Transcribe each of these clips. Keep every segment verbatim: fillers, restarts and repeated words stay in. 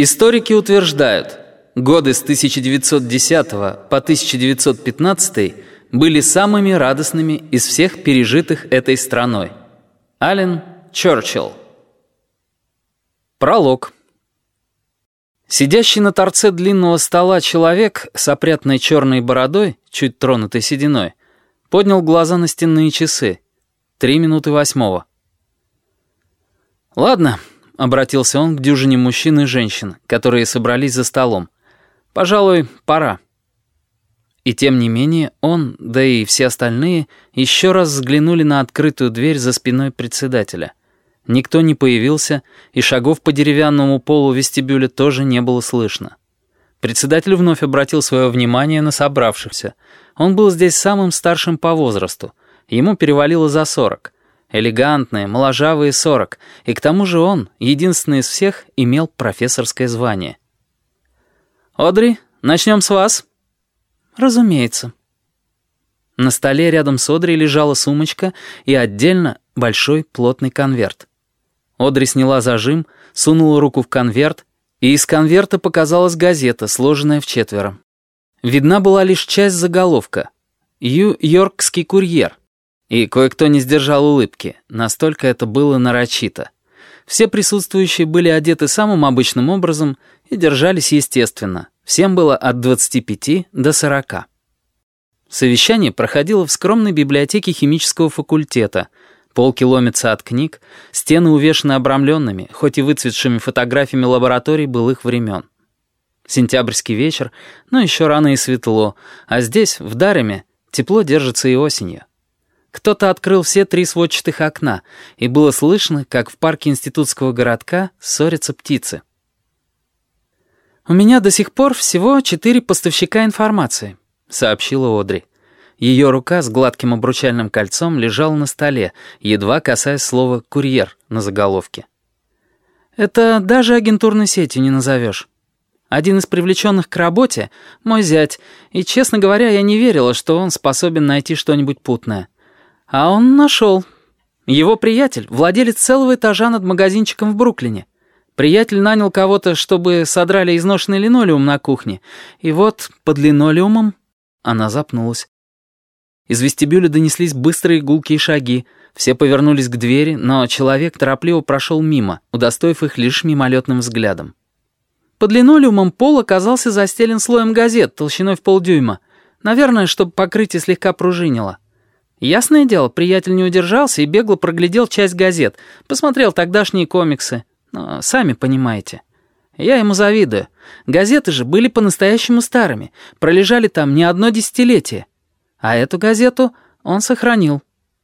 Историки утверждают, годы с тысяча девятьсот десятого по тысяча девятьсот пятнадцатый были самыми радостными из всех пережитых этой страной. Аллен Чурчилл. Пролог. Сидящий на торце длинного стола человек с опрятной черной бородой, чуть тронутой сединой, поднял глаза на стенные часы. Три минуты восьмого. «Ладно», — обратился он к дюжине мужчин и женщин, которые собрались за столом. «Пожалуй, пора». И тем не менее он, да и все остальные, еще раз взглянули на открытую дверь за спиной председателя. Никто не появился, и шагов по деревянному полу вестибюля тоже не было слышно. Председатель вновь обратил свое внимание на собравшихся. Он был здесь самым старшим по возрасту. Ему перевалило за сорок. Элегантные, моложавые сорок. И к тому же он, единственный из всех, имел профессорское звание. «Одри, начнем с вас?» «Разумеется». На столе рядом с Одри лежала сумочка и отдельно большой плотный конверт. Одри сняла зажим, сунула руку в конверт, и из конверта показалась газета, сложенная вчетверо. Видна была лишь часть заголовка «Нью-Йоркский курьер», и кое-кто не сдержал улыбки, настолько это было нарочито. Все присутствующие были одеты самым обычным образом и держались естественно. Всем было от двадцати пяти до сорока. Совещание проходило в скромной библиотеке химического факультета. Полки ломятся от книг, стены увешаны обрамленными, хоть и выцветшими фотографиями лабораторий былых времен. Сентябрьский вечер, но еще рано и светло, а здесь, в Дареме, тепло держится и осенью. Кто-то открыл все три сводчатых окна, и было слышно, как в парке институтского городка ссорятся птицы. «У меня до сих пор всего четыре поставщика информации», — сообщила Одри. Ее рука с гладким обручальным кольцом лежала на столе, едва касаясь слова «курьер» на заголовке. «Это даже агентурной сетью не назовешь. Один из привлеченных к работе — мой зять, и, честно говоря, я не верила, что он способен найти что-нибудь путное. А он нашел. Его приятель — владелец целого этажа над магазинчиком в Бруклине. Приятель нанял кого-то, чтобы содрали изношенный линолеум на кухне. И вот под линолеумом...» Она запнулась. Из вестибюля донеслись быстрые гулкие шаги. Все повернулись к двери, но человек торопливо прошел мимо, удостоив их лишь мимолетным взглядом. Под линолеумом пол оказался застелен слоем газет толщиной в полдюйма. Наверное, чтобы покрытие слегка пружинило. Ясное дело, приятель не удержался и бегло проглядел часть газет, посмотрел тогдашние комиксы. Но сами понимаете. Я ему завидую. Газеты же были по-настоящему старыми, пролежали там не одно десятилетие. А эту газету он сохранил.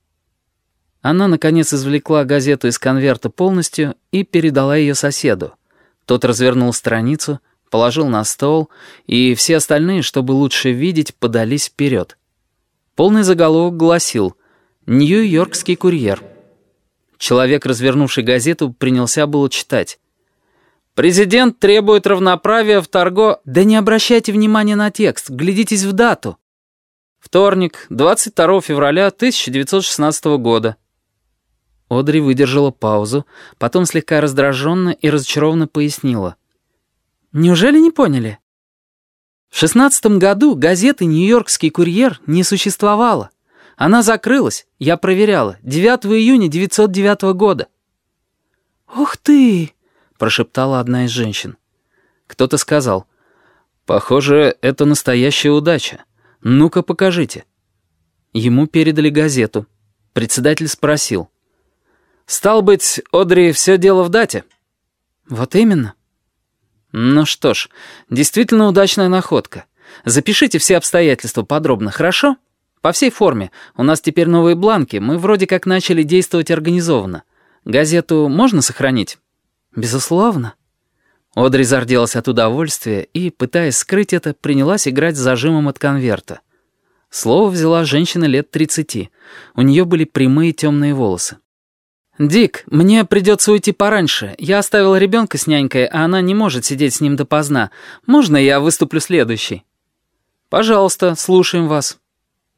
Она, наконец, извлекла газету из конверта полностью и передала ее соседу. Тот развернул страницу, положил на стол, и все остальные, чтобы лучше видеть, подались вперед. Полный заголовок гласил «Нью-Йоркский курьер». Человек, развернувший газету, принялся было читать. «Президент требует равноправия в торго...» «Да не обращайте внимания на текст, глядитесь в дату». «Вторник, двадцать второго февраля тысяча девятьсот шестнадцатого года». Одри выдержала паузу, потом слегка раздраженно и разочарованно пояснила. «Неужели не поняли? В шестнадцатом году газеты «Нью-Йоркский курьер» не существовало. Она закрылась, я проверяла, девятого июня девятьсот девятого года». «Ух ты!» — прошептала одна из женщин. Кто-то сказал, «Похоже, это настоящая удача. Ну-ка, покажите». Ему передали газету. Председатель спросил, «Стал быть, Одри, все дело в дате?» «Вот именно». «Ну что ж, действительно удачная находка. Запишите все обстоятельства подробно, хорошо? По всей форме. У нас теперь новые бланки, мы вроде как начали действовать организованно. Газету можно сохранить?» «Безусловно». Одри зарделась от удовольствия и, пытаясь скрыть это, принялась играть с зажимом от конверта. Слово взяла женщина лет тридцати. У нее были прямые темные волосы. «Дик, мне придется уйти пораньше. Я оставила ребенка с нянькой, а она не может сидеть с ним допоздна. Можно я выступлю следующий?» «Пожалуйста, слушаем вас».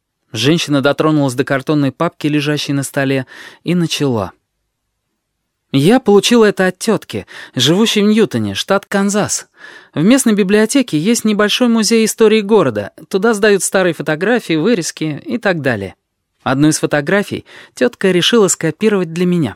Женщина дотронулась до картонной папки, лежащей на столе, и начала. Я получила это от тетки, живущей в Ньютоне, штат Канзас. В местной библиотеке есть небольшой музей истории города. Туда сдают старые фотографии, вырезки и так далее. Одну из фотографий тетка решила скопировать для меня.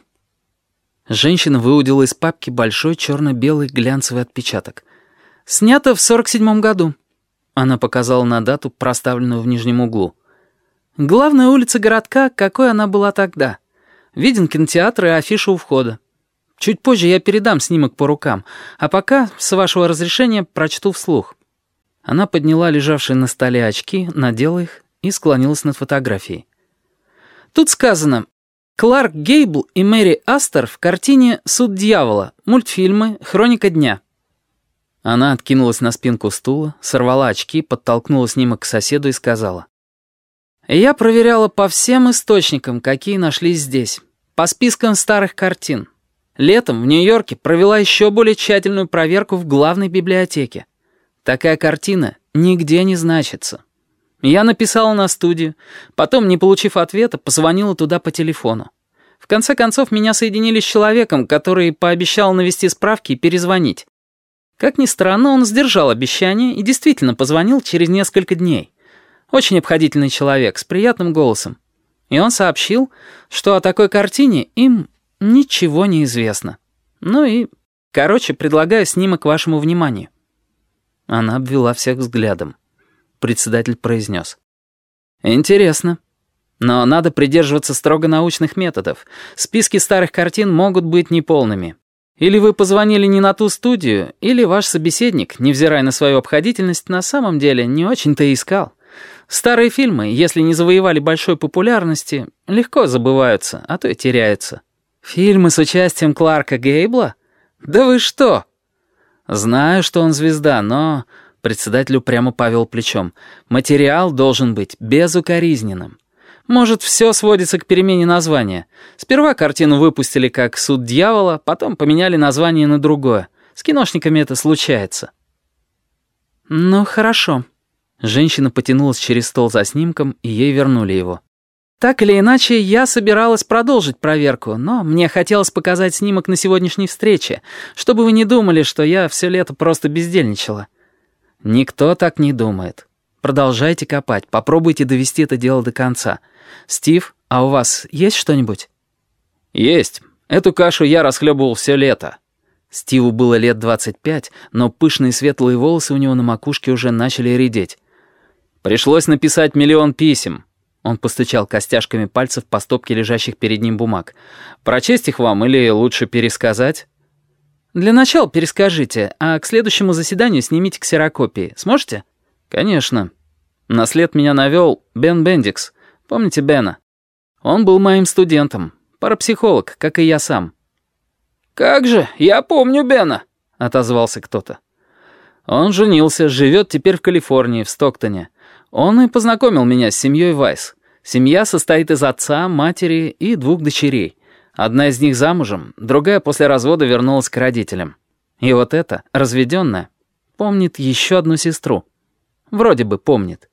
Женщина выудила из папки большой черно-белый глянцевый отпечаток. «Снято в сорок седьмом году». Она показала на дату, проставленную в нижнем углу. «Главная улица городка, какой она была тогда. Виден кинотеатр и афиша у входа. Чуть позже я передам снимок по рукам, а пока, с вашего разрешения, прочту вслух». Она подняла лежавшие на столе очки, надела их и склонилась над фотографией. Тут сказано: «Кларк Гейбл и Мэри Астер в картине «Суд дьявола», мультфильмы, хроника дня». Она откинулась на спинку стула, сорвала очки, подтолкнула снимок к соседу и сказала: «Я проверяла по всем источникам, какие нашлись здесь, по спискам старых картин. Летом в Нью-Йорке провела еще более тщательную проверку в главной библиотеке. Такая картина нигде не значится. Я написала на студию, потом, не получив ответа, позвонила туда по телефону. В конце концов, меня соединили с человеком, который пообещал навести справки и перезвонить. Как ни странно, он сдержал обещание и действительно позвонил через несколько дней. Очень обходительный человек, с приятным голосом. И он сообщил, что о такой картине им ничего не известно. Ну и, короче, предлагаю снимок вашему вниманию». Она обвела всех взглядом. Председатель произнес: «Интересно. Но надо придерживаться строго научных методов. Списки старых картин могут быть неполными. Или вы позвонили не на ту студию, или ваш собеседник, невзирая на свою обходительность, на самом деле не очень-то и искал. Старые фильмы, если не завоевали большой популярности, легко забываются, а то и теряются. Фильмы с участием Кларка Гейбла? Да вы что?» «Знаю, что он звезда, но...» Председатель упрямо повел плечом. «Материал должен быть безукоризненным. Может, все сводится к перемене названия. Сперва картину выпустили как «Суд дьявола», потом поменяли название на другое. С киношниками это случается». «Ну, хорошо». Женщина потянулась через стол за снимком, и ей вернули его. «Так или иначе, я собиралась продолжить проверку, но мне хотелось показать снимок на сегодняшней встрече, чтобы вы не думали, что я все лето просто бездельничала». «Никто так не думает. Продолжайте копать, попробуйте довести это дело до конца. Стив, а у вас есть что-нибудь?» «Есть. Эту кашу я расхлебывал все лето». Стиву было лет двадцать пять, но пышные светлые волосы у него на макушке уже начали редеть. «Пришлось написать миллион писем». Он постучал костяшками пальцев по стопке лежащих перед ним бумаг. «Прочесть их вам или лучше пересказать?» «Для начала перескажите, а к следующему заседанию снимите ксерокопии. Сможете?» «Конечно. На след меня навел Бен Бендикс. Помните Бена? Он был моим студентом. Парапсихолог, как и я сам». «Как же, я помню Бена», — отозвался кто-то. «Он женился, живет теперь в Калифорнии, в Стоктоне. Он и познакомил меня с семьей Вайс. Семья состоит из отца, матери и двух дочерей. Одна из них замужем, другая после развода вернулась к родителям. И вот эта, разведенная, помнит еще одну сестру. Вроде бы помнит».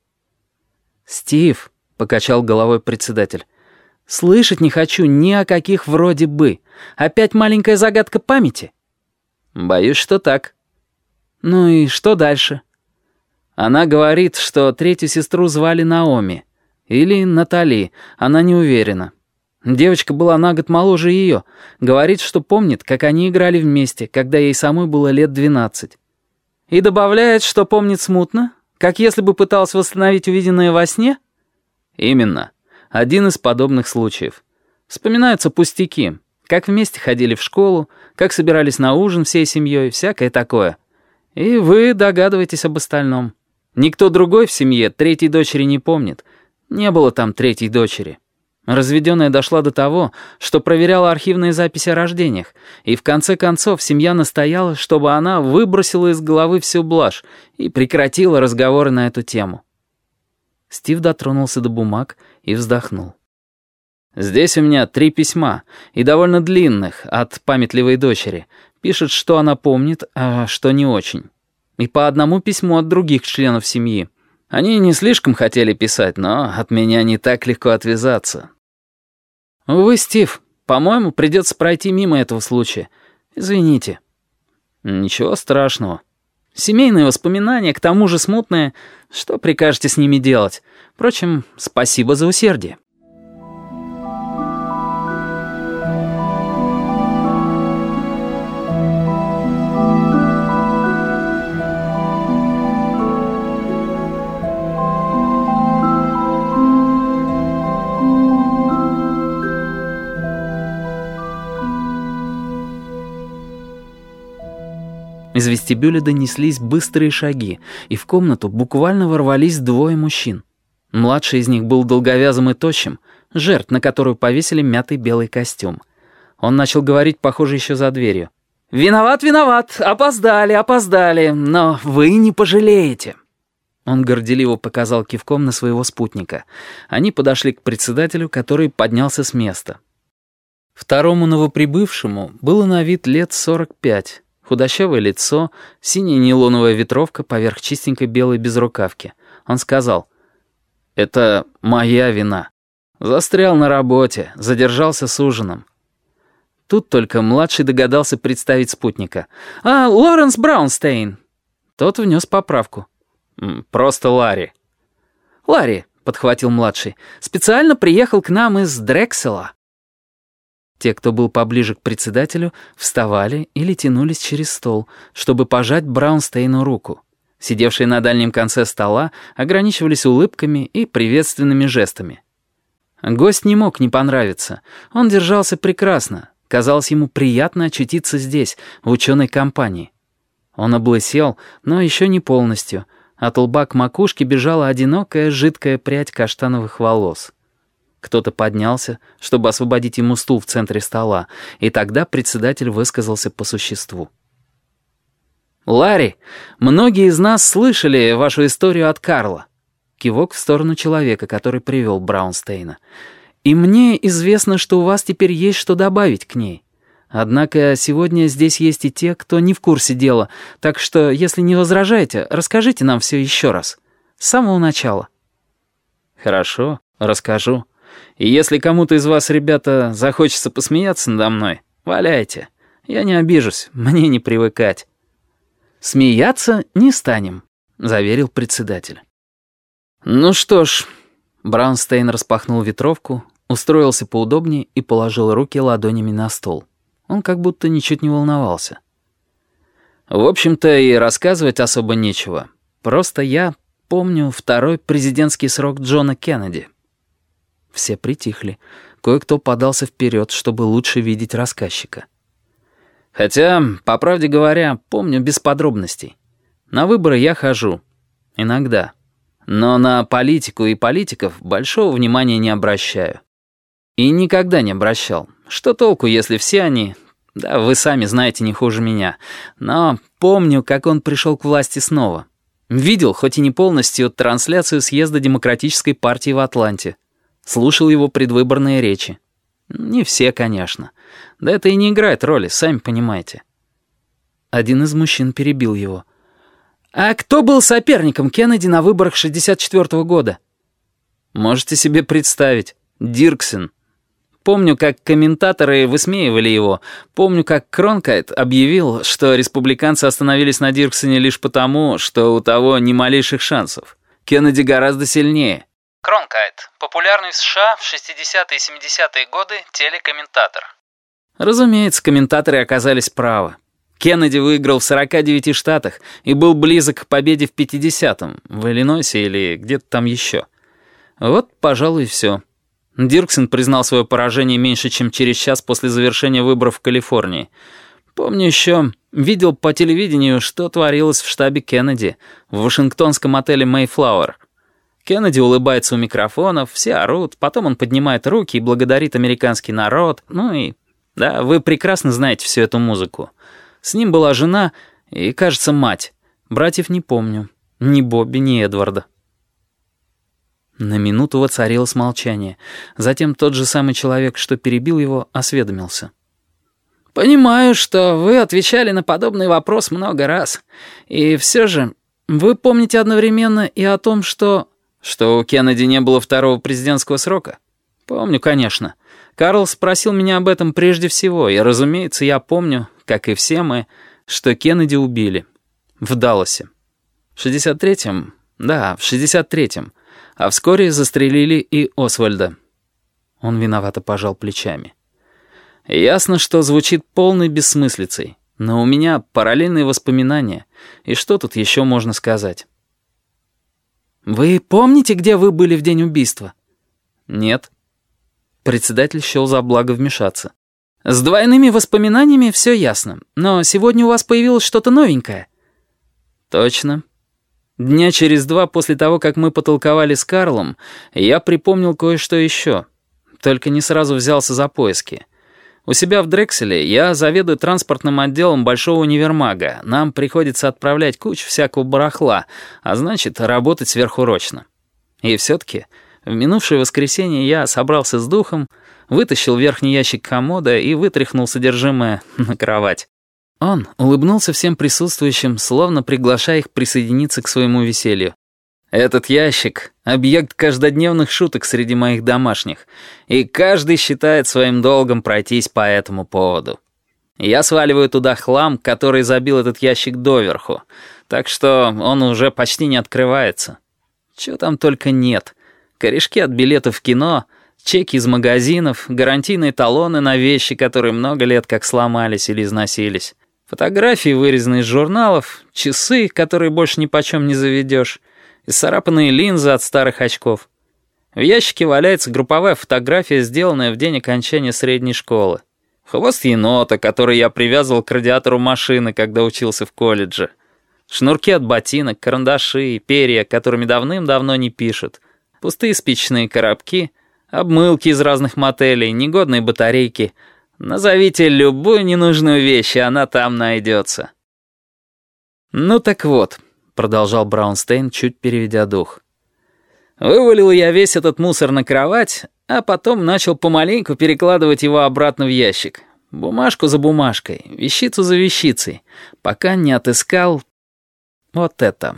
«Стив», — покачал головой председатель, — «слышать не хочу ни о каких вроде бы. Опять маленькая загадка памяти?» «Боюсь, что так». «Ну и что дальше?» «Она говорит, что третью сестру звали Наоми. Или Натали, она не уверена. Девочка была на год моложе ее. Говорит, что помнит, как они играли вместе, когда ей самой было лет двенадцать. И добавляет, что помнит смутно, как если бы пыталась восстановить увиденное во сне?» «Именно. Один из подобных случаев. Вспоминаются пустяки. Как вместе ходили в школу, как собирались на ужин всей семьей, всякое такое. И вы догадываетесь об остальном. Никто другой в семье третьей дочери не помнит. Не было там третьей дочери. Разведенная дошла до того, что проверяла архивные записи о рождениях, и в конце концов семья настояла, чтобы она выбросила из головы всю блажь и прекратила разговоры на эту тему». Стив дотронулся до бумаг и вздохнул. «Здесь у меня три письма, и довольно длинных, от памятливой дочери. Пишет, что она помнит, а что не очень. И по одному письму от других членов семьи. Они не слишком хотели писать, но от меня не так легко отвязаться». «Увы, Стив, По-моему, придется пройти мимо этого случая. Извините». «Ничего страшного. Семейные воспоминания, к тому же смутные. Что прикажете с ними делать? Впрочем, спасибо за усердие». Из вестибюля донеслись быстрые шаги, и в комнату буквально ворвались двое мужчин. Младший из них был долговязым и тощим, жертв, на которую повесили мятый белый костюм. Он начал говорить, похоже, еще за дверью. «Виноват, виноват, опоздали, опоздали, но вы не пожалеете». Он горделиво показал кивком на своего спутника. Они подошли к председателю, который поднялся с места. Второму новоприбывшему было на вид лет сорок пять. Худощавое лицо, синяя нейлоновая ветровка поверх чистенькой белой безрукавки. Он сказал: «Это моя вина. Застрял на работе, задержался с ужином». Тут только младший догадался представить спутника. «А, Лоренс Браунстейн». Тот внес поправку. «Просто Ларри». «Ларри», — подхватил младший, — «специально приехал к нам из Дрексела». Те, кто был поближе к председателю, вставали или тянулись через стол, чтобы пожать Браунстейну руку. Сидевшие на дальнем конце стола ограничивались улыбками и приветственными жестами. Гость не мог не понравиться. Он держался прекрасно. Казалось ему приятно очутиться здесь, в ученой компании. Он облысел, но еще не полностью. От лба к макушке бежала одинокая жидкая прядь каштановых волос. Кто-то поднялся, чтобы освободить ему стул в центре стола, и тогда председатель высказался по существу. «Ларри, многие из нас слышали вашу историю от Карла». Кивок в сторону человека, который привел Браунстейна. «И мне известно, что у вас теперь есть что добавить к ней. Однако сегодня здесь есть и те, кто не в курсе дела, так что, если не возражаете, расскажите нам все еще раз. С самого начала». «Хорошо, расскажу. И если кому-то из вас, ребята, захочется посмеяться надо мной, валяйте. Я не обижусь, мне не привыкать». «Смеяться не станем», — заверил председатель. «Ну что ж», — Браунстейн распахнул ветровку, устроился поудобнее и положил руки ладонями на стол. Он как будто ничуть не волновался. «В общем-то и рассказывать особо нечего. Просто я помню второй президентский срок Джона Кеннеди». Все притихли. Кое-кто подался вперед, чтобы лучше видеть рассказчика. «Хотя, по правде говоря, помню без подробностей. На выборы я хожу. Иногда. Но на политику и политиков большого внимания не обращаю. И никогда не обращал. Что толку, если все они... Да, вы сами знаете не хуже меня. Но помню, как он пришел к власти снова. Видел, хоть и не полностью, трансляцию съезда Демократической партии в Атланте. Слушал его предвыборные речи. Не все, конечно. Да это и не играет роли, сами понимаете». Один из мужчин перебил его. «А кто был соперником Кеннеди на выборах шестьдесят четвёртого года?» «Можете себе представить. Дирксен. Помню, как комментаторы высмеивали его. Помню, как Кронкайт объявил, что республиканцы остановились на Дирксене лишь потому, что у того ни малейших шансов. Кеннеди гораздо сильнее». Кронкайт. Популярный в США в шестидесятые и семидесятые годы телекомментатор. Разумеется, комментаторы оказались правы. Кеннеди выиграл в сорока девяти штатах и был близок к победе в пятидесятом, в Иллинойсе или где-то там еще. Вот, пожалуй, и все. Дирксен признал свое поражение меньше, чем через час после завершения выборов в Калифорнии. Помню еще, видел по телевидению, что творилось в штабе Кеннеди в вашингтонском отеле «Мэйфлауэр». Кеннеди улыбается у микрофонов, все орут, потом он поднимает руки и благодарит американский народ. Ну и, да, вы прекрасно знаете всю эту музыку. С ним была жена и, кажется, мать. Братьев не помню. Ни Бобби, ни Эдварда. На минуту воцарилось молчание. Затем тот же самый человек, что перебил его, осведомился. «Понимаю, что вы отвечали на подобный вопрос много раз. И все же вы помните одновременно и о том, что...» «Что у Кеннеди не было второго президентского срока?» Помню, конечно. Карл спросил меня об этом прежде всего, и, разумеется, я помню, как и все мы, что Кеннеди убили. В Далласе. В шестьдесят третьем, да, в шестьдесят третьем. А вскоре застрелили и Освальда. Он виновато пожал плечами. Ясно, что звучит полной бессмыслицей, но у меня параллельные воспоминания, и что тут еще можно сказать? «Вы помните, где вы были в день убийства?» «Нет». Председатель счел за благо вмешаться. «С двойными воспоминаниями все ясно, но сегодня у вас появилось что-то новенькое». «Точно. Дня через два после того, как мы потолковали с Карлом, я припомнил кое-что еще, только не сразу взялся за поиски. У себя в Дрекселе я заведую транспортным отделом большого универмага. Нам приходится отправлять кучу всякого барахла, а значит, работать сверхурочно. И все-таки в минувшее воскресенье я собрался с духом, вытащил верхний ящик комода и вытряхнул содержимое на кровать. Он улыбнулся всем присутствующим, словно приглашая их присоединиться к своему веселью. Этот ящик — объект каждодневных шуток среди моих домашних, и каждый считает своим долгом пройтись по этому поводу. Я сваливаю туда хлам, который забил этот ящик доверху, так что он уже почти не открывается. Чего там только нет. Корешки от билетов в кино, чеки из магазинов, гарантийные талоны на вещи, которые много лет как сломались или износились, фотографии, вырезанные из журналов, часы, которые больше ни почем не заведешь, исцарапанные линзы от старых очков. В ящике валяется групповая фотография, сделанная в день окончания средней школы. Хвост енота, который я привязывал к радиатору машины, когда учился в колледже. Шнурки от ботинок, карандаши, перья, которыми давным-давно не пишут. Пустые спичечные коробки, обмылки из разных мотелей, негодные батарейки. Назовите любую ненужную вещь, и она там найдется. Ну так вот... — продолжал Браунстейн, чуть переведя дух. «Вывалил я весь этот мусор на кровать, а потом начал помаленьку перекладывать его обратно в ящик. Бумажку за бумажкой, вещицу за вещицей, пока не отыскал вот это».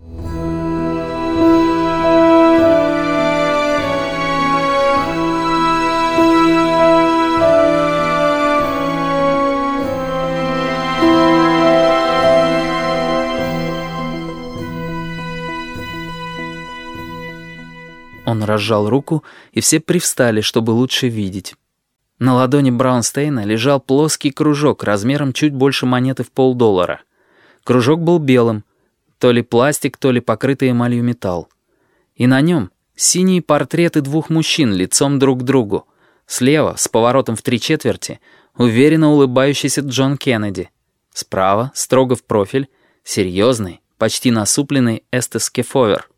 Он разжал руку, и все привстали, чтобы лучше видеть. На ладони Браунстейна лежал плоский кружок размером чуть больше монеты в полдоллара. Кружок был белым, то ли пластик, то ли покрытый эмалью металл. И на нем синие портреты двух мужчин лицом друг к другу. Слева, с поворотом в три четверти, уверенно улыбающийся Джон Кеннеди. Справа, строго в профиль, серьезный, почти насупленный Эстес Кефовер.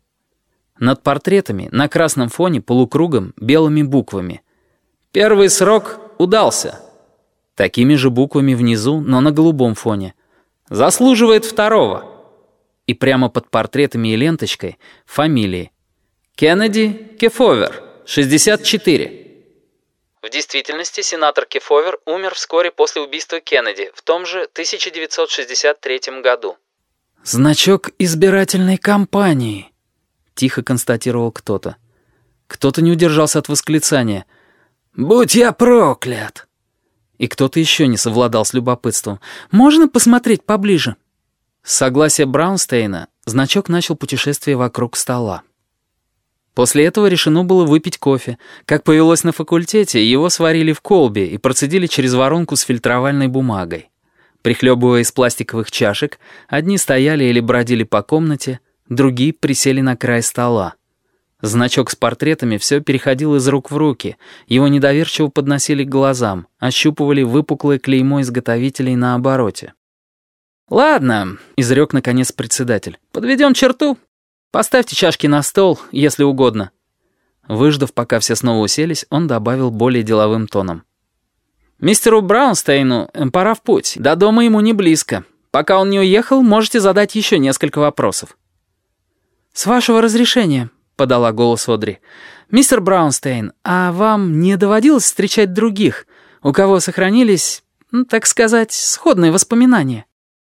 Над портретами на красном фоне полукругом белыми буквами. «Первый срок удался». Такими же буквами внизу, но на голубом фоне. «Заслуживает второго». И прямо под портретами и ленточкой фамилии. Кеннеди Кефовер, шестьдесят четыре. В действительности сенатор Кефовер умер вскоре после убийства Кеннеди в том же тысяча девятьсот шестьдесят третьем году. «Значок избирательной кампании», — тихо констатировал кто-то. Кто-то не удержался от восклицания. «Будь я проклят!» И кто-то еще не совладал с любопытством. «Можно посмотреть поближе?» С согласия Браунстейна значок начал путешествие вокруг стола. После этого решено было выпить кофе. Как повелось на факультете, его сварили в колбе и процедили через воронку с фильтровальной бумагой. Прихлебывая из пластиковых чашек, одни стояли или бродили по комнате, другие присели на край стола. Значок с портретами все переходил из рук в руки, его недоверчиво подносили к глазам, ощупывали выпуклое клеймо изготовителей на обороте. «Ладно», — изрек наконец председатель, — «подведем черту. Поставьте чашки на стол, если угодно». Выждав, пока все снова уселись, он добавил более деловым тоном. «Мистеру Браунстейну пора в путь, до дома ему не близко. Пока он не уехал, можете задать еще несколько вопросов». «С вашего разрешения», — подала голос Одри. «Мистер Браунстейн, а вам не доводилось встречать других, у кого сохранились, ну, так сказать, сходные воспоминания?»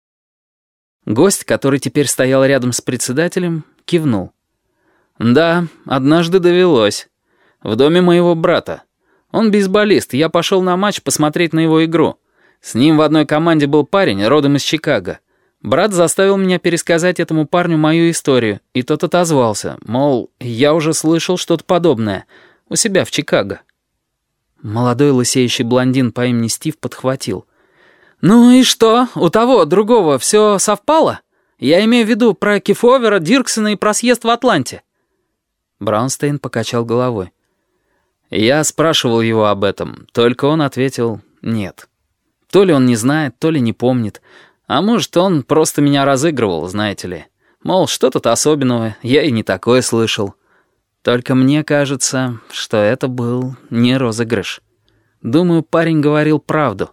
Гость, который теперь стоял рядом с председателем, кивнул. «Да, однажды довелось. В доме моего брата. Он бейсболист, я пошел на матч посмотреть на его игру. С ним в одной команде был парень, родом из Чикаго. Брат заставил меня пересказать этому парню мою историю, и тот отозвался, мол, я уже слышал что-то подобное у себя в Чикаго. Молодой лысеющий блондин по имени Стив подхватил. «Ну и что, у того, другого, все совпало? Я имею в виду про Кифовера, Дирксона и про съезд в Атланте». Браунстейн покачал головой. Я спрашивал его об этом, только он ответил «нет». То ли он не знает, то ли не помнит. А может, он просто меня разыгрывал, знаете ли. Мол, что тут особенного, я и не такое слышал. Только мне кажется, что это был не розыгрыш. Думаю, парень говорил правду.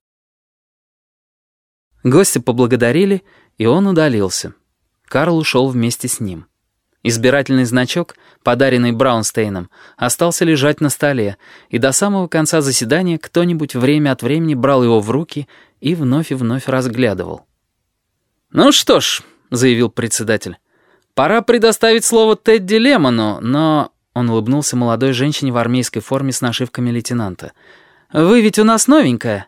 Гостя поблагодарили, и он удалился. Карл ушел вместе с ним. Избирательный значок, подаренный Браунстейном, остался лежать на столе, и до самого конца заседания кто-нибудь время от времени брал его в руки и вновь и вновь разглядывал. «Ну что ж», — заявил председатель, — «пора предоставить слово Тедди Лемону, но...» Он улыбнулся молодой женщине в армейской форме с нашивками лейтенанта. «Вы ведь у нас новенькая?»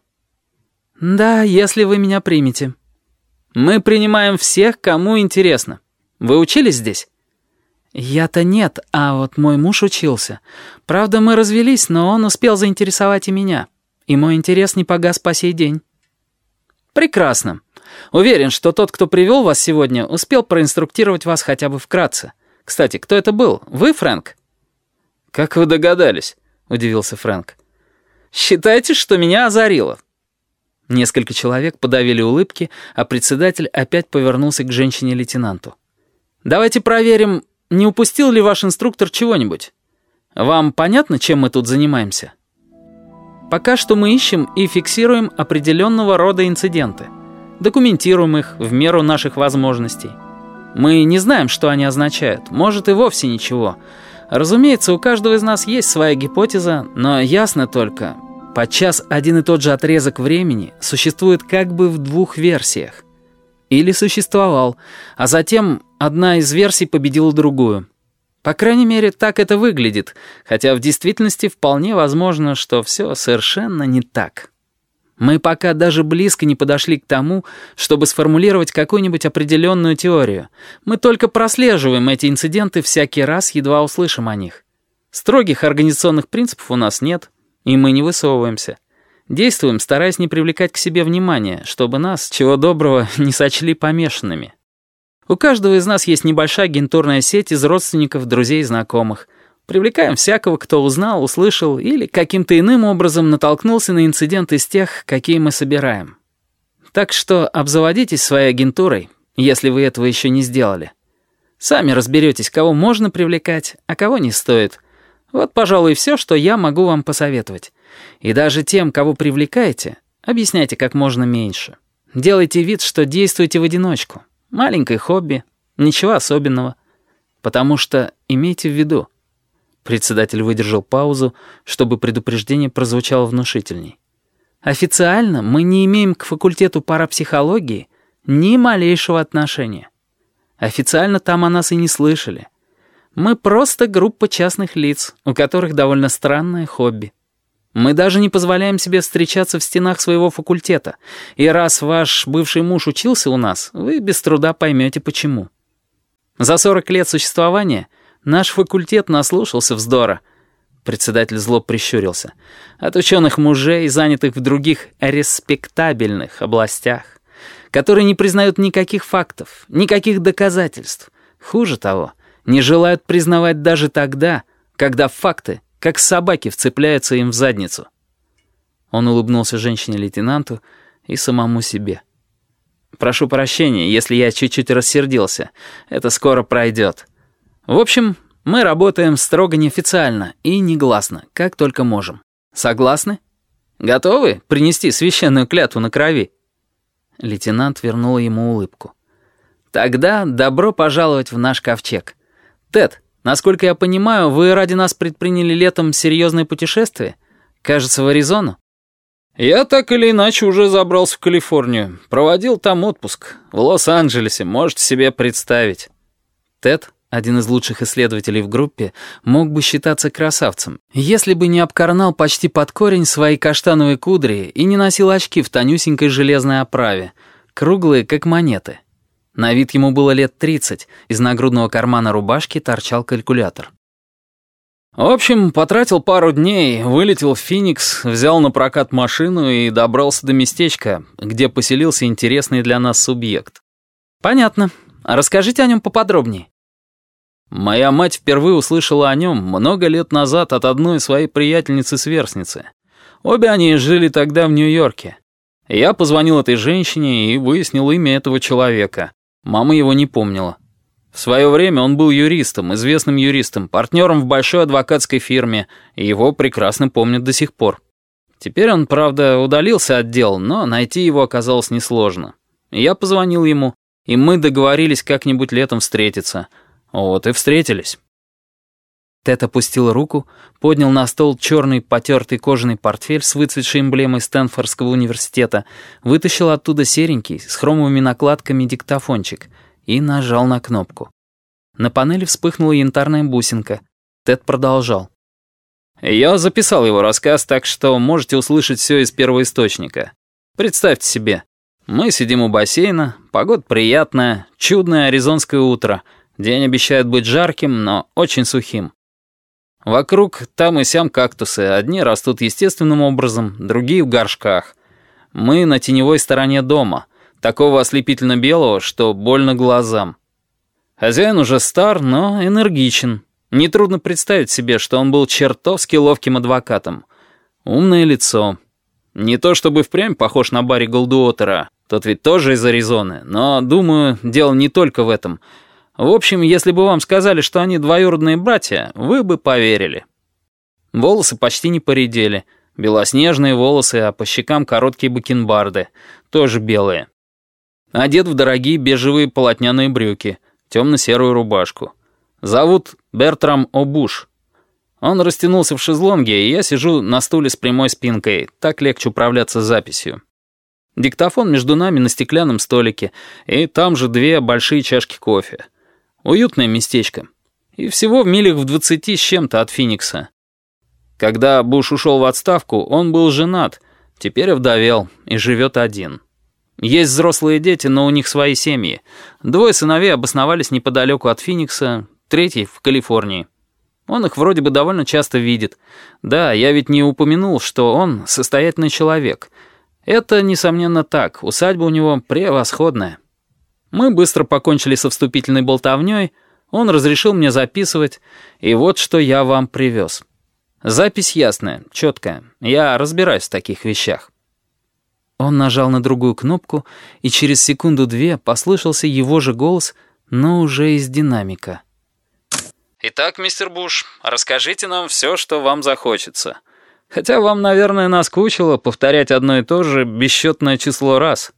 «Да, если вы меня примете». «Мы принимаем всех, кому интересно. Вы учились здесь?» «Я-то нет, а вот мой муж учился. Правда, мы развелись, но он успел заинтересовать и меня. И мой интерес не погас по сей день». «Прекрасно. Уверен, что тот, кто привел вас сегодня, успел проинструктировать вас хотя бы вкратце. Кстати, кто это был? Вы, Фрэнк?» «Как вы догадались?» — удивился Фрэнк. «Считайте, что меня озарило». Несколько человек подавили улыбки, а председатель опять повернулся к женщине-лейтенанту. «Давайте проверим, не упустил ли ваш инструктор чего-нибудь? Вам понятно, чем мы тут занимаемся? Пока что мы ищем и фиксируем определенного рода инциденты. Документируем их в меру наших возможностей. Мы не знаем, что они означают, может и вовсе ничего. Разумеется, у каждого из нас есть своя гипотеза, но ясно только, подчас один и тот же отрезок времени существует как бы в двух версиях. Или существовал, а затем одна из версий победила другую. По крайней мере, так это выглядит, хотя в действительности вполне возможно, что все совершенно не так. Мы пока даже близко не подошли к тому, чтобы сформулировать какую-нибудь определенную теорию. Мы только прослеживаем эти инциденты всякий раз, едва услышим о них. Строгих организационных принципов у нас нет, и мы не высовываемся. Действуем, стараясь не привлекать к себе внимания, чтобы нас, чего доброго, не сочли помешанными. У каждого из нас есть небольшая агентурная сеть из родственников, друзей и знакомых. Привлекаем всякого, кто узнал, услышал или каким-то иным образом натолкнулся на инцидент из тех, какие мы собираем. Так что обзаводитесь своей агентурой, если вы этого еще не сделали. Сами разберетесь, кого можно привлекать, а кого не стоит. Вот, пожалуй, все, что я могу вам посоветовать. И даже тем, кого привлекаете, объясняйте как можно меньше. Делайте вид, что действуете в одиночку. Маленькое хобби, ничего особенного. Потому что имейте в виду. Председатель выдержал паузу, чтобы предупреждение прозвучало внушительней. Официально мы не имеем к факультету парапсихологии ни малейшего отношения. Официально там о нас и не слышали. Мы просто группа частных лиц, у которых довольно странное хобби. Мы даже не позволяем себе встречаться в стенах своего факультета, и раз ваш бывший муж учился у нас, вы без труда поймете почему. За сорок лет существования наш факультет наслушался вздора. Председатель зло прищурился. От ученых мужей, занятых в других респектабельных областях, которые не признают никаких фактов, никаких доказательств. Хуже того, не желают признавать даже тогда, когда факты, как собаки, вцепляются им в задницу. Он улыбнулся женщине-лейтенанту и самому себе. «Прошу прощения, если я чуть-чуть рассердился. Это скоро пройдет. В общем, мы работаем строго неофициально и негласно, как только можем. Согласны? Готовы принести священную клятву на крови?» Лейтенант вернул ему улыбку. «Тогда добро пожаловать в наш ковчег. Тед, насколько я понимаю, вы ради нас предприняли летом серьезное путешествие? Кажется, в Аризону?» «Я так или иначе уже забрался в Калифорнию. Проводил там отпуск. В Лос-Анджелесе, можете себе представить». Тед Один из лучших исследователей в группе мог бы считаться красавцем, если бы не обкорнал почти под корень свои каштановые кудри и не носил очки в тонюсенькой железной оправе, круглые, как монеты. На вид ему было лет тридцать, из нагрудного кармана рубашки торчал калькулятор. В общем, потратил пару дней, вылетел в Феникс, взял на прокат машину и добрался до местечка, где поселился интересный для нас субъект. Понятно. Расскажите о нем поподробнее. Моя мать впервые услышала о нем много лет назад от одной своей приятельницы-сверстницы. Обе они жили тогда в Нью-Йорке. Я позвонил этой женщине и выяснил имя этого человека. Мама его не помнила. В свое время он был юристом, известным юристом, партнером в большой адвокатской фирме, и его прекрасно помнят до сих пор. Теперь он, правда, удалился от дел, но найти его оказалось несложно. Я позвонил ему, и мы договорились как-нибудь летом встретиться. Вот и встретились. Тед опустил руку, поднял на стол черный потертый кожаный портфель с выцветшей эмблемой Стэнфордского университета, вытащил оттуда серенький, с хромовыми накладками диктофончик и нажал на кнопку. На панели вспыхнула янтарная бусинка. Тед продолжал. «Я записал его рассказ, так что можете услышать все из первоисточника. Представьте себе, мы сидим у бассейна, погода приятная, чудное аризонское утро. День обещает быть жарким, но очень сухим. Вокруг там и сям кактусы, одни растут естественным образом, другие в горшках. Мы на теневой стороне дома, такого ослепительно-белого, что больно глазам. Хозяин уже стар, но энергичен. Нетрудно представить себе, что он был чертовски ловким адвокатом. Умное лицо. Не то чтобы впрямь похож на Барри Голдуотера, тот ведь тоже из Аризоны, но, думаю, дело не только в этом. В общем, если бы вам сказали, что они двоюродные братья, вы бы поверили. Волосы почти не поредели. Белоснежные волосы, а по щекам короткие бакенбарды, тоже белые. Одет в дорогие бежевые полотняные брюки, темно-серую рубашку. Зовут Бертрам О'Буш. Он растянулся в шезлонге, и я сижу на стуле с прямой спинкой, так легче управляться записью. Диктофон между нами на стеклянном столике, и там же две большие чашки кофе. Уютное местечко. И всего в милях в двадцати с чем-то от Феникса. Когда Буш ушел в отставку, он был женат, теперь овдовел и живет один. Есть взрослые дети, но у них свои семьи. Двое сыновей обосновались неподалеку от Феникса, третий в Калифорнии. Он их вроде бы довольно часто видит. Да, я ведь не упомянул, что он состоятельный человек. Это, несомненно, так, усадьба у него превосходная. Мы быстро покончили со вступительной болтовней, он разрешил мне записывать, и вот что я вам привез. Запись ясная, четкая, я разбираюсь в таких вещах. Он нажал на другую кнопку, и через секунду-две послышался его же голос, но уже из динамика. «Итак, мистер Буш, расскажите нам все, что вам захочется. Хотя вам, наверное, наскучило повторять одно и то же бесчетное число раз».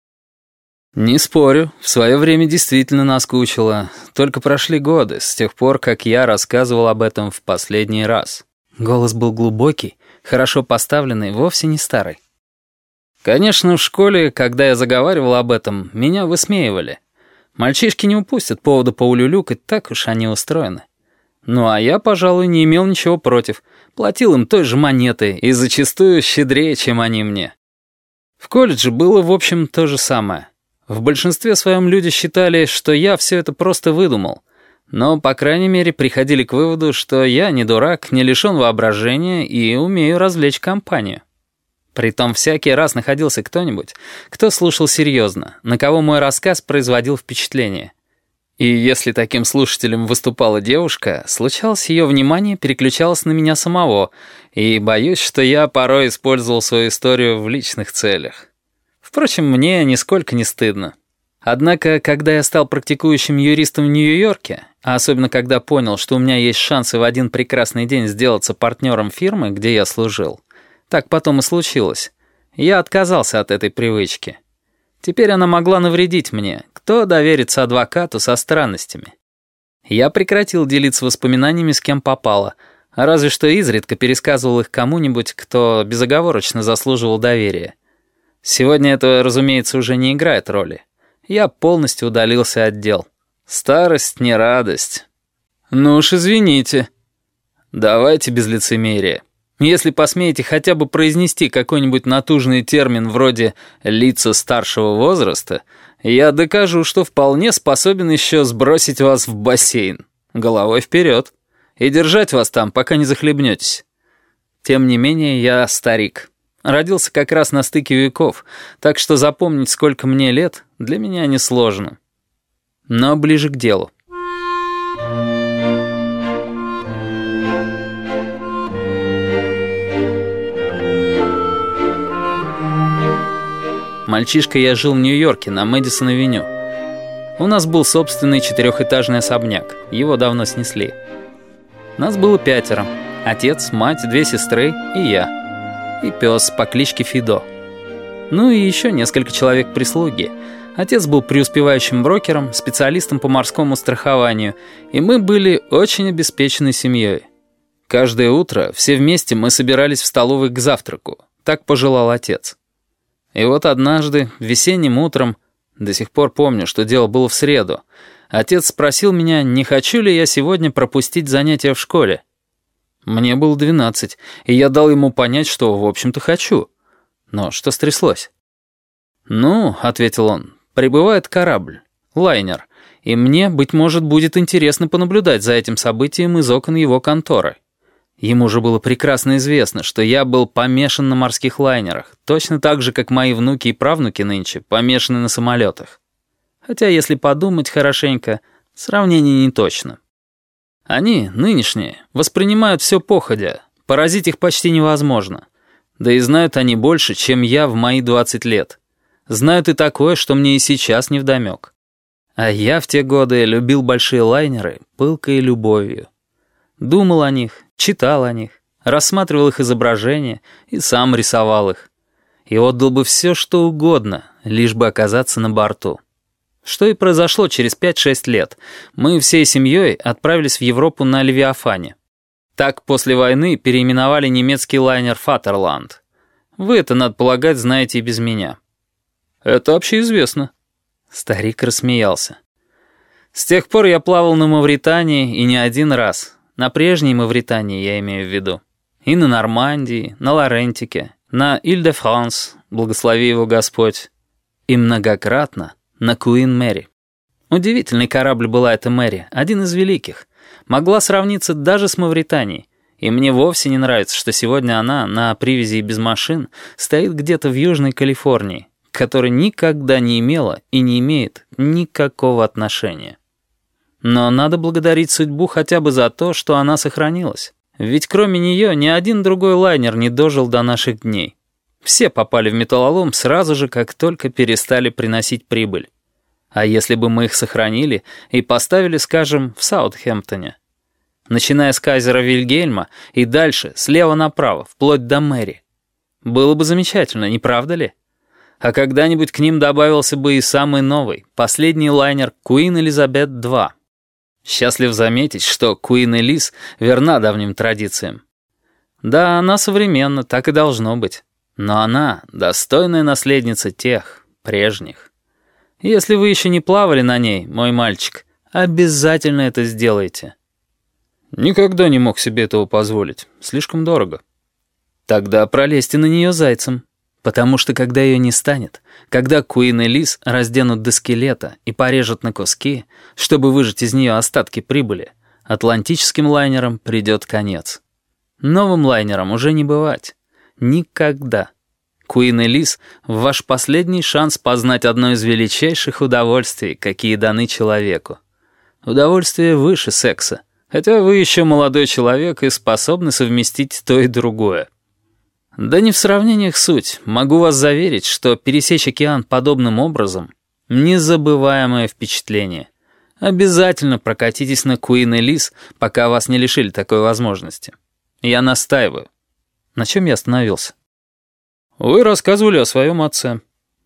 «Не спорю, в свое время действительно наскучило. Только прошли годы, с тех пор, как я рассказывал об этом в последний раз». Голос был глубокий, хорошо поставленный, вовсе не старый. Конечно, в школе, когда я заговаривал об этом, меня высмеивали. Мальчишки не упустят повода поулюлюкать, так уж они устроены. Ну а я, пожалуй, не имел ничего против. Платил им той же монетой и зачастую щедрее, чем они мне. В колледже было, в общем, то же самое. В большинстве своем люди считали, что я все это просто выдумал. Но, по крайней мере, приходили к выводу, что я не дурак, не лишен воображения и умею развлечь компанию. Притом всякий раз находился кто-нибудь, кто слушал серьезно, на кого мой рассказ производил впечатление. И если таким слушателем выступала девушка, случалось, ее внимание переключалось на меня самого, и боюсь, что я порой использовал свою историю в личных целях. Впрочем, мне нисколько не стыдно. Однако, когда я стал практикующим юристом в Нью-Йорке, а особенно когда понял, что у меня есть шансы в один прекрасный день сделаться партнером фирмы, где я служил, так потом и случилось, я отказался от этой привычки. Теперь она могла навредить мне. Кто доверится адвокату со странностями? Я прекратил делиться воспоминаниями с кем попало, а разве что изредка пересказывал их кому-нибудь, кто безоговорочно заслуживал доверия. Сегодня это, разумеется, уже не играет роли. Я полностью удалился от дел. Старость не радость. Ну уж извините. Давайте без лицемерия. Если посмеете хотя бы произнести какой-нибудь натужный термин вроде «лица старшего возраста», я докажу, что вполне способен еще сбросить вас в бассейн. Головой вперед. И держать вас там, пока не захлебнетесь. Тем не менее, я старик. Родился как раз на стыке веков, так что запомнить, сколько мне лет, для меня несложно. Но ближе к делу. Мальчишкой я жил в Нью-Йорке на Мэдисон-авеню. У нас был собственный четырехэтажный особняк. Его давно снесли. Нас было пятеро. Отец, мать, две сестры и я. И пес по кличке Фидо. Ну и еще несколько человек прислуги. Отец был преуспевающим брокером, специалистом по морскому страхованию, и мы были очень обеспеченной семьей. Каждое утро все вместе мы собирались в столовой к завтраку. Так пожелал отец. И вот однажды, весенним утром, до сих пор помню, что дело было в среду, отец спросил меня, не хочу ли я сегодня пропустить занятия в школе. Мне было двенадцать, и я дал ему понять, что, в общем-то, хочу. Но что стряслось? «Ну, — ответил он, — прибывает корабль, лайнер, и мне, быть может, будет интересно понаблюдать за этим событием из окон его конторы». Ему же было прекрасно известно, что я был помешан на морских лайнерах, точно так же, как мои внуки и правнуки нынче помешаны на самолетах. Хотя, если подумать хорошенько, сравнение не точно. Они, нынешние, воспринимают все походя, поразить их почти невозможно. Да и знают они больше, чем я в мои двадцать лет. Знают и такое, что мне и сейчас невдомек. А я в те годы любил большие лайнеры пылкой любовью. Думал о них, читал о них, рассматривал их изображения и сам рисовал их. И отдал бы все, что угодно, лишь бы оказаться на борту. Что и произошло через пять-шесть лет. Мы всей семьей отправились в Европу на Левиафане. Так после войны переименовали немецкий лайнер «Фатерланд». Вы это, надо полагать, знаете и без меня. Это общеизвестно. Старик рассмеялся. С тех пор я плавал на Мавритании и не один раз. На прежней Мавритании я имею в виду. И на Нормандии, на Лорентике, на Иль-де-Франс, благослови его Господь. И многократно на Куин-Мэри. Удивительный корабль была эта Мэри, один из великих. Могла сравниться даже с Мавританией. И мне вовсе не нравится, что сегодня она на привязи и без машин стоит где-то в Южной Калифорнии, к которой никогда не имела и не имеет никакого отношения. Но надо благодарить судьбу хотя бы за то, что она сохранилась. Ведь кроме нее ни один другой лайнер не дожил до наших дней. Все попали в металлолом сразу же, как только перестали приносить прибыль. А если бы мы их сохранили и поставили, скажем, в Саутгемптоне? Начиная с кайзера Вильгельма и дальше, слева направо, вплоть до Мэри. Было бы замечательно, не правда ли? А когда-нибудь к ним добавился бы и самый новый, последний лайнер Queen Elizabeth два. Счастлив заметить, что Queen Элиз верна давним традициям. Да, она современна, так и должно быть. Но она достойная наследница тех, прежних. Если вы еще не плавали на ней, мой мальчик, обязательно это сделайте. Никогда не мог себе этого позволить. Слишком дорого. Тогда пролезьте на нее зайцем. Потому что когда ее не станет, когда Queen Элиз разденут до скелета и порежут на куски, чтобы выжать из нее остатки прибыли, атлантическим лайнерам придет конец. Новым лайнерам уже не бывать. Никогда. Queen Элиз — ваш последний шанс познать одно из величайших удовольствий, какие даны человеку. Удовольствие выше секса, хотя вы еще молодой человек и способны совместить то и другое. Да не в сравнениях суть. Могу вас заверить, что пересечь океан подобным образом — незабываемое впечатление. Обязательно прокатитесь на Queen Элиз, пока вас не лишили такой возможности. Я настаиваю. На чем я остановился? Вы рассказывали о своем отце.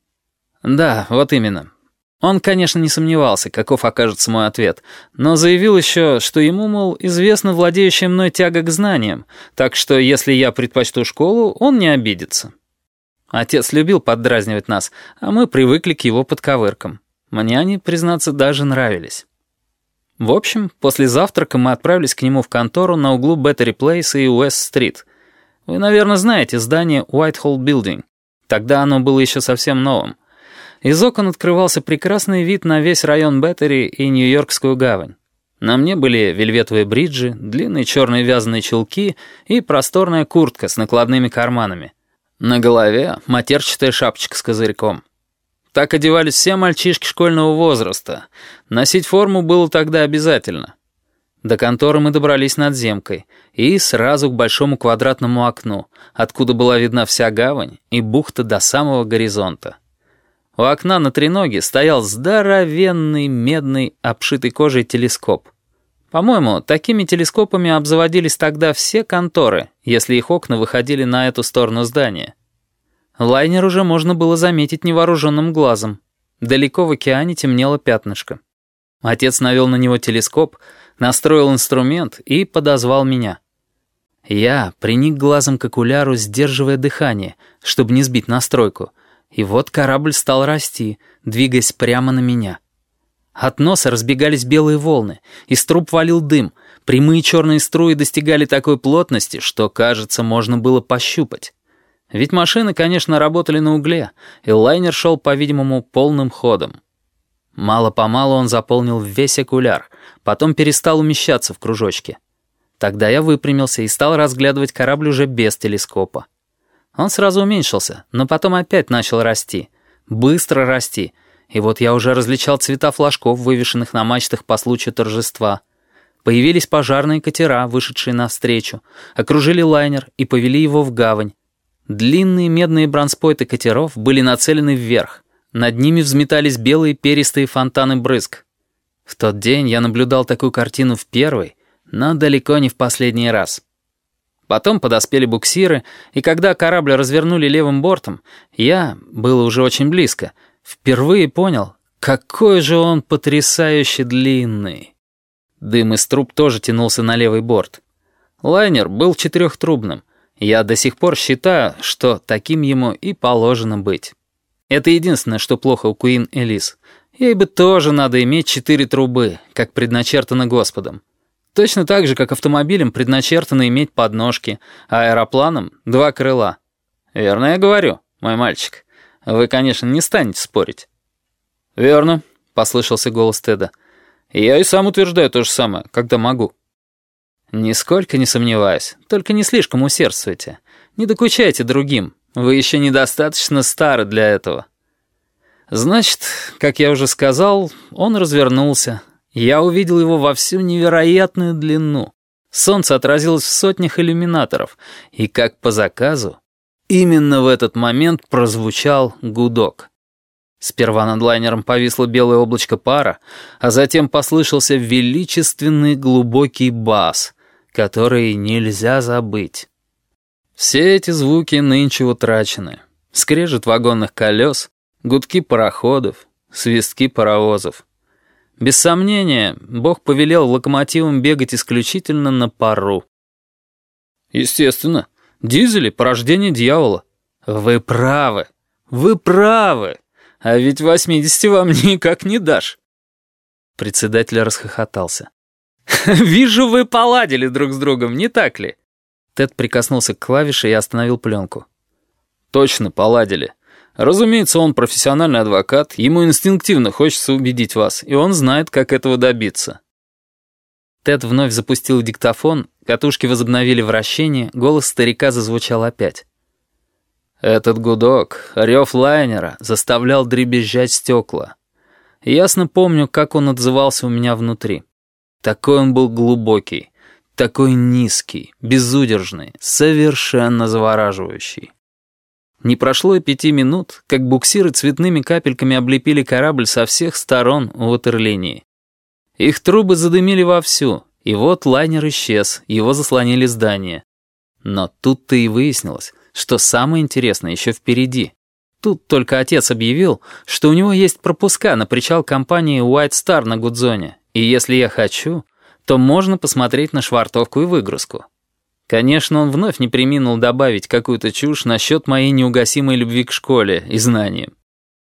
Да, вот именно. Он, конечно, не сомневался, каков окажется мой ответ, но заявил еще, что ему, мол, известна владеющая мной тяга к знаниям, так что если я предпочту школу, он не обидится. Отец любил поддразнивать нас, а мы привыкли к его подковыркам. Мне они, признаться, даже нравились. В общем, после завтрака мы отправились к нему в контору на углу Беттери Плейс и Уэст-стрит. Вы, наверное, знаете здание Whitehall Building. Тогда оно было еще совсем новым. Из окон открывался прекрасный вид на весь район Беттери и Нью-Йоркскую гавань. На мне были вельветовые бриджи, длинные черные вязаные чулки и просторная куртка с накладными карманами. На голове матерчатая шапочка с козырьком. Так одевались все мальчишки школьного возраста. Носить форму было тогда обязательно. До конторы мы добрались надземкой и сразу к большому квадратному окну, откуда была видна вся гавань и бухта до самого горизонта. У окна на треноге стоял здоровенный медный, обшитый кожей телескоп. По-моему, такими телескопами обзаводились тогда все конторы, если их окна выходили на эту сторону здания. Лайнер уже можно было заметить невооруженным глазом. Далеко в океане темнело пятнышко. Отец навел на него телескоп, настроил инструмент и подозвал меня. Я приник глазом к окуляру, сдерживая дыхание, чтобы не сбить настройку. И вот корабль стал расти, двигаясь прямо на меня. От носа разбегались белые волны, из труб валил дым, прямые черные струи достигали такой плотности, что, кажется, можно было пощупать. Ведь машины, конечно, работали на угле, и лайнер шел, по-видимому, полным ходом. Мало-помалу он заполнил весь окуляр, потом перестал умещаться в кружочке. Тогда я выпрямился и стал разглядывать корабль уже без телескопа. Он сразу уменьшился, но потом опять начал расти, быстро расти, и вот я уже различал цвета флажков, вывешенных на мачтах по случаю торжества. Появились пожарные катера, вышедшие навстречу, окружили лайнер и повели его в гавань. Длинные медные бронспойты катеров были нацелены вверх. Над ними взметались белые перистые фонтаны брызг. В тот день я наблюдал такую картину в первый, но далеко не в последний раз. Потом подоспели буксиры, и когда корабль развернули левым бортом, я, было уже очень близко, впервые понял, какой же он потрясающе длинный. Дым из труб тоже тянулся на левый борт. Лайнер был четырехтрубным. Я до сих пор считаю, что таким ему и положено быть. Это единственное, что плохо у Куин Элис. Ей бы тоже надо иметь четыре трубы, как предначертано Господом. Точно так же, как автомобилям предначертано иметь подножки, а аэропланам — два крыла. Верно я говорю, мой мальчик? Вы, конечно, не станете спорить. «Верно», — послышался голос Теда. «Я и сам утверждаю то же самое, когда могу». «Нисколько не сомневаюсь, только не слишком усердствуйте. Не докучайте другим, вы еще недостаточно стары для этого». Значит, как я уже сказал, он развернулся. Я увидел его во всю невероятную длину. Солнце отразилось в сотнях иллюминаторов, и, как по заказу, именно в этот момент прозвучал гудок. Сперва над лайнером повисло белое облачко пара, а затем послышался величественный глубокий бас, который нельзя забыть. Все эти звуки нынче утрачены. Скрежет вагонных колес, гудки пароходов, свистки паровозов. Без сомнения, Бог повелел локомотивам бегать исключительно на пару. Естественно, дизели — порождение дьявола. Вы правы, вы правы. А ведь восьмидесяти вам никак не дашь. Председатель расхохотался. «Вижу, вы поладили друг с другом, не так ли?» Тед прикоснулся к клавише и остановил пленку. «Точно поладили. Разумеется, он профессиональный адвокат, ему инстинктивно хочется убедить вас, и он знает, как этого добиться». Тед вновь запустил диктофон, катушки возобновили вращение, голос старика зазвучал опять. Этот гудок, рев лайнера, заставлял дребезжать стекла. Ясно помню, как он отзывался у меня внутри. Такой он был глубокий, такой низкий, безудержный, совершенно завораживающий. Не прошло и пяти минут, как буксиры цветными капельками облепили корабль со всех сторон у ватерлинии. Их трубы задымили вовсю, и вот лайнер исчез, его заслонили здания. Но тут-то и выяснилось, что самое интересное еще впереди. Тут только отец объявил, что у него есть пропуска на причал компании White Star на Гудзоне, и если я хочу, то можно посмотреть на швартовку и выгрузку. Конечно, он вновь не преминул добавить какую-то чушь насчет моей неугасимой любви к школе и знаниям.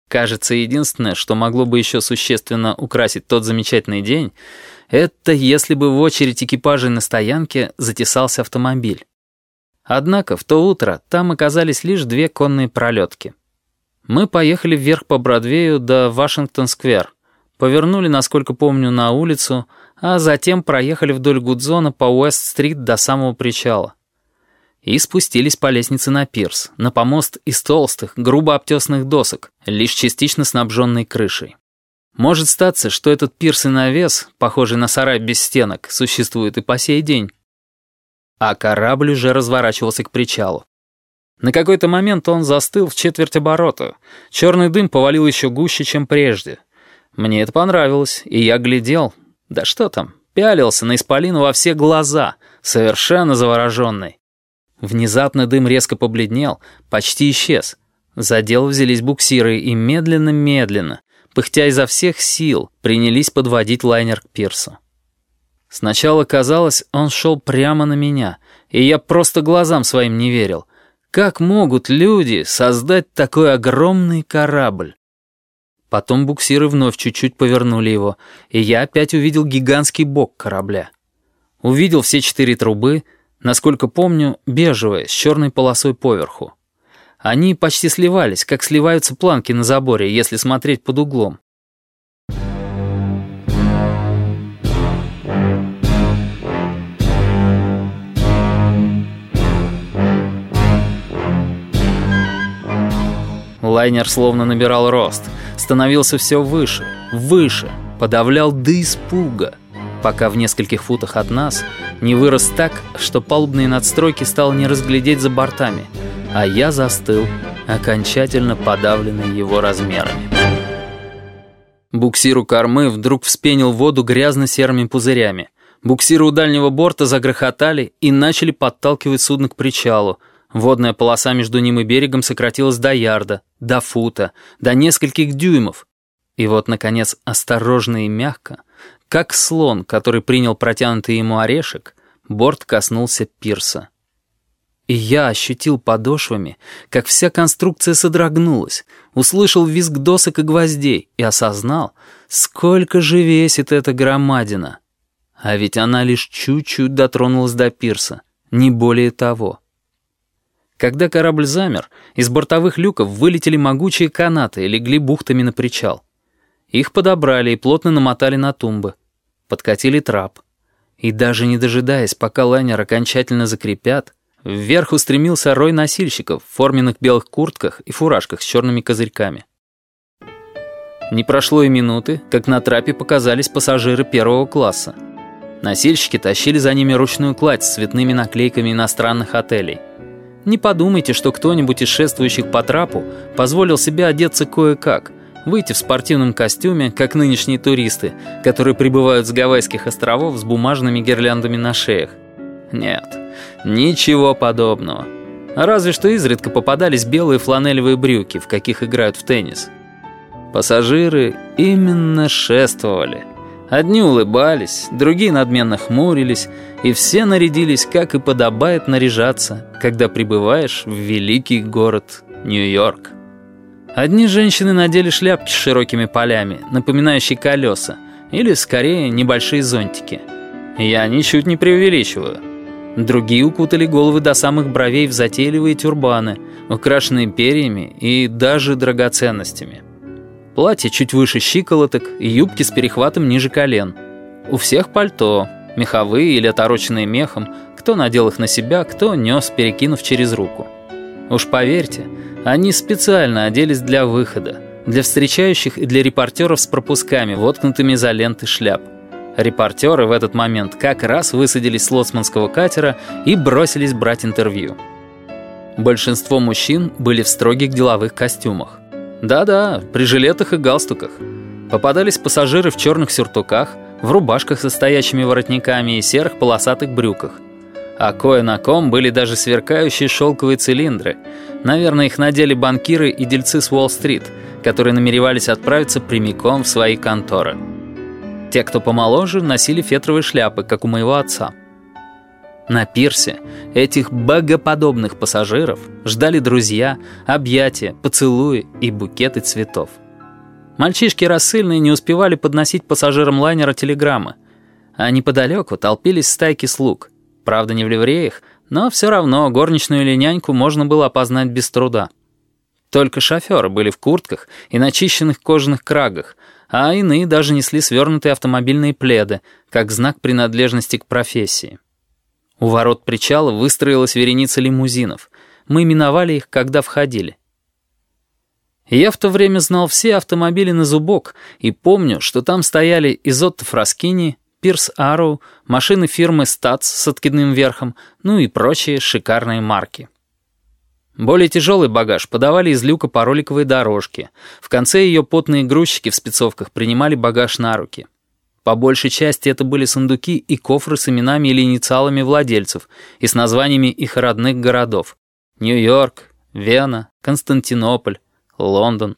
Кажется, единственное, что могло бы еще существенно украсить тот замечательный день, это если бы в очередь экипажей на стоянке затесался автомобиль. Однако в то утро там оказались лишь две конные пролетки. Мы поехали вверх по Бродвею до Вашингтон-сквер, повернули, насколько помню, на улицу, а затем проехали вдоль Гудзона по Уэст-стрит до самого причала. И спустились по лестнице на пирс, на помост из толстых, грубо обтесанных досок, лишь частично снабженный крышей. Может статься, что этот пирс и навес, похожий на сарай без стенок, существует и по сей день. А корабль уже разворачивался к причалу. На какой-то момент он застыл в четверть оборота. Черный дым повалил еще гуще, чем прежде. Мне это понравилось, и я глядел, да что там, пялился на исполину во все глаза, совершенно завороженный. Внезапно дым резко побледнел, почти исчез. За дело взялись буксиры и медленно-медленно, пыхтя изо всех сил, принялись подводить лайнер к пирсу. Сначала казалось, он шел прямо на меня, и я просто глазам своим не верил. Как могут люди создать такой огромный корабль? Потом буксиры вновь чуть-чуть повернули его, и я опять увидел гигантский бок корабля. Увидел все четыре трубы, насколько помню, бежевые, с черной полосой поверху. Они почти сливались, как сливаются планки на заборе, если смотреть под углом. Лайнер словно набирал рост, становился все выше, выше, подавлял до испуга, пока в нескольких футах от нас не вырос так, что палубные надстройки стало не разглядеть за бортами, а я застыл, окончательно подавленный его размерами. Буксир у кормы вдруг вспенил воду грязно-серыми пузырями. Буксиры у дальнего борта загрохотали и начали подталкивать судно к причалу. Водная полоса между ним и берегом сократилась до ярда, до фута, до нескольких дюймов. И вот, наконец, осторожно и мягко, как слон, который принял протянутый ему орешек, борт коснулся пирса. И я ощутил подошвами, как вся конструкция содрогнулась, услышал визг досок и гвоздей и осознал, сколько же весит эта громадина. А ведь она лишь чуть-чуть дотронулась до пирса, не более того. Когда корабль замер, из бортовых люков вылетели могучие канаты и легли бухтами на причал. Их подобрали и плотно намотали на тумбы. Подкатили трап. И даже не дожидаясь, пока лайнер окончательно закрепят, вверх устремился рой носильщиков в форменных белых куртках и фуражках с черными козырьками. Не прошло и минуты, как на трапе показались пассажиры первого класса. Носильщики тащили за ними ручную кладь с цветными наклейками иностранных отелей. Не подумайте, что кто-нибудь из шествующих по трапу позволил себе одеться кое-как, выйти в спортивном костюме, как нынешние туристы, которые прибывают с Гавайских островов с бумажными гирляндами на шеях. Нет, ничего подобного. Разве что изредка попадались белые фланелевые брюки, в каких играют в теннис. Пассажиры именно шествовали. Одни улыбались, другие надменно хмурились, и все нарядились, как и подобает наряжаться, когда прибываешь в великий город Нью-Йорк. Одни женщины надели шляпки с широкими полями, напоминающие колеса, или, скорее, небольшие зонтики. Я ничуть не преувеличиваю. Другие укутали головы до самых бровей в затейливые тюрбаны, украшенные перьями и даже драгоценностями. Платья чуть выше щиколоток и юбки с перехватом ниже колен. У всех пальто, меховые или отороченные мехом, кто надел их на себя, кто нес, перекинув через руку. Уж поверьте, они специально оделись для выхода, для встречающих и для репортеров с пропусками, воткнутыми за ленты шляп. Репортеры в этот момент как раз высадились с лоцманского катера и бросились брать интервью. Большинство мужчин были в строгих деловых костюмах. Да-да, при жилетах и галстуках. Попадались пассажиры в черных сюртуках, в рубашках со стоячими воротниками и серых полосатых брюках. А кое на ком были даже сверкающие шелковые цилиндры. Наверное, их надели банкиры и дельцы с Уолл-стрит, которые намеревались отправиться прямиком в свои конторы. Те, кто помоложе, носили фетровые шляпы, как у моего отца. На пирсе этих богоподобных пассажиров ждали друзья, объятия, поцелуи и букеты цветов. Мальчишки рассыльные не успевали подносить пассажирам лайнера телеграммы, а неподалеку толпились стайки слуг. Правда, не в ливреях, но все равно горничную или няньку можно было опознать без труда. Только шоферы были в куртках и начищенных кожаных крагах, а иные даже несли свернутые автомобильные пледы, как знак принадлежности к профессии. У ворот причала выстроилась вереница лимузинов. Мы миновали их, когда входили. Я в то время знал все автомобили на зубок и помню, что там стояли Изотто Фраскини, Пирс Арроу, машины фирмы Статс с откидным верхом, ну и прочие шикарные марки. Более тяжелый багаж подавали из люка по роликовой дорожке. В конце ее потные грузчики в спецовках принимали багаж на руки. По большей части это были сундуки и кофры с именами или инициалами владельцев и с названиями их родных городов. Нью-Йорк, Вена, Константинополь, Лондон.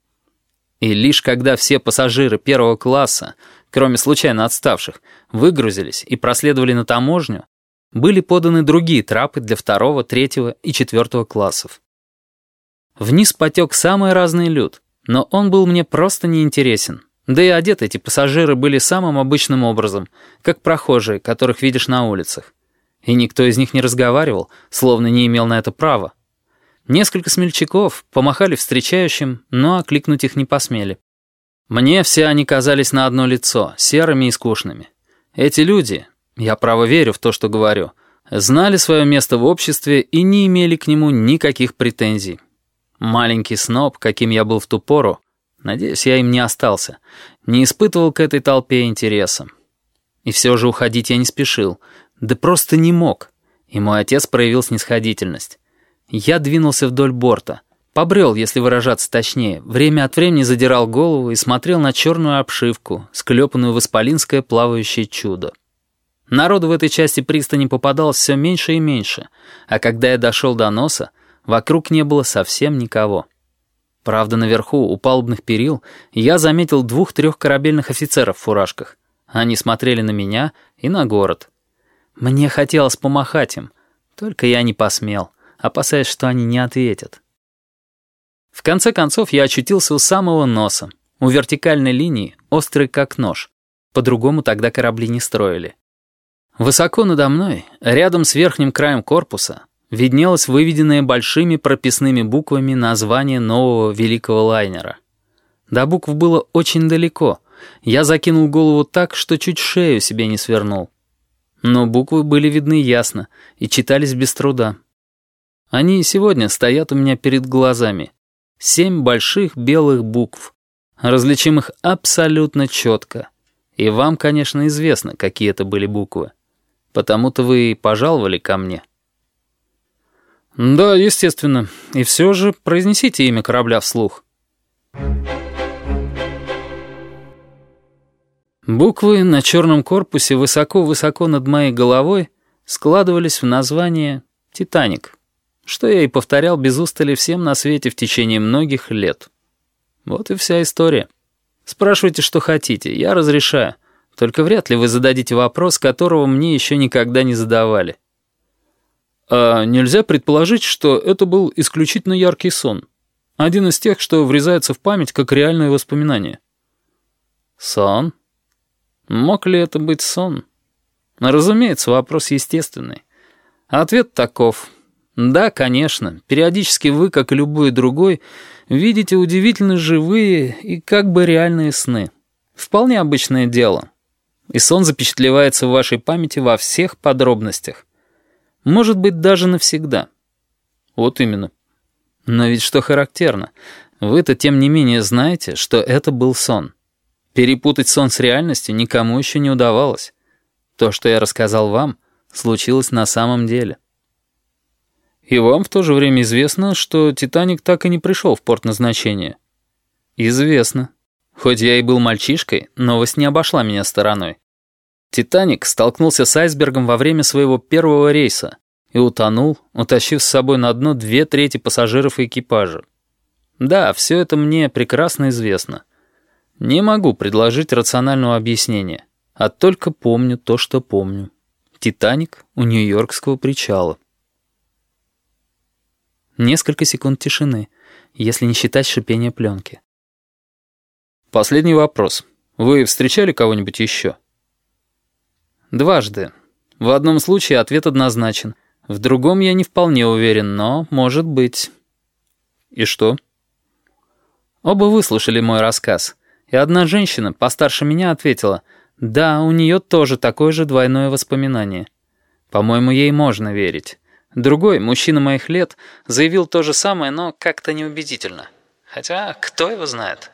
И лишь когда все пассажиры первого класса, кроме случайно отставших, выгрузились и проследовали на таможню, были поданы другие трапы для второго, третьего и четвертого классов. Вниз потек самый разный люд, но он был мне просто неинтересен. Да и одеты эти пассажиры были самым обычным образом, как прохожие, которых видишь на улицах. И никто из них не разговаривал, словно не имел на это права. Несколько смельчаков помахали встречающим, но окликнуть их не посмели. Мне все они казались на одно лицо, серыми и скучными. Эти люди, я право верю в то, что говорю, знали свое место в обществе и не имели к нему никаких претензий. Маленький сноб, каким я был в ту пору, надеюсь, я им не остался, не испытывал к этой толпе интереса. И все же уходить я не спешил, да просто не мог, и мой отец проявил снисходительность. Я двинулся вдоль борта, побрел, если выражаться точнее, время от времени задирал голову и смотрел на черную обшивку, склепанную в исполинское плавающее чудо. Народу в этой части пристани попадалось все меньше и меньше, а когда я дошел до носа, вокруг не было совсем никого. Правда, наверху, у палубных перил, я заметил двух-трех корабельных офицеров в фуражках. Они смотрели на меня и на город. Мне хотелось помахать им, только я не посмел, опасаясь, что они не ответят. В конце концов, я очутился у самого носа, у вертикальной линии, острой как нож. По-другому тогда корабли не строили. Высоко надо мной, рядом с верхним краем корпуса, виднелось выведенное большими прописными буквами название нового великого лайнера. До букв было очень далеко. Я закинул голову так, что чуть шею себе не свернул. Но буквы были видны ясно и читались без труда. Они и сегодня стоят у меня перед глазами. Семь больших белых букв, различимых абсолютно четко. И вам, конечно, известно, какие это были буквы. Потому-то вы и пожаловали ко мне. Да, естественно. И все же произнесите имя корабля вслух. Буквы на черном корпусе высоко-высоко над моей головой складывались в название «Титаник», что я и повторял без устали всем на свете в течение многих лет. Вот и вся история. Спрашивайте, что хотите, я разрешаю. Только вряд ли вы зададите вопрос, которого мне еще никогда не задавали. А нельзя предположить, что это был исключительно яркий сон. Один из тех, что врезается в память как реальное воспоминание. Сон? Мог ли это быть сон? Разумеется, вопрос естественный. Ответ таков. Да, конечно, периодически вы, как и любой другой, видите удивительно живые и как бы реальные сны. Вполне обычное дело. И сон запечатлевается в вашей памяти во всех подробностях. Может быть, даже навсегда. Вот именно. Но ведь что характерно, вы-то тем не менее знаете, что это был сон. Перепутать сон с реальностью никому еще не удавалось. То, что я рассказал вам, случилось на самом деле. И вам в то же время известно, что «Титаник» так и не пришел в порт назначения. Известно. Хоть я и был мальчишкой, новость не обошла меня стороной. «Титаник» столкнулся с айсбергом во время своего первого рейса и утонул, утащив с собой на дно две трети пассажиров и экипажа. Да, все это мне прекрасно известно. Не могу предложить рационального объяснения, а только помню то, что помню. «Титаник» у Нью-Йоркского причала. Несколько секунд тишины, если не считать шипения пленки. Последний вопрос. Вы встречали кого-нибудь еще? Дважды. В одном случае ответ однозначен. В другом я не вполне уверен, но может быть. И что? Оба выслушали мой рассказ. И одна женщина, постарше меня, ответила: да, у нее тоже такое же двойное воспоминание. По-моему, ей можно верить. Другой, мужчина моих лет, заявил то же самое, но как-то неубедительно. Хотя, кто его знает?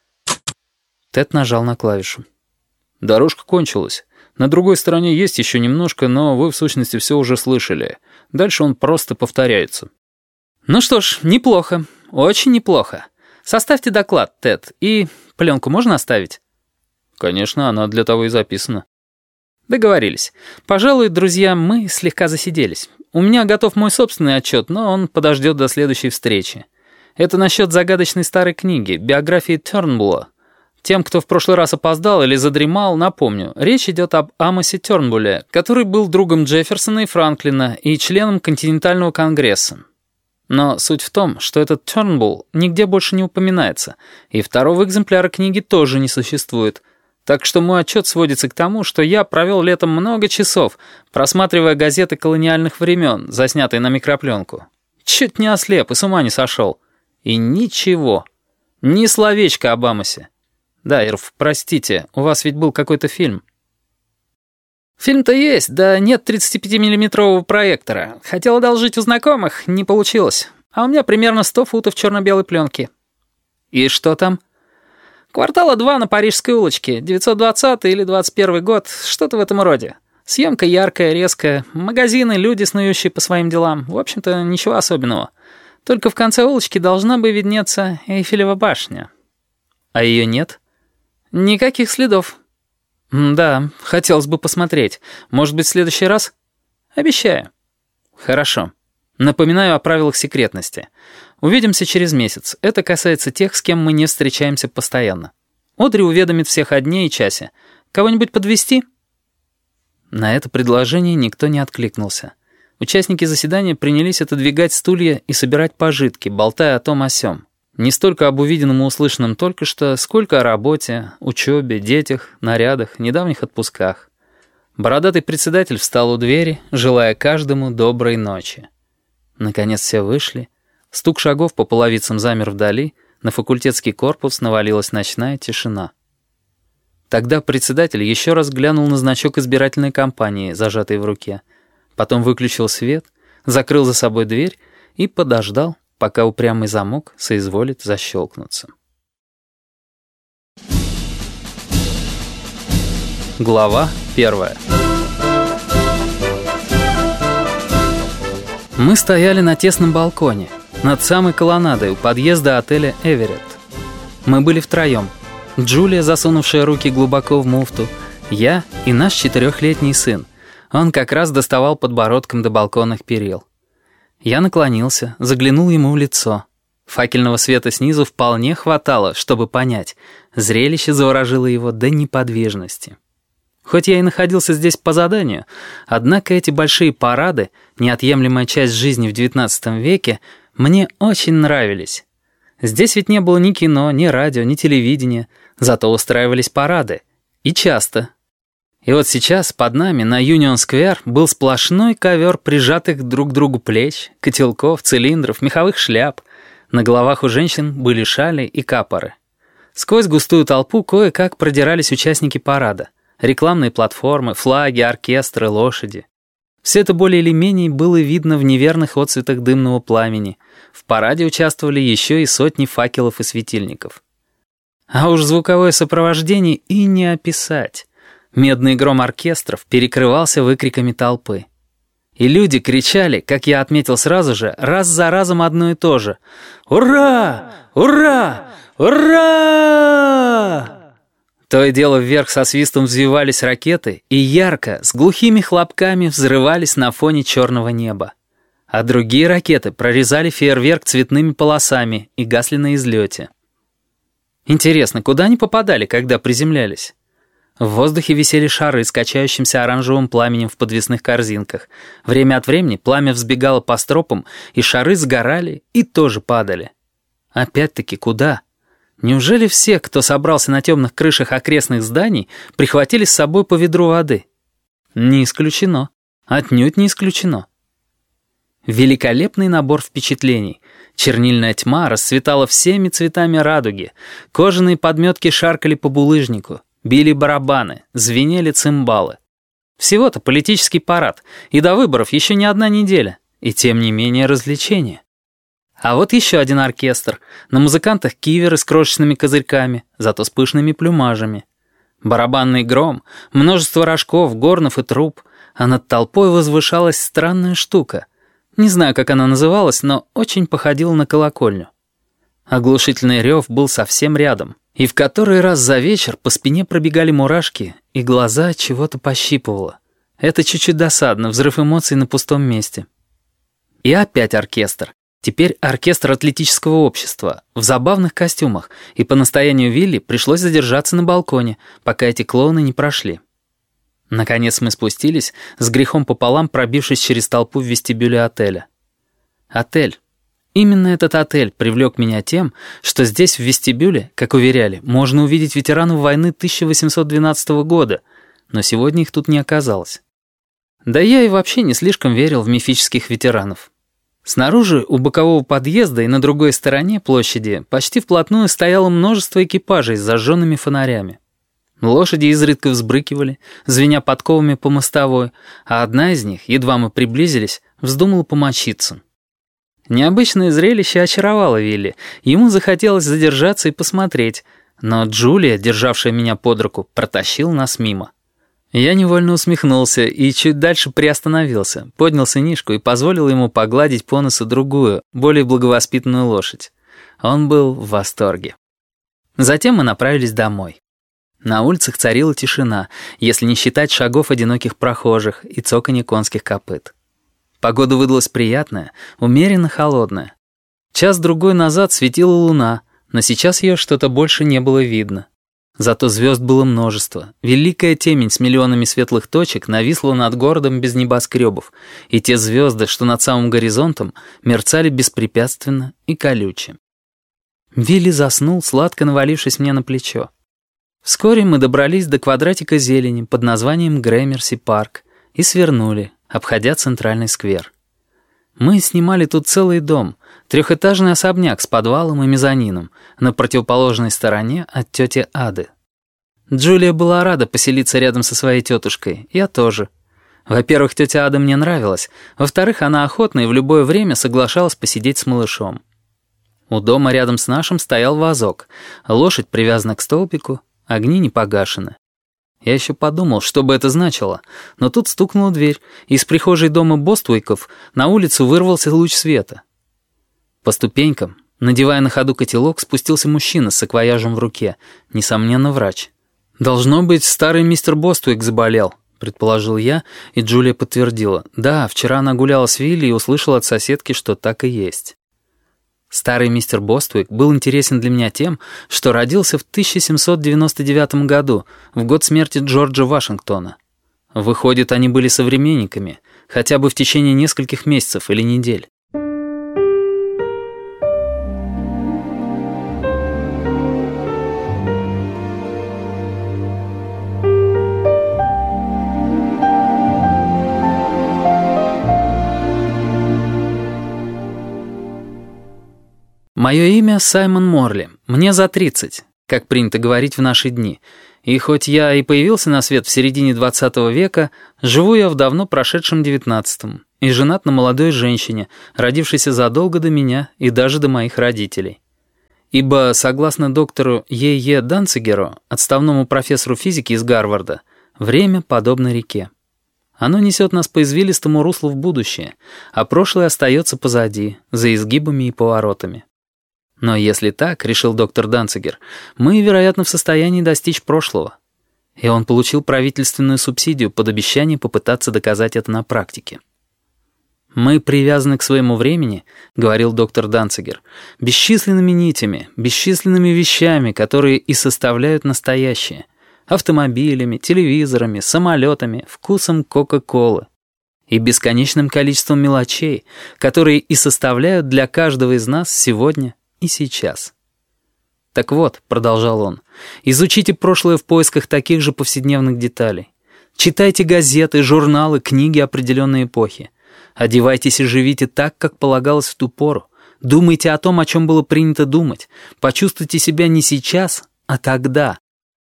Тед нажал на клавишу. Дорожка кончилась. На другой стороне есть еще немножко, но вы в сущности все уже слышали. Дальше он просто повторяется. Ну что ж, неплохо. Очень неплохо. Составьте доклад, Тед, и пленку можно оставить? Конечно, она для того и записана. Договорились. Пожалуй, друзья, мы слегка засиделись. У меня готов мой собственный отчет, но он подождет до следующей встречи. Это насчет загадочной старой книги, биографии Тернбулла. Тем, кто в прошлый раз опоздал или задремал, напомню, речь идет об Амосе Тернбулле, который был другом Джефферсона и Франклина и членом Континентального конгресса. Но суть в том, что этот Тернбулл нигде больше не упоминается, и второго экземпляра книги тоже не существует. Так что мой отчет сводится к тому, что я провел летом много часов, просматривая газеты колониальных времен, заснятые на микропленку. Чуть не ослеп и с ума не сошел. И ничего. Ни словечка об Амосе. Да, Ирв, простите, у вас ведь был какой-то фильм. Фильм-то есть, да нет тридцатипятимиллиметрового проектора. Хотел одолжить у знакомых, не получилось. А у меня примерно сто футов черно-белой пленки. И что там? Квартала два на Парижской улочке, девятьсот двадцатый или двадцать первый год, что-то в этом роде. Съемка яркая, резкая, магазины, люди, снующие по своим делам. В общем-то, ничего особенного. Только в конце улочки должна бы виднеться Эйфелева башня. А ее нет? Никаких следов. Да, хотелось бы посмотреть. Может быть, в следующий раз? Обещаю. Хорошо. Напоминаю о правилах секретности. Увидимся через месяц. Это касается тех, с кем мы не встречаемся постоянно. Одри уведомит всех о дне и часе. Кого-нибудь подвезти? На это предложение никто не откликнулся. Участники заседания принялись отодвигать стулья и собирать пожитки, болтая о том о сём. Не столько об увиденном и услышанном только что, сколько о работе, учебе, детях, нарядах, недавних отпусках. Бородатый председатель встал у двери, желая каждому доброй ночи. Наконец все вышли. Стук шагов по половицам замер вдали, на факультетский корпус навалилась ночная тишина. Тогда председатель еще раз глянул на значок избирательной кампании, зажатый в руке. Потом выключил свет, закрыл за собой дверь и подождал, пока упрямый замок соизволит защелкнуться. Глава первая. Мы стояли на тесном балконе, над самой колоннадой у подъезда отеля «Эверетт». Мы были втроем. Джулия, засунувшая руки глубоко в муфту, я и наш четырехлетний сын. Он как раз доставал подбородком до балконных перил. Я наклонился, заглянул ему в лицо. Факельного света снизу вполне хватало, чтобы понять. Зрелище заворожило его до неподвижности. Хоть я и находился здесь по заданию, однако эти большие парады, неотъемлемая часть жизни в девятнадцатом веке, мне очень нравились. Здесь ведь не было ни кино, ни радио, ни телевидения, зато устраивались парады. И часто. И вот сейчас под нами на Юнион-сквер был сплошной ковер прижатых друг к другу плеч, котелков, цилиндров, меховых шляп. На головах у женщин были шали и капоры. Сквозь густую толпу кое-как продирались участники парада. Рекламные платформы, флаги, оркестры, лошади. Все это более или менее было видно в неверных отцветах дымного пламени. В параде участвовали еще и сотни факелов и светильников. А уж звуковое сопровождение и не описать. Медный гром оркестров перекрывался выкриками толпы. И люди кричали, как я отметил сразу же, раз за разом одно и то же. «Ура! Ура! Ура!» То и дело вверх со свистом взвивались ракеты и ярко, с глухими хлопками взрывались на фоне черного неба. А другие ракеты прорезали фейерверк цветными полосами и гасли на излете. Интересно, куда они попадали, когда приземлялись? В воздухе висели шары с качающимся оранжевым пламенем в подвесных корзинках. Время от времени пламя взбегало по стропам, и шары сгорали и тоже падали. Опять-таки куда? Неужели все, кто собрался на темных крышах окрестных зданий, прихватили с собой по ведру воды? Не исключено. Отнюдь не исключено. Великолепный набор впечатлений. Чернильная тьма расцветала всеми цветами радуги. Кожаные подметки шаркали по булыжнику. Били барабаны, звенели цимбалы. Всего-то политический парад, и до выборов еще не одна неделя. И тем не менее развлечения. А вот еще один оркестр. На музыкантах киверы с крошечными козырьками, зато с пышными плюмажами. Барабанный гром, множество рожков, горнов и труб. А над толпой возвышалась странная штука. Не знаю, как она называлась, но очень походила на колокольню. Оглушительный рев был совсем рядом. И в который раз за вечер по спине пробегали мурашки, и глаза чего-то пощипывало. Это чуть-чуть досадно, взрыв эмоций на пустом месте. И опять оркестр. Теперь оркестр атлетического общества, в забавных костюмах, и по настоянию Вилли пришлось задержаться на балконе, пока эти клоуны не прошли. Наконец мы спустились, с грехом пополам пробившись через толпу в вестибюле отеля. Отель. Именно этот отель привлек меня тем, что здесь, в вестибюле, как уверяли, можно увидеть ветеранов войны тысяча восемьсот двенадцатого года, но сегодня их тут не оказалось. Да я и вообще не слишком верил в мифических ветеранов. Снаружи, у бокового подъезда и на другой стороне площади, почти вплотную стояло множество экипажей с зажженными фонарями. Лошади изредка взбрыкивали, звеня подковами по мостовой, а одна из них, едва мы приблизились, вздумала помочиться. Необычное зрелище очаровало Вилли. Ему захотелось задержаться и посмотреть, но Джулия, державшая меня под руку, протащила нас мимо. Я невольно усмехнулся и чуть дальше приостановился, поднял сынишку и позволил ему погладить по носу другую, более благовоспитанную лошадь. Он был в восторге. Затем мы направились домой. На улицах царила тишина, если не считать шагов одиноких прохожих и цоканья конских копыт. Погода выдалась приятная, умеренно холодная. Час-другой назад светила луна, но сейчас ее что-то больше не было видно. Зато звезд было множество. Великая темень с миллионами светлых точек нависла над городом без небоскребов, и те звезды, что над самым горизонтом, мерцали беспрепятственно и колюче. Вилли заснул, сладко навалившись мне на плечо. Вскоре мы добрались до квадратика зелени под названием Грэмерси-парк и свернули, обходя центральный сквер. Мы снимали тут целый дом, трехэтажный особняк с подвалом и мезонином на противоположной стороне от тети Ады. Джулия была рада поселиться рядом со своей тетушкой, я тоже. Во-первых, тетя Ада мне нравилась, во-вторых, она охотно и в любое время соглашалась посидеть с малышом. У дома рядом с нашим стоял вазок, лошадь привязана к столбику, огни не погашены. Я еще подумал, что бы это значило, но тут стукнула дверь, и из прихожей дома Боствуиков на улицу вырвался луч света. По ступенькам, надевая на ходу котелок, спустился мужчина с саквояжем в руке, несомненно, врач. «Должно быть, старый мистер Боствуик заболел», — предположил я, и Джулия подтвердила. «Да, вчера она гуляла с Вилли и услышала от соседки, что так и есть». Старый мистер Боствуик был интересен для меня тем, что родился в тысяча семьсот девяносто девятом году, в год смерти Джорджа Вашингтона. Выходит, они были современниками, хотя бы в течение нескольких месяцев или недель. Мое имя Саймон Морли, мне за тридцать, как принято говорить в наши дни, и хоть я и появился на свет в середине двадцатого века, живу я в давно прошедшем девятнадцатом и женат на молодой женщине, родившейся задолго до меня и даже до моих родителей. Ибо, согласно доктору Е Е Данцигеру, отставному профессору физики из Гарварда, время подобно реке. Оно несет нас по извилистому руслу в будущее, а прошлое остается позади, за изгибами и поворотами. Но если так, решил доктор Данцигер, мы, вероятно, в состоянии достичь прошлого. И он получил правительственную субсидию под обещание попытаться доказать это на практике. «Мы привязаны к своему времени», — говорил доктор Данцигер, «бесчисленными нитями, бесчисленными вещами, которые и составляют настоящее. автомобилями, телевизорами, самолетами, вкусом Кока-Колы и бесконечным количеством мелочей, которые и составляют для каждого из нас сегодня и сейчас. «Так вот», — продолжал он, — «изучите прошлое в поисках таких же повседневных деталей. Читайте газеты, журналы, книги определенной эпохи. Одевайтесь и живите так, как полагалось в ту пору. Думайте о том, о чем было принято думать. Почувствуйте себя не сейчас, а тогда.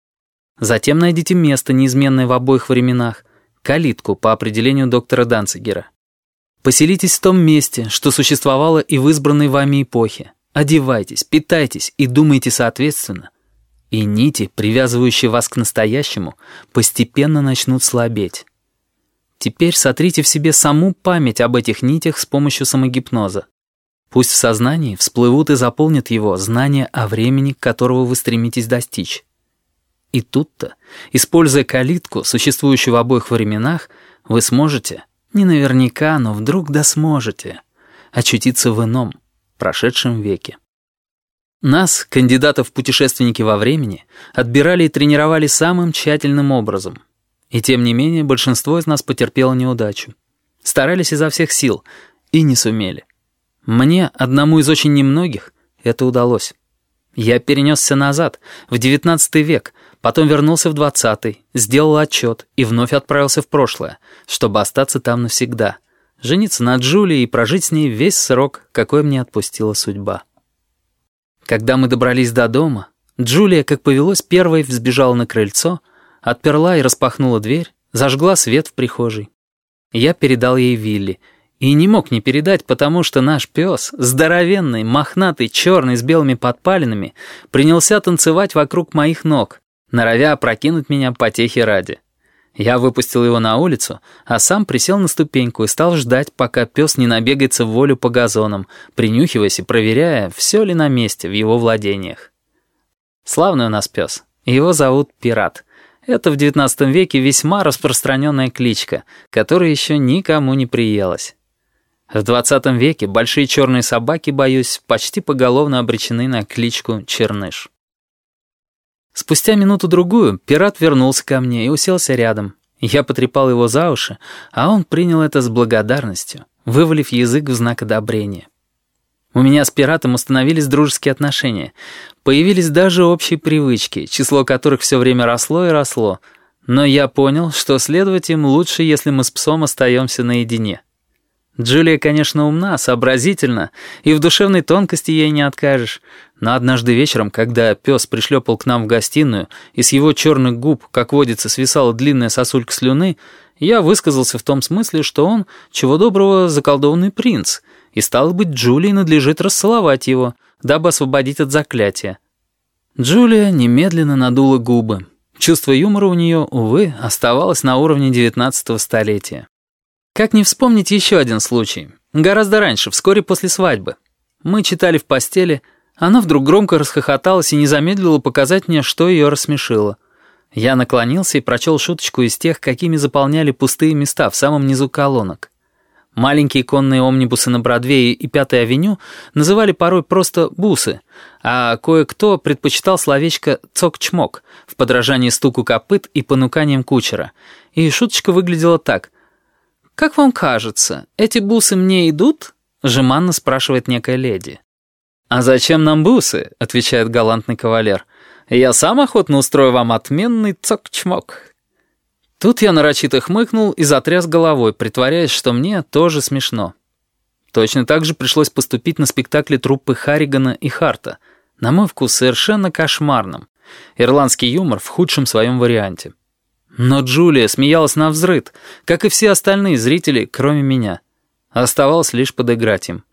Затем найдите место, неизменное в обоих временах, калитку по определению доктора Данцигера. Поселитесь в том месте, что существовало и в избранной вами эпохе. Одевайтесь, питайтесь и думайте соответственно. И нити, привязывающие вас к настоящему, постепенно начнут слабеть. Теперь сотрите в себе саму память об этих нитях с помощью самогипноза. Пусть в сознании всплывут и заполнят его знания о времени, которого вы стремитесь достичь. И тут-то, используя калитку, существующую в обоих временах, вы сможете, не наверняка, но вдруг да сможете, очутиться в ином, прошедшем веке. Нас, кандидатов в путешественники во времени, отбирали и тренировали самым тщательным образом. И тем не менее большинство из нас потерпело неудачу. Старались изо всех сил и не сумели. Мне, одному из очень немногих, это удалось. Я перенесся назад, в девятнадцатый век, потом вернулся в двадцатый, сделал отчет и вновь отправился в прошлое, чтобы остаться там навсегда, жениться на Джулии и прожить с ней весь срок, какой мне отпустила судьба. Когда мы добрались до дома, Джулия, как повелось, первой взбежала на крыльцо, отперла и распахнула дверь, зажгла свет в прихожей. Я передал ей Вилли. И не мог не передать, потому что наш пес, здоровенный, мохнатый, черный, с белыми подпалинами, принялся танцевать вокруг моих ног, норовя опрокинуть меня потехи ради. Я выпустил его на улицу, а сам присел на ступеньку и стал ждать, пока пес не набегается в волю по газонам, принюхиваясь и проверяя, все ли на месте в его владениях. Славный у нас пес. Его зовут Пират. Это в девятнадцатом веке весьма распространенная кличка, которая еще никому не приелась. В двадцатом веке большие черные собаки, боюсь, почти поголовно обречены на кличку Черныш. Спустя минуту-другую Пират вернулся ко мне и уселся рядом. Я потрепал его за уши, а он принял это с благодарностью, вывалив язык в знак одобрения. У меня с Пиратом установились дружеские отношения. Появились даже общие привычки, число которых все время росло и росло. Но я понял, что следовать им лучше, если мы с псом остаемся наедине. Джулия, конечно, умна, сообразительна, и в душевной тонкости ей не откажешь. Но однажды вечером, когда пес пришлепал к нам в гостиную, и с его черных губ, как водится, свисала длинная сосулька слюны, я высказался в том смысле, что он, чего доброго, заколдованный принц, и, стало быть, Джулии надлежит расцеловать его, дабы освободить от заклятия. Джулия немедленно надула губы. Чувство юмора у нее, увы, оставалось на уровне девятнадцатого столетия. Как не вспомнить еще один случай? Гораздо раньше, вскоре после свадьбы. Мы читали в постели, она вдруг громко расхохоталась и не замедлила показать мне, что ее рассмешило. Я наклонился и прочел шуточку из тех, какими заполняли пустые места в самом низу колонок. Маленькие конные омнибусы на Бродвее и Пятой авеню называли порой просто «бусы», а кое-кто предпочитал словечко «цок-чмок» в подражании стуку копыт и понуканием кучера. И шуточка выглядела так. «Как вам кажется, эти бусы мне идут?» — жеманно спрашивает некая леди. «А зачем нам бусы?» — отвечает галантный кавалер. «Я сам охотно устрою вам отменный цок-чмок». Тут я нарочито хмыкнул и затряс головой, притворяясь, что мне тоже смешно. Точно так же пришлось поступить на спектакле труппы Харригана и Харта, на мой вкус совершенно кошмарном. Ирландский юмор в худшем своем варианте. Но Джулия смеялась навзрыд, как и все остальные зрители, кроме меня. Оставалось лишь подыграть им.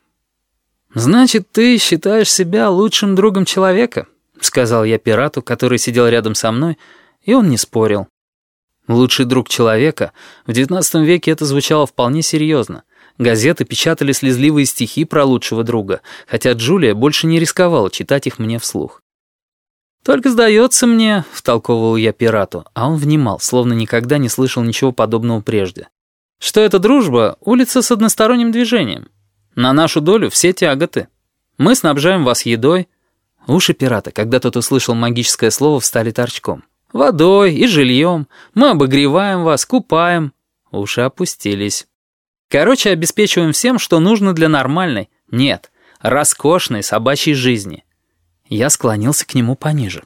«Значит, ты считаешь себя лучшим другом человека?» — сказал я Пирату, который сидел рядом со мной, и он не спорил. Лучший друг человека, в девятнадцатом веке это звучало вполне серьезно. Газеты печатали слезливые стихи про лучшего друга, хотя Джулия больше не рисковала читать их мне вслух. «Только сдается мне», — втолковывал я Пирату, а он внимал, словно никогда не слышал ничего подобного прежде, «что эта дружба — улица с односторонним движением. На нашу долю все тяготы. Мы снабжаем вас едой». Уши Пирата, когда тот услышал магическое слово, встали торчком. Водой и жильем. Мы обогреваем вас, купаем. Уши опустились. Короче, обеспечиваем всем, что нужно для нормальной, нет, роскошной собачьей жизни. Я склонился к нему пониже.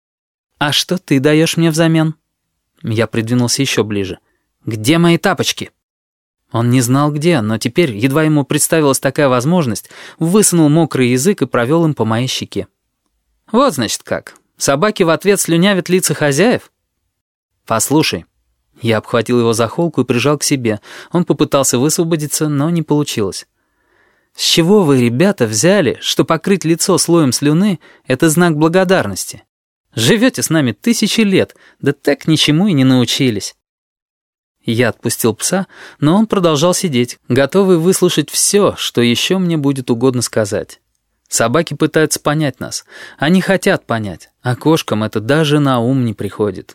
«А что ты даешь мне взамен?» Я придвинулся еще ближе. «Где мои тапочки?» Он не знал где, но теперь, едва ему представилась такая возможность, высунул мокрый язык и провел им по моей щеке. «Вот, значит, как. Собаки в ответ слюнявят лица хозяев?» «Послушай». Я обхватил его за холку и прижал к себе. Он попытался высвободиться, но не получилось. «С чего вы, ребята, взяли, что покрыть лицо слоем слюны — это знак благодарности? Живете с нами тысячи лет, да так ничему и не научились». Я отпустил пса, но он продолжал сидеть, готовый выслушать все, что еще мне будет угодно сказать. Собаки пытаются понять нас. Они хотят понять, а кошкам это даже на ум не приходит.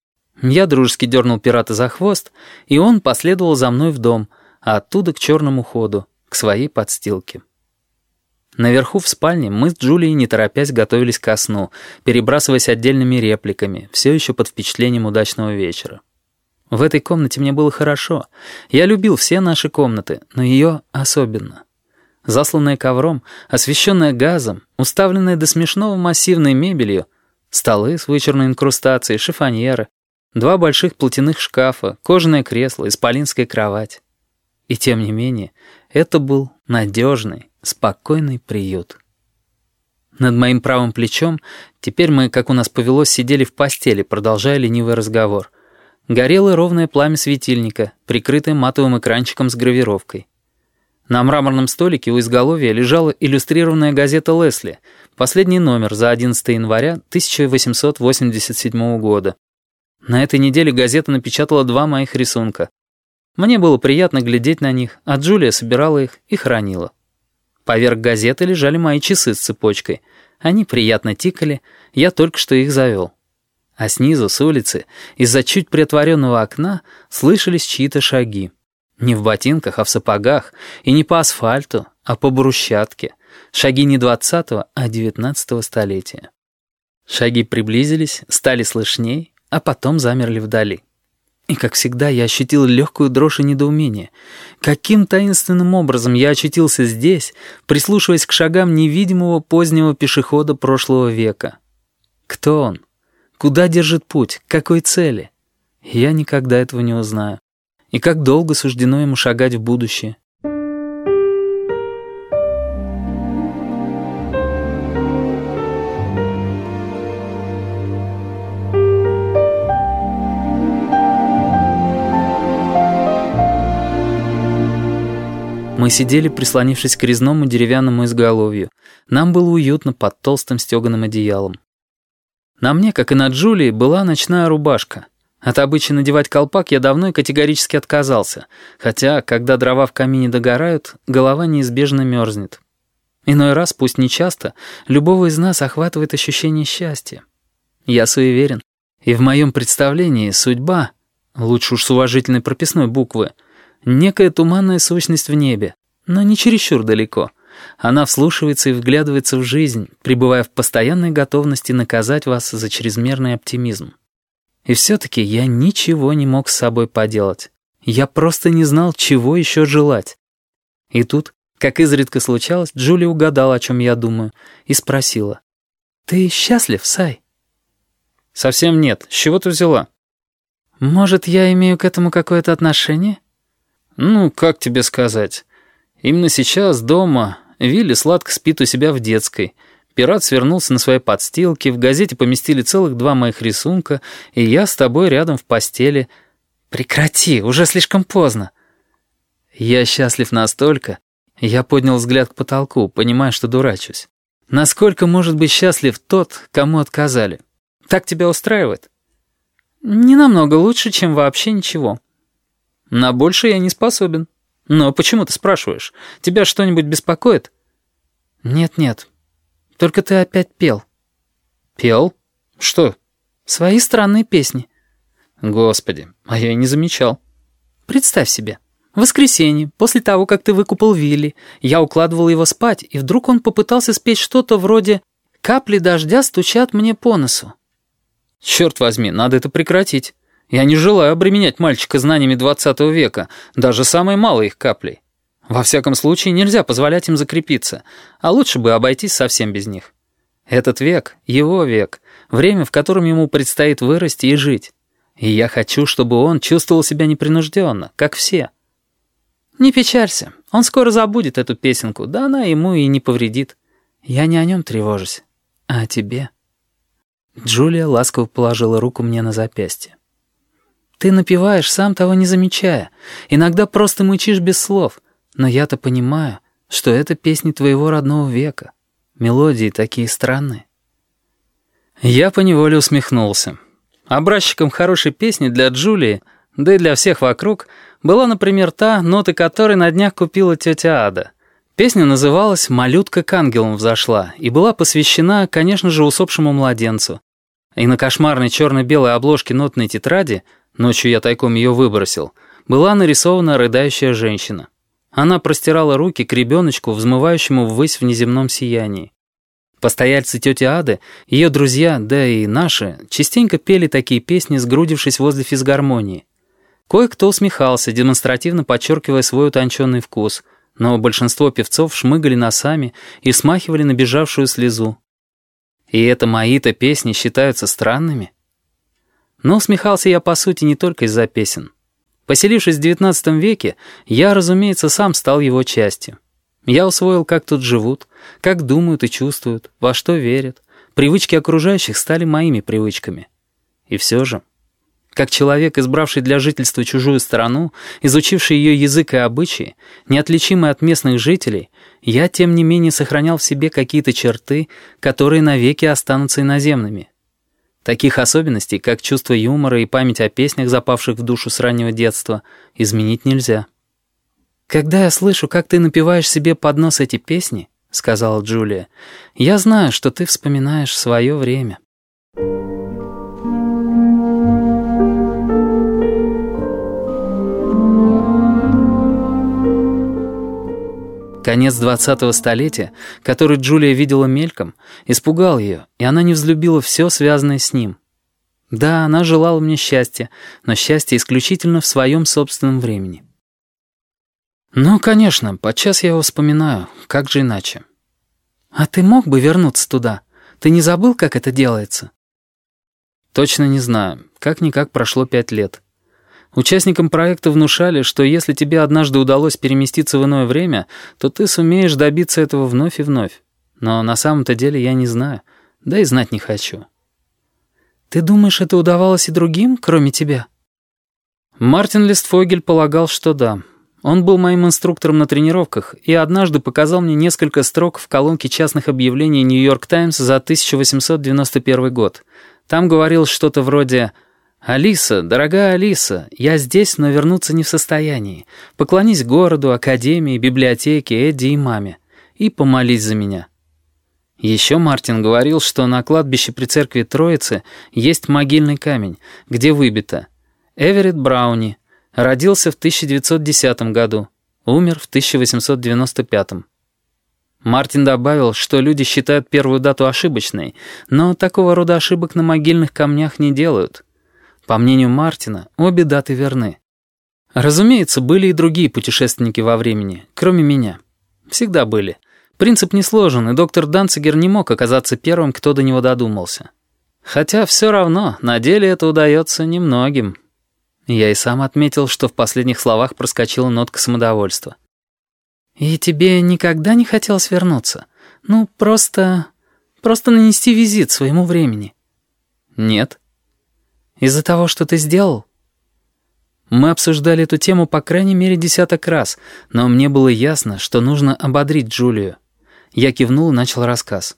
Я дружески дернул пирата за хвост, и он последовал за мной в дом, а оттуда к черному ходу, к своей подстилке. Наверху в спальне мы с Джулией, не торопясь, готовились ко сну, перебрасываясь отдельными репликами, все еще под впечатлением удачного вечера. В этой комнате мне было хорошо. Я любил все наши комнаты, но ее особенно. Засланная ковром, освещенная газом, уставленная до смешного массивной мебелью, столы с вычурной инкрустацией, шифоньеры, два больших платяных шкафа, кожаное кресло, исполинская кровать. И тем не менее, это был надежный, спокойный приют. Над моим правым плечом, теперь мы, как у нас повелось, сидели в постели, продолжая ленивый разговор. Горело ровное пламя светильника, прикрытое матовым экранчиком с гравировкой. На мраморном столике у изголовья лежала иллюстрированная газета «Лесли», последний номер за одиннадцатое января тысяча восемьсот восемьдесят седьмого года. На этой неделе газета напечатала два моих рисунка. Мне было приятно глядеть на них, а Джулия собирала их и хранила. Поверх газеты лежали мои часы с цепочкой. Они приятно тикали, я только что их завел. А снизу, с улицы, из-за чуть приотворенного окна слышались чьи-то шаги. Не в ботинках, а в сапогах, и не по асфальту, а по брусчатке. Шаги не двадцатого, а девятнадцатого столетия. Шаги приблизились, стали слышней, а потом замерли вдали. И, как всегда, я ощутил легкую дрожь и недоумение. Каким таинственным образом я очутился здесь, прислушиваясь к шагам невидимого позднего пешехода прошлого века? Кто он? Куда держит путь? К какой цели? Я никогда этого не узнаю. И как долго суждено ему шагать в будущее? Мы сидели, прислонившись к резному деревянному изголовью. Нам было уютно под толстым стеганым одеялом. На мне, как и на Джулии, была ночная рубашка. От обычая надевать колпак я давно и категорически отказался, хотя, когда дрова в камине догорают, голова неизбежно мерзнет. Иной раз, пусть не часто, любого из нас охватывает ощущение счастья. Я суеверен, и в моем представлении судьба, лучше уж с уважительной прописной буквы, некая туманная сущность в небе, но не чересчур далеко. Она вслушивается и вглядывается в жизнь, пребывая в постоянной готовности наказать вас за чрезмерный оптимизм. И все-таки я ничего не мог с собой поделать. Я просто не знал, чего еще желать. И тут, как изредка случалось, Джулия угадала, о чем я думаю, и спросила: «Ты счастлив, Сай?» «Совсем нет. С чего ты взяла?» «Может, я имею к этому какое-то отношение?» «Ну, как тебе сказать? Именно сейчас, дома, Вилли сладко спит у себя в детской. Пират свернулся на своей подстилке, в газете поместили целых два моих рисунка, и я с тобой рядом в постели». «Прекрати, уже слишком поздно». Я счастлив настолько. Я поднял взгляд к потолку, понимая, что дурачусь. Насколько может быть счастлив тот, кому отказали? Так тебя устраивает? Не намного лучше, чем вообще ничего. На больше я не способен. Но почему ты спрашиваешь? Тебя что-нибудь беспокоит? Нет-нет. Только ты опять пел. Пел? Что? Свои странные песни. Господи, а я и не замечал. Представь себе. В воскресенье, после того, как ты выкупал Вилли, я укладывал его спать, и вдруг он попытался спеть что-то вроде «Капли дождя стучат мне по носу». Черт возьми, надо это прекратить. Я не желаю обременять мальчика знаниями двадцатого века, даже самой малой их каплей. Во всяком случае, нельзя позволять им закрепиться, а лучше бы обойтись совсем без них. Этот век — его век, время, в котором ему предстоит вырасти и жить. И я хочу, чтобы он чувствовал себя непринужденно, как все. Не печалься, он скоро забудет эту песенку, да она ему и не повредит. Я не о нем тревожусь, а о тебе. Джулия ласково положила руку мне на запястье. Ты напеваешь, сам того не замечая. Иногда просто мычишь без слов. Но я-то понимаю, что это песни твоего родного века. Мелодии такие странные. Я поневоле усмехнулся. Образчиком хорошей песни для Джулии, да и для всех вокруг, была, например, та, ноты которой на днях купила тетя Ада. Песня называлась «Малютка к ангелам взошла» и была посвящена, конечно же, усопшему младенцу. И на кошмарной черно-белой обложке нотной тетради, ночью я тайком ее выбросил, была нарисована рыдающая женщина. Она простирала руки к ребеночку, взмывающему ввысь в неземном сиянии. Постояльцы тети Ады, ее друзья, да и наши, частенько пели такие песни, сгрудившись возле физгармонии. Кое-кто усмехался, демонстративно подчеркивая свой утонченный вкус, но большинство певцов шмыгали носами и смахивали набежавшую слезу. И это мои-то песни считаются странными? Но усмехался я, по сути, не только из-за песен. Поселившись в девятнадцатом веке, я, разумеется, сам стал его частью. Я усвоил, как тут живут, как думают и чувствуют, во что верят. Привычки окружающих стали моими привычками. И все же, как человек, избравший для жительства чужую страну, изучивший ее язык и обычаи, неотличимый от местных жителей, я, тем не менее, сохранял в себе какие-то черты, которые навеки останутся иноземными. Таких особенностей, как чувство юмора и память о песнях, запавших в душу с раннего детства, изменить нельзя. «Когда я слышу, как ты напеваешь себе под нос эти песни, — сказала Джулия, — я знаю, что ты вспоминаешь свое время». Конец двадцатого столетия, который Джулия видела мельком, испугал ее, и она не взлюбила все, связанное с ним. Да, она желала мне счастья, но счастье исключительно в своем собственном времени. Ну, конечно, подчас я его вспоминаю, как же иначе. А ты мог бы вернуться туда? Ты не забыл, как это делается? Точно не знаю, как-никак прошло пять лет. Участникам проекта внушали, что если тебе однажды удалось переместиться в иное время, то ты сумеешь добиться этого вновь и вновь. Но на самом-то деле я не знаю, да и знать не хочу. Ты думаешь, это удавалось и другим, кроме тебя? Мартин Листфогель полагал, что да. Он был моим инструктором на тренировках и однажды показал мне несколько строк в колонке частных объявлений «Нью-Йорк Таймс» за тысяча восемьсот девяносто первый год. Там говорилось что-то вроде: «Алиса, дорогая Алиса, я здесь, но вернуться не в состоянии. Поклонись городу, академии, библиотеке, Эдди и маме. И помолись за меня». Еще Мартин говорил, что на кладбище при церкви Троицы есть могильный камень, где выбито: Эверетт Брауни родился в тысяча девятьсот десятом году, умер в тысяча восемьсот девяносто пятом. Мартин добавил, что люди считают первую дату ошибочной, но такого рода ошибок на могильных камнях не делают. По мнению Мартина, обе даты верны. Разумеется, были и другие путешественники во времени, кроме меня. Всегда были. Принцип несложен, и доктор Данцигер не мог оказаться первым, кто до него додумался. Хотя все равно, на деле это удается немногим. Я и сам отметил, что в последних словах проскочила нотка самодовольства. «И тебе никогда не хотелось вернуться? Ну, просто... просто нанести визит своему времени?» «Нет». «Из-за того, что ты сделал?» Мы обсуждали эту тему по крайней мере десяток раз, но мне было ясно, что нужно ободрить Джулию. Я кивнул и начал рассказ.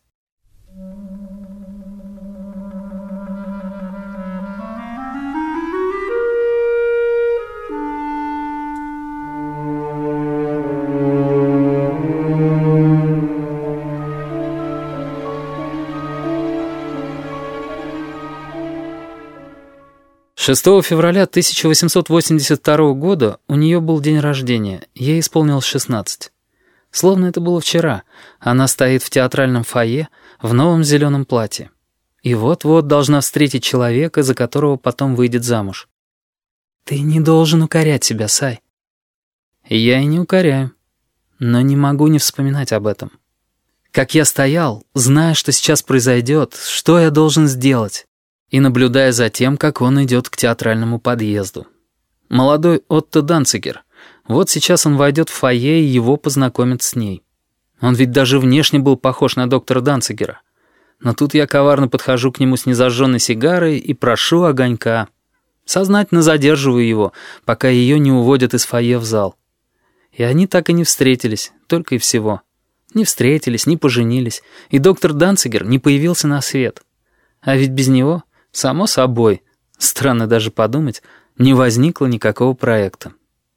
шестого февраля тысяча восемьсот восемьдесят второго года у нее был день рождения, ей исполнилось шестнадцать. Словно это было вчера, она стоит в театральном фойе в новом зеленом платье. и вот-вот должна встретить человека, за которого потом выйдет замуж. Ты не должен укорять себя, Сай. Я и не укоряю, но не могу не вспоминать об этом. Как я стоял, зная, что сейчас произойдет, что я должен сделать, и наблюдая за тем, как он идет к театральному подъезду. Молодой Отто Данцигер. Вот сейчас он войдет в фойе, и его познакомят с ней. Он ведь даже внешне был похож на доктора Данцигера. Но тут я коварно подхожу к нему с незажженной сигарой и прошу огонька. Сознательно задерживаю его, пока ее не уводят из фойе в зал. И они так и не встретились, только и всего. Не встретились, не поженились, и доктор Данцигер не появился на свет. А ведь без него, само собой, странно даже подумать, не возникло никакого проекта.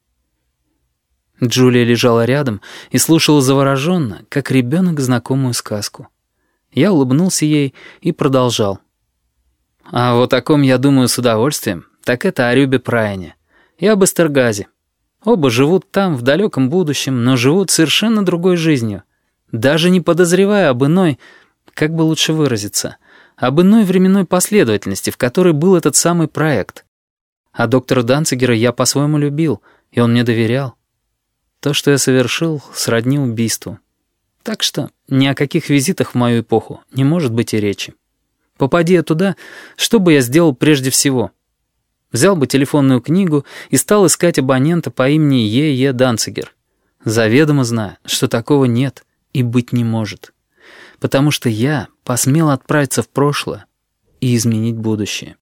Джулия лежала рядом и слушала завороженно, как ребенок, знакомую сказку. Я улыбнулся ей и продолжал. А вот о ком я думаю с удовольствием, так это о Рюбе Прайне и об Эстергазе. Оба живут там, в далеком будущем, но живут совершенно другой жизнью. Даже не подозревая об иной, как бы лучше выразиться, об иной временной последовательности, в которой был этот самый проект. А доктора Данцигера я по-своему любил, и он мне доверял. То, что я совершил, сродни убийству. Так что ни о каких визитах в мою эпоху не может быть и речи. Попади я туда, что бы я сделал прежде всего? Взял бы телефонную книгу и стал искать абонента по имени Е Е Данцигер, заведомо зная, что такого нет и быть не может. Потому что я посмел отправиться в прошлое и изменить будущее.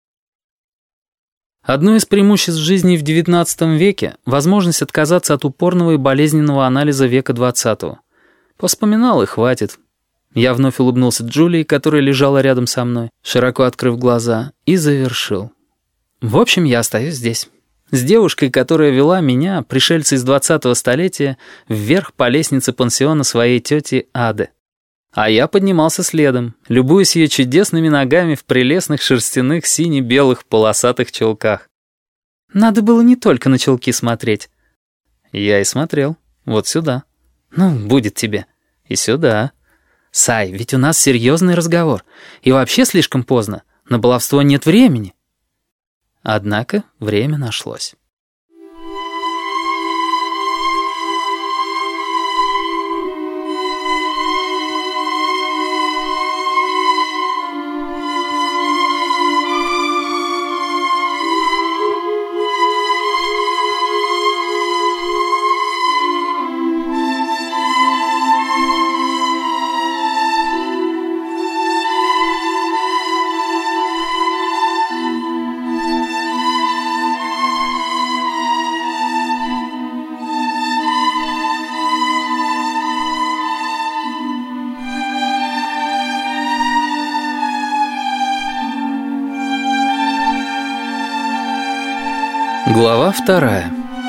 Одно из преимуществ жизни в девятнадцатом веке — возможность отказаться от упорного и болезненного анализа века двадцатого. Поспоминал и хватит. Я вновь улыбнулся Джулии, которая лежала рядом со мной, широко открыв глаза, и завершил. В общем, я остаюсь здесь. С девушкой, которая вела меня, пришельца из двадцатого столетия, вверх по лестнице пансиона своей тети Ады. А я поднимался следом, любуясь ее чудесными ногами в прелестных шерстяных сине-белых полосатых чулках. Надо было не только на чулки смотреть. Я и смотрел. Вот сюда. Ну, будет тебе. И сюда. Сай, ведь у нас серьезный разговор. И вообще слишком поздно. На баловство нет времени. Однако время нашлось. Глава вторая.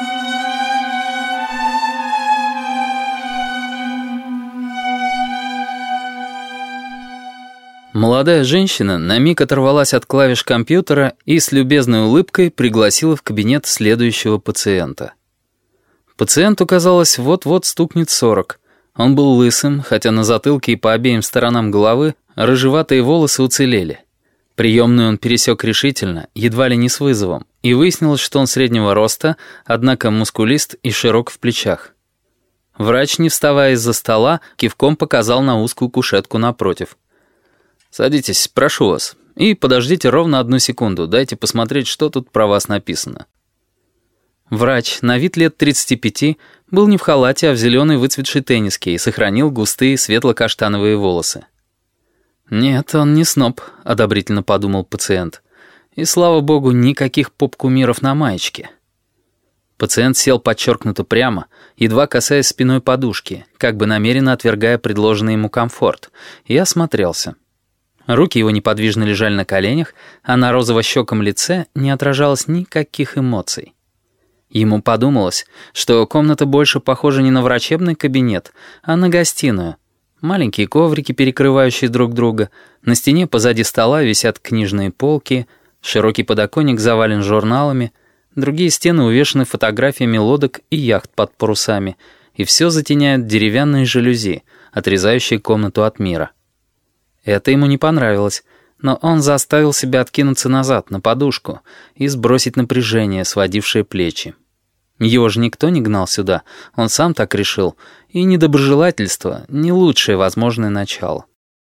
Молодая женщина на миг оторвалась от клавиш компьютера и с любезной улыбкой пригласила в кабинет следующего пациента. Пациенту, казалось, вот-вот стукнет сорок. Он был лысым, хотя на затылке и по обеим сторонам головы рыжеватые волосы уцелели. Приемную он пересек решительно, едва ли не с вызовом, и выяснилось, что он среднего роста, однако мускулист и широк в плечах. Врач, не вставая из-за стола, кивком показал на узкую кушетку напротив. «Садитесь, прошу вас, и подождите ровно одну секунду, дайте посмотреть, что тут про вас написано». Врач, на вид лет тридцати пяти, был не в халате, а в зеленой выцветшей тенниске и сохранил густые светло-каштановые волосы. «Нет, он не сноб», — одобрительно подумал пациент. «И, слава богу, никаких поп-кумиров на маечке». Пациент сел подчеркнуто прямо, едва касаясь спиной подушки, как бы намеренно отвергая предложенный ему комфорт, и осмотрелся. Руки его неподвижно лежали на коленях, а на розово-щеком лице не отражалось никаких эмоций. Ему подумалось, что комната больше похожа не на врачебный кабинет, а на гостиную. Маленькие коврики, перекрывающие друг друга, на стене позади стола висят книжные полки, широкий подоконник завален журналами, другие стены увешаны фотографиями лодок и яхт под парусами, и все затеняют деревянные жалюзи, отрезающие комнату от мира. Это ему не понравилось, но он заставил себя откинуться назад на подушку и сбросить напряжение, сводившее плечи. Его же никто не гнал сюда, он сам так решил, и недоброжелательство — не лучшее возможное начало.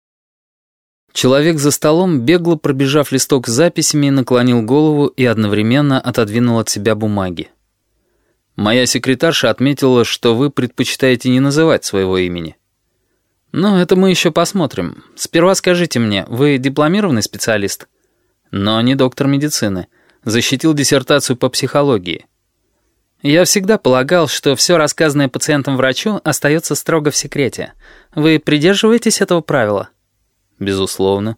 Человек за столом, бегло пробежав листок с записями, наклонил голову и одновременно отодвинул от себя бумаги. «Моя секретарша отметила, что вы предпочитаете не называть своего имени». «Ну, это мы еще посмотрим. Сперва скажите мне, вы дипломированный специалист?» «Но не доктор медицины. Защитил диссертацию по психологии». «Я всегда полагал, что все рассказанное пациентам-врачу остается строго в секрете. Вы придерживаетесь этого правила?» «Безусловно».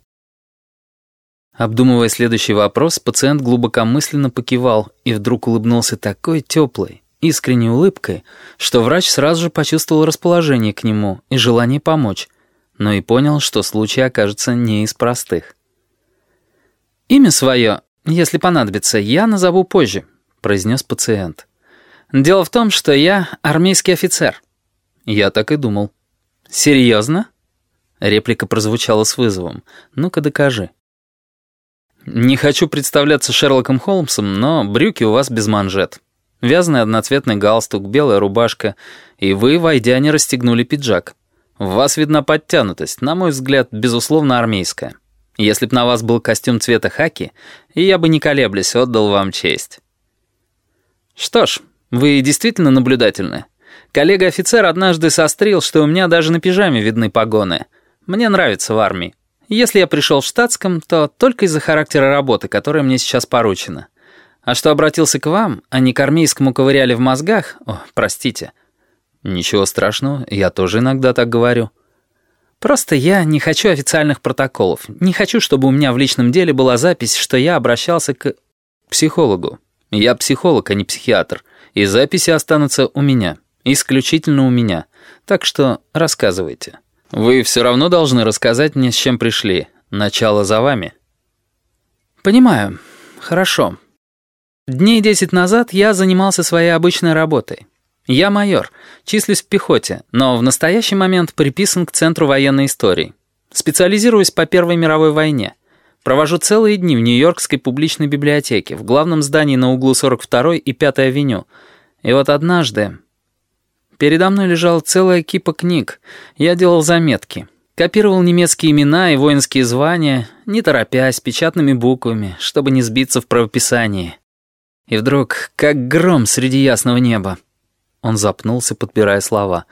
Обдумывая следующий вопрос, пациент глубокомысленно покивал и вдруг улыбнулся такой теплой, искренней улыбкой, что врач сразу же почувствовал расположение к нему и желание помочь, но и понял, что случай окажется не из простых. «Имя свое, если понадобится, я назову позже», — произнес пациент. «Дело в том, что я армейский офицер». «Я так и думал». «Серьезно?» Реплика прозвучала с вызовом. «Ну-ка, докажи». «Не хочу представляться Шерлоком Холмсом, но брюки у вас без манжет. Вязаный одноцветный галстук, белая рубашка, и вы, войдя, не расстегнули пиджак. В вас видна подтянутость, на мой взгляд, безусловно, армейская. Если б на вас был костюм цвета хаки, я бы, не колеблясь, отдал вам честь». «Что ж, вы действительно наблюдательны. Коллега-офицер однажды сострил, что у меня даже на пижаме видны погоны. Мне нравится в армии. Если я пришел в штатском, то только из-за характера работы, которая мне сейчас поручена. А что обратился к вам, а не к армейскому ковыряле в мозгах, о, простите». «Ничего страшного, я тоже иногда так говорю». «Просто я не хочу официальных протоколов. Не хочу, чтобы у меня в личном деле была запись, что я обращался к психологу. Я психолог, а не психиатр, и записи останутся у меня, исключительно у меня. Так что рассказывайте. Вы все равно должны рассказать мне, с чем пришли. Начало за вами». «Понимаю. Хорошо. Дней десять назад я занимался своей обычной работой. Я майор, числюсь в пехоте, но в настоящий момент приписан к Центру военной истории. Специализируюсь по Первой мировой войне. Провожу целые дни в Нью-Йоркской публичной библиотеке, в главном здании на углу сорок второй и пятой авеню. И вот однажды... Передо мной лежала целая кипа книг. Я делал заметки. Копировал немецкие имена и воинские звания, не торопясь, печатными буквами, чтобы не сбиться в правописании. И вдруг, как гром среди ясного неба. Он запнулся, подбирая слова.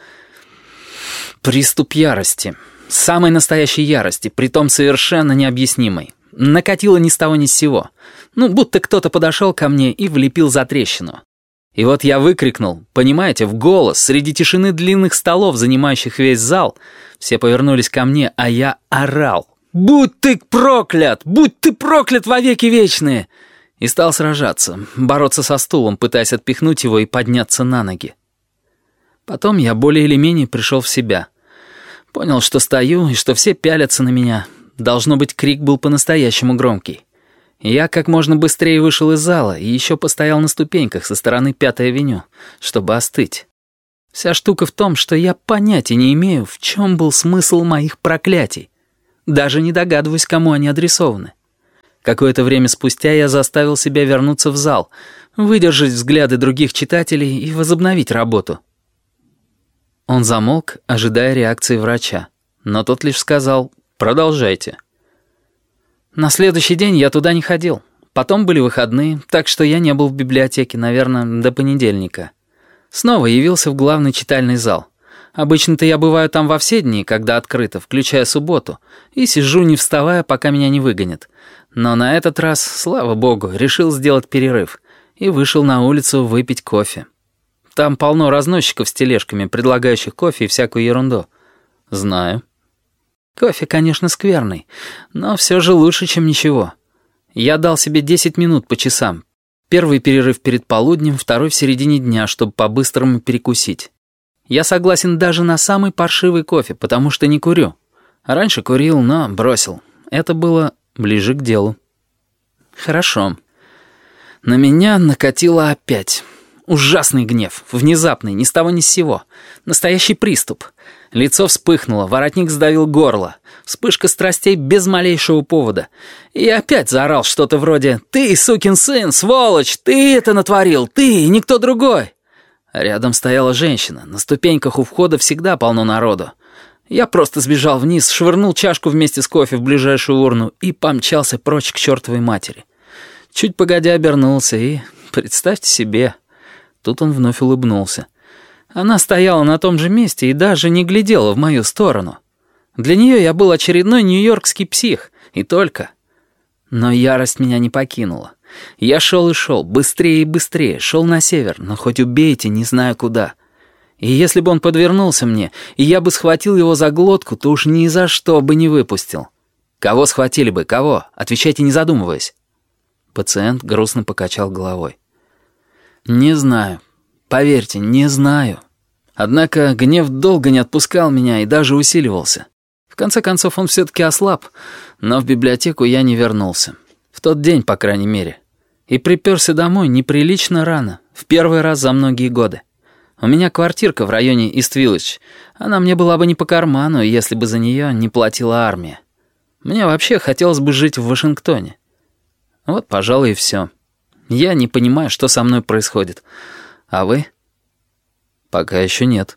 Приступ ярости. Самой настоящей ярости, притом совершенно необъяснимой. Накатило ни с того ни с сего. Ну, будто кто-то подошел ко мне и влепил затрещину. И вот я выкрикнул, понимаете, в голос, среди тишины длинных столов, занимающих весь зал. Все повернулись ко мне, а я орал. «Будь ты проклят! Будь ты проклят вовеки вечные!» И стал сражаться, бороться со стулом, пытаясь отпихнуть его и подняться на ноги. Потом я более или менее пришел в себя. Понял, что стою и что все пялятся на меня. Должно быть, крик был по-настоящему громкий. Я как можно быстрее вышел из зала и еще постоял на ступеньках со стороны Пятой авеню, чтобы остыть. Вся штука в том, что я понятия не имею, в чем был смысл моих проклятий. Даже не догадываюсь, кому они адресованы. Какое-то время спустя я заставил себя вернуться в зал, выдержать взгляды других читателей и возобновить работу. Он замолк, ожидая реакции врача, но тот лишь сказал «Продолжайте». На следующий день я туда не ходил. Потом были выходные, так что я не был в библиотеке, наверное, до понедельника. Снова явился в главный читальный зал. Обычно-то я бываю там во все дни, когда открыто, включая субботу, и сижу, не вставая, пока меня не выгонят. Но на этот раз, слава богу, решил сделать перерыв и вышел на улицу выпить кофе. Там полно разносчиков с тележками, предлагающих кофе и всякую ерунду. Знаю. Кофе, конечно, скверный, но все же лучше, чем ничего. Я дал себе десять минут по часам. Первый перерыв перед полуднем, второй в середине дня, чтобы по-быстрому перекусить. Я согласен даже на самый паршивый кофе, потому что не курю. Раньше курил, но бросил. Это было ближе к делу. Хорошо. На меня накатило опять. Ужасный гнев, внезапный, ни с того ни с сего. Настоящий приступ. Лицо вспыхнуло, воротник сдавил горло. Вспышка страстей без малейшего повода. И опять заорал что-то вроде «Ты, сукин сын, сволочь, ты это натворил, ты и никто другой!» Рядом стояла женщина. На ступеньках у входа всегда полно народу. Я просто сбежал вниз, швырнул чашку вместе с кофе в ближайшую урну и помчался прочь к чертовой матери. Чуть погодя обернулся и, представьте себе, тут он вновь улыбнулся. Она стояла на том же месте и даже не глядела в мою сторону. Для нее я был очередной нью-йоркский псих, и только. Но ярость меня не покинула. Я шел и шел, быстрее и быстрее, шел на север, но хоть убейте, не знаю куда. И если бы он подвернулся мне, и я бы схватил его за глотку, то уж ни за что бы не выпустил. Кого схватили бы, кого? Отвечайте, не задумываясь. Пациент грустно покачал головой. Не знаю. Поверьте, не знаю. Однако гнев долго не отпускал меня и даже усиливался. В конце концов, он все-таки ослаб, но в библиотеку я не вернулся. В тот день, по крайней мере. И приперся домой неприлично рано, в первый раз за многие годы. У меня квартирка в районе Ист-Виллидж. Она мне была бы не по карману, если бы за нее не платила армия. Мне вообще хотелось бы жить в Вашингтоне. Вот, пожалуй, и все. Я не понимаю, что со мной происходит. А вы? Пока еще нет.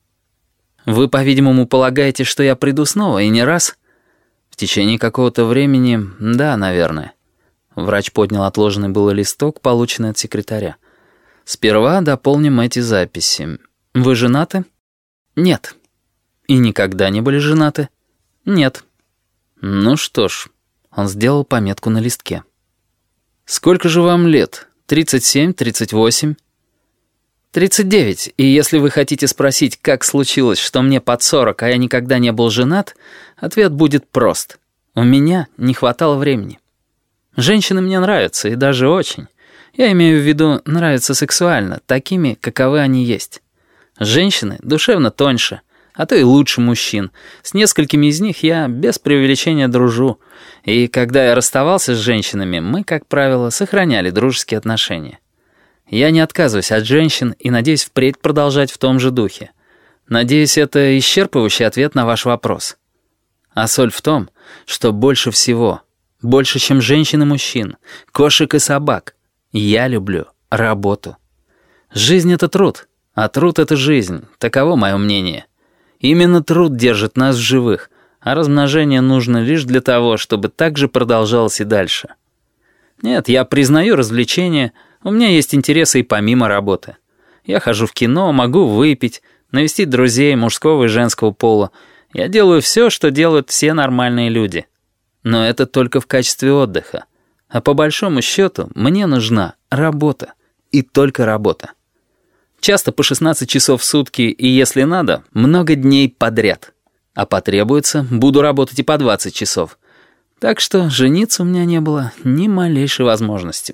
Вы, по-видимому, полагаете, что я приду снова, и не раз? В течение какого-то времени, да, наверное. Врач поднял отложенный было листок, полученный от секретаря. Сперва дополним эти записи. Вы женаты? Нет. И никогда не были женаты? Нет. Ну что ж, он сделал пометку на листке. Сколько же вам лет? тридцать семь, тридцать восемь? тридцать девять. И если вы хотите спросить, как случилось, что мне под сорок, а я никогда не был женат, ответ будет прост. У меня не хватало времени. Женщины мне нравятся, и даже очень. Я имею в виду, нравятся сексуально, такими, каковы они есть. Женщины душевно тоньше, а то и лучше мужчин. С несколькими из них я без преувеличения дружу. И когда я расставался с женщинами, мы, как правило, сохраняли дружеские отношения. Я не отказываюсь от женщин и надеюсь впредь продолжать в том же духе. Надеюсь, это исчерпывающий ответ на ваш вопрос. А соль в том, что больше всего, больше, чем женщин и мужчин, кошек и собак, я люблю работу. Жизнь — это труд, а труд — это жизнь, таково мое мнение. Именно труд держит нас в живых, а размножение нужно лишь для того, чтобы так же продолжалось и дальше. Нет, я признаю развлечения, у меня есть интересы и помимо работы. Я хожу в кино, могу выпить, навестить друзей мужского и женского пола. Я делаю все, что делают все нормальные люди. Но это только в качестве отдыха. А по большому счету мне нужна работа. И только работа. Часто по шестнадцать часов в сутки и, если надо, много дней подряд. А потребуется, буду работать и по двадцать часов. Так что жениться у меня не было ни малейшей возможности.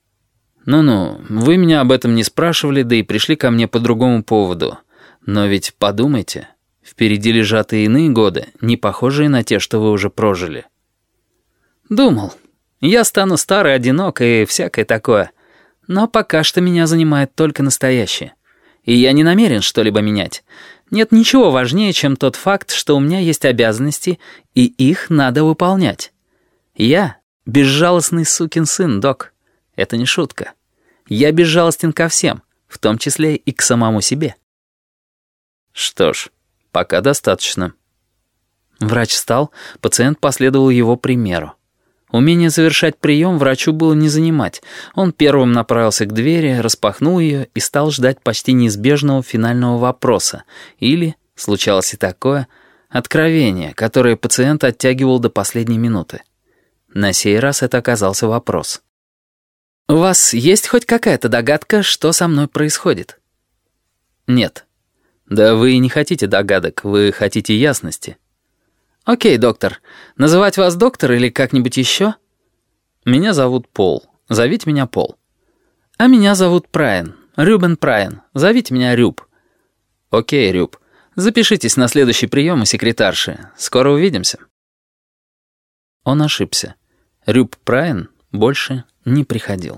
Ну-ну, вы меня об этом не спрашивали, да и пришли ко мне по другому поводу. Но ведь подумайте, впереди лежат и иные годы, не похожие на те, что вы уже прожили. Думал. Я стану старый, одинок и всякое такое. Но пока что меня занимает только настоящее. И я не намерен что-либо менять. Нет ничего важнее, чем тот факт, что у меня есть обязанности, и их надо выполнять. Я безжалостный сукин сын, док. Это не шутка. Я безжалостен ко всем, в том числе и к самому себе. Что ж, пока достаточно. Врач встал, пациент последовал его примеру. Умение завершать прием врачу было не занимать. Он первым направился к двери, распахнул ее и стал ждать почти неизбежного финального вопроса. Или, случалось и такое, откровение, которое пациент оттягивал до последней минуты. На сей раз это оказался вопрос. «У вас есть хоть какая-то догадка, что со мной происходит?» «Нет». «Да вы и не хотите догадок, вы хотите ясности». «Окей, доктор. Называть вас доктор или как-нибудь еще?» «Меня зовут Пол. Зовите меня Пол». «А меня зовут Прайан. Рюбен Прайан. Зовите меня Рюб». «Окей, Рюб. Запишитесь на следующий прием у секретарши. Скоро увидимся». Он ошибся. Рюб Прайан больше не приходил.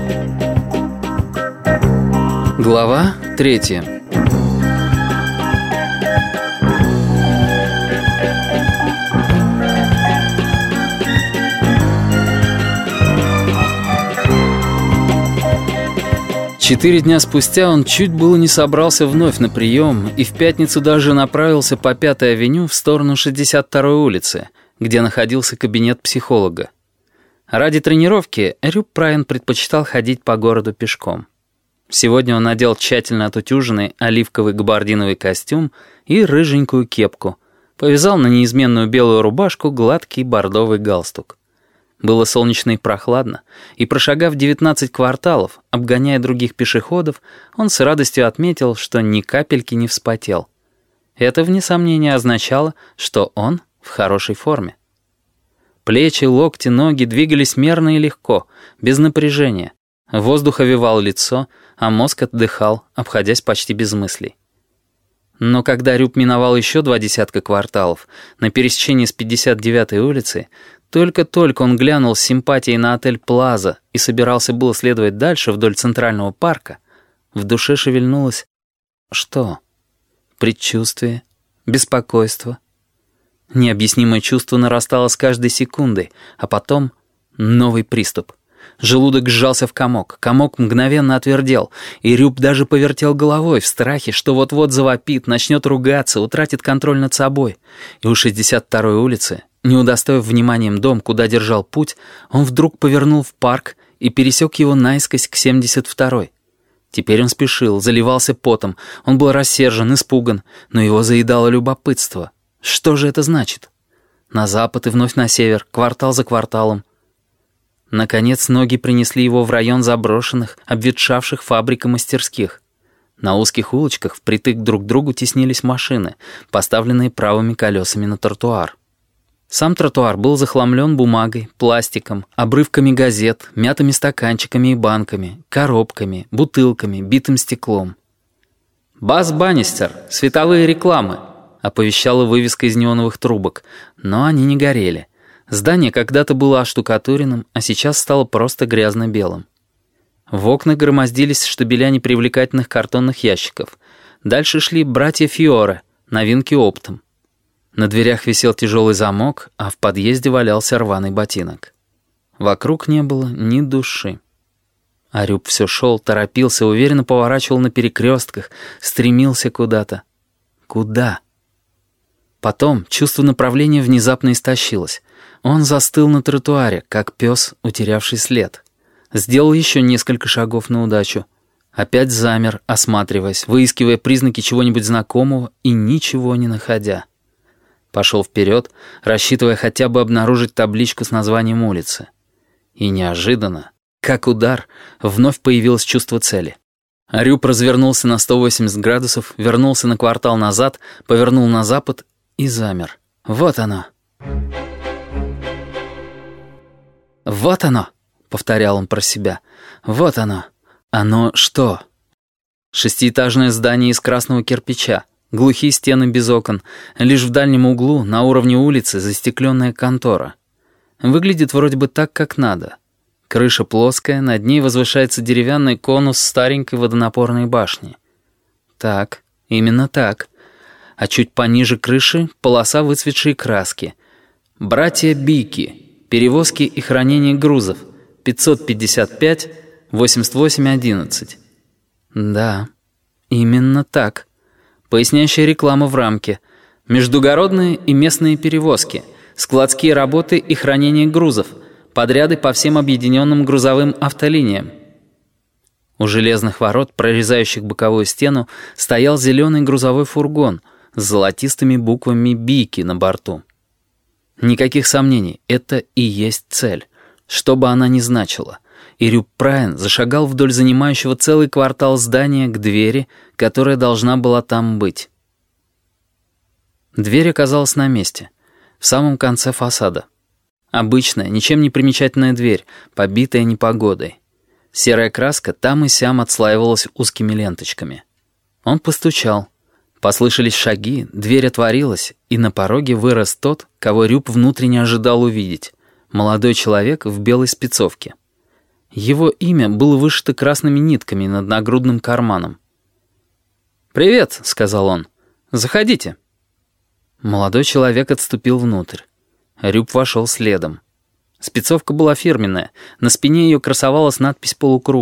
Глава третья. Четыре дня спустя он чуть было не собрался вновь на прием и в пятницу даже направился по Пятой авеню в сторону шестьдесят второй улицы, где находился кабинет психолога. Ради тренировки Рюб Прайн предпочитал ходить по городу пешком. Сегодня он надел тщательно отутюженный оливковый габардиновый костюм и рыженькую кепку, повязал на неизменную белую рубашку гладкий бордовый галстук. Было солнечно и прохладно, и, прошагав девятнадцать кварталов, обгоняя других пешеходов, он с радостью отметил, что ни капельки не вспотел. Это, вне сомнения, означало, что он в хорошей форме. Плечи, локти, ноги двигались мерно и легко, без напряжения. Воздух овевал лицо, а мозг отдыхал, обходясь почти без мыслей. Но когда Рюб миновал еще два десятка кварталов, на пересечении с пятьдесят девятой улицей, только-только он глянул с симпатией на отель «Плаза» и собирался было следовать дальше вдоль Центрального парка, в душе шевельнулось что? Предчувствие? Беспокойство? Необъяснимое чувство нарастало с каждой секундой, а потом новый приступ. Желудок сжался в комок, комок мгновенно отвердел, и Рюб даже повертел головой в страхе, что вот-вот завопит, начнет ругаться, утратит контроль над собой. И у шестьдесят второй улицы, не удостоив вниманием дом, куда держал путь, он вдруг повернул в парк и пересек его наискось к семьдесят второй. Теперь он спешил, заливался потом, он был рассержен, испуган, но его заедало любопытство. Что же это значит? На запад и вновь на север, квартал за кварталом. Наконец ноги принесли его в район заброшенных, обветшавших фабрик и мастерских. На узких улочках впритык друг к другу теснились машины, поставленные правыми колесами на тротуар. Сам тротуар был захламлен бумагой, пластиком, обрывками газет, мятыми стаканчиками и банками, коробками, бутылками, битым стеклом. «Бас Баннистер! Световые рекламы!» — оповещала вывеска из неоновых трубок, но они не горели. Здание когда-то было оштукатуренным, а сейчас стало просто грязно-белым. В окнах громоздились штабеля непривлекательных картонных ящиков. Дальше шли братья Фьоре, новинки оптом. На дверях висел тяжелый замок, а в подъезде валялся рваный ботинок. Вокруг не было ни души. А Рюб все шел, торопился, уверенно поворачивал на перекрестках, стремился куда-то. Куда? Потом чувство направления внезапно истощилось. Он застыл на тротуаре, как пес, утерявший след. Сделал еще несколько шагов на удачу. Опять замер, осматриваясь, выискивая признаки чего-нибудь знакомого и ничего не находя. Пошел вперед, рассчитывая хотя бы обнаружить табличку с названием улицы. И неожиданно, как удар, вновь появилось чувство цели. Рюб развернулся на сто восемьдесят градусов, вернулся на квартал назад, повернул на запад и замер. Вот оно. «Вот оно», — повторял он про себя. «Вот оно. Оно что?» Шестиэтажное здание из красного кирпича, глухие стены без окон, лишь в дальнем углу, на уровне улицы, застекленная контора. Выглядит вроде бы так, как надо. Крыша плоская, над ней возвышается деревянный конус старенькой водонапорной башни. Так, именно так. А чуть пониже крыши полоса выцветшей краски. «Братья Бики. Перевозки и хранение грузов. пятьсот пятьдесят пять восемьдесят восемь одиннадцать». Да, именно так. Поясняющая реклама в рамке. Междугородные и местные перевозки. Складские работы и хранение грузов. Подряды по всем объединенным грузовым автолиниям. У железных ворот, прорезающих боковую стену, стоял зеленый грузовой фургон с золотистыми буквами «Бики» на борту. Никаких сомнений, это и есть цель, что бы она ни значила. И Рюб Прайн зашагал вдоль занимающего целый квартал здания к двери, которая должна была там быть. Дверь оказалась на месте, в самом конце фасада. Обычная, ничем не примечательная дверь, побитая непогодой. Серая краска там и сям отслаивалась узкими ленточками. Он постучал. Послышались шаги, дверь отворилась, и на пороге вырос тот, кого Рюб внутренне ожидал увидеть. Молодой человек в белой спецовке. Его имя было вышито красными нитками над нагрудным карманом. «Привет», — сказал он. «Заходите». Молодой человек отступил внутрь. Рюб вошел следом. Спецовка была фирменная, на спине ее красовалась надпись полукругом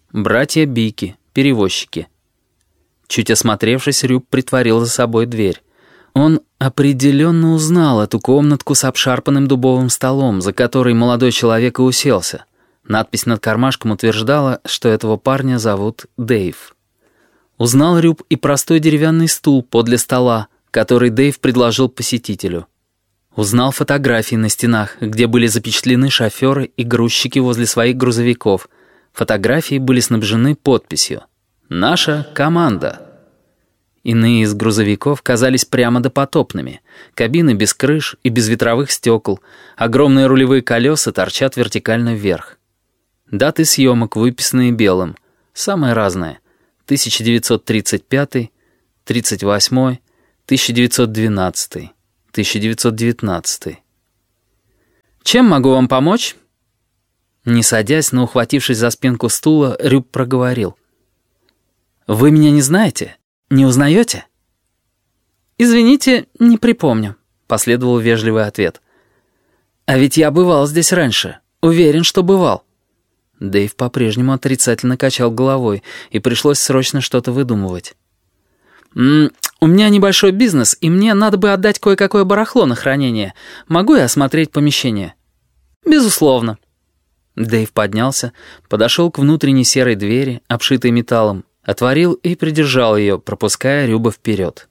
Братья Бики, перевозчики. Чуть осмотревшись, Рюб притворил за собой дверь. Он определенно узнал эту комнатку с обшарпанным дубовым столом, за который молодой человек и уселся. Надпись над кармашком утверждала, что этого парня зовут Дэйв. Узнал Рюб и простой деревянный стул подле стола, который Дэйв предложил посетителю. Узнал фотографии на стенах, где были запечатлены шоферы и грузчики возле своих грузовиков. Фотографии были снабжены подписью «Наша команда». Иные из грузовиков казались прямо допотопными. Кабины без крыш и без ветровых стекол. Огромные рулевые колеса торчат вертикально вверх. Даты съемок выписанные белым. Самые разные. тысяча девятьсот тридцать пятый, тридцать восьмой, тысяча девятьсот двенадцатый, тысяча девятьсот девятнадцатый. «Чем могу вам помочь?» Не садясь, но ухватившись за спинку стула, Рюб проговорил. «Вы меня не знаете? Не узнаете?» «Извините, не припомню», — последовал вежливый ответ. «А ведь я бывал здесь раньше. Уверен, что бывал». Дэйв по-прежнему отрицательно качал головой, и пришлось срочно что-то выдумывать. «М-м, «У меня небольшой бизнес, и мне надо бы отдать кое-какое барахло на хранение. Могу я осмотреть помещение?» «Безусловно». Дэйв поднялся, подошел к внутренней серой двери, обшитой металлом, отворил и придержал ее, пропуская Рюба вперед.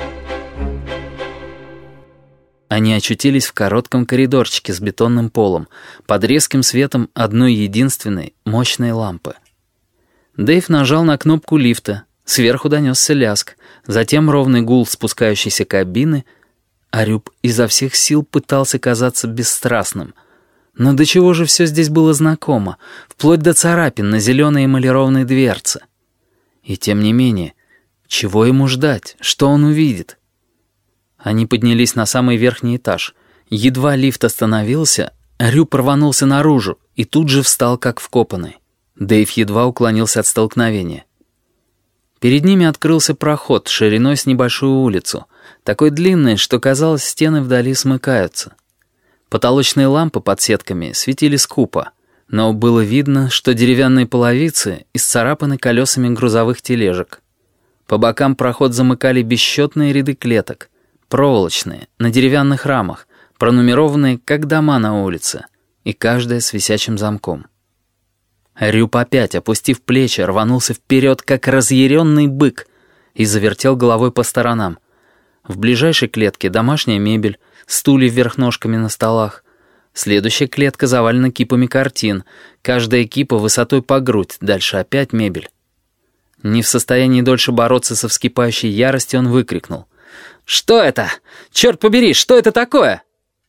Они очутились в коротком коридорчике с бетонным полом, под резким светом одной единственной мощной лампы. Дэйв нажал на кнопку лифта, сверху донесся лязг, затем ровный гул спускающейся кабины, а Рюб изо всех сил пытался казаться бесстрастным. Но до чего же все здесь было знакомо, вплоть до царапин на зеленой эмалированной дверце. И тем не менее, чего ему ждать, что он увидит? Они поднялись на самый верхний этаж. Едва лифт остановился, Рюб рванулся наружу и тут же встал как вкопанный. Дэйв едва уклонился от столкновения. Перед ними открылся проход шириной с небольшую улицу, такой длинный, что, казалось, стены вдали смыкаются. Потолочные лампы под сетками светили скупо, но было видно, что деревянные половицы исцарапаны колесами грузовых тележек. По бокам проход замыкали бесчетные ряды клеток, проволочные, на деревянных рамах, пронумерованные, как дома на улице, и каждая с висячим замком. Рюб опять, опустив плечи, рванулся вперед, как разъяренный бык, и завертел головой по сторонам. В ближайшей клетке домашняя мебель, стулья вверх ножками на столах. Следующая клетка завалена кипами картин, каждая кипа высотой по грудь, дальше опять мебель. Не в состоянии дольше бороться со вскипающей яростью, он выкрикнул. «Что это? Черт побери, что это такое?»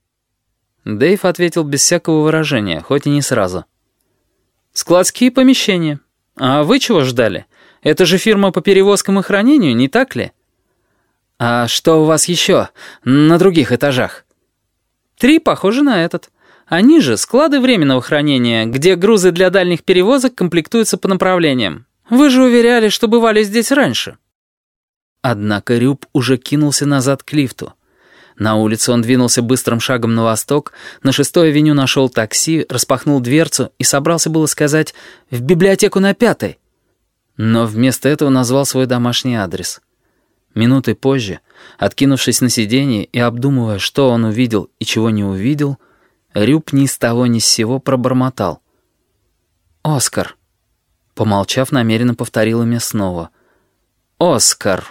Дэйв ответил без всякого выражения, хоть и не сразу. «Складские помещения. А вы чего ждали? Это же фирма по перевозкам и хранению, не так ли?» «А что у вас еще на других этажах?» «Три похожи на этот. Они же склады временного хранения, где грузы для дальних перевозок комплектуются по направлениям. Вы же уверяли, что бывали здесь раньше». Однако Рюб уже кинулся назад к лифту. На улице он двинулся быстрым шагом на восток, на шестой авеню нашел такси, распахнул дверцу и собрался было сказать «в библиотеку на пятой». Но вместо этого назвал свой домашний адрес. Минуты позже, откинувшись на сиденье и обдумывая, что он увидел и чего не увидел, Рюб ни с того ни с сего пробормотал. «Оскар». Помолчав, намеренно повторил имя снова. «Оскар».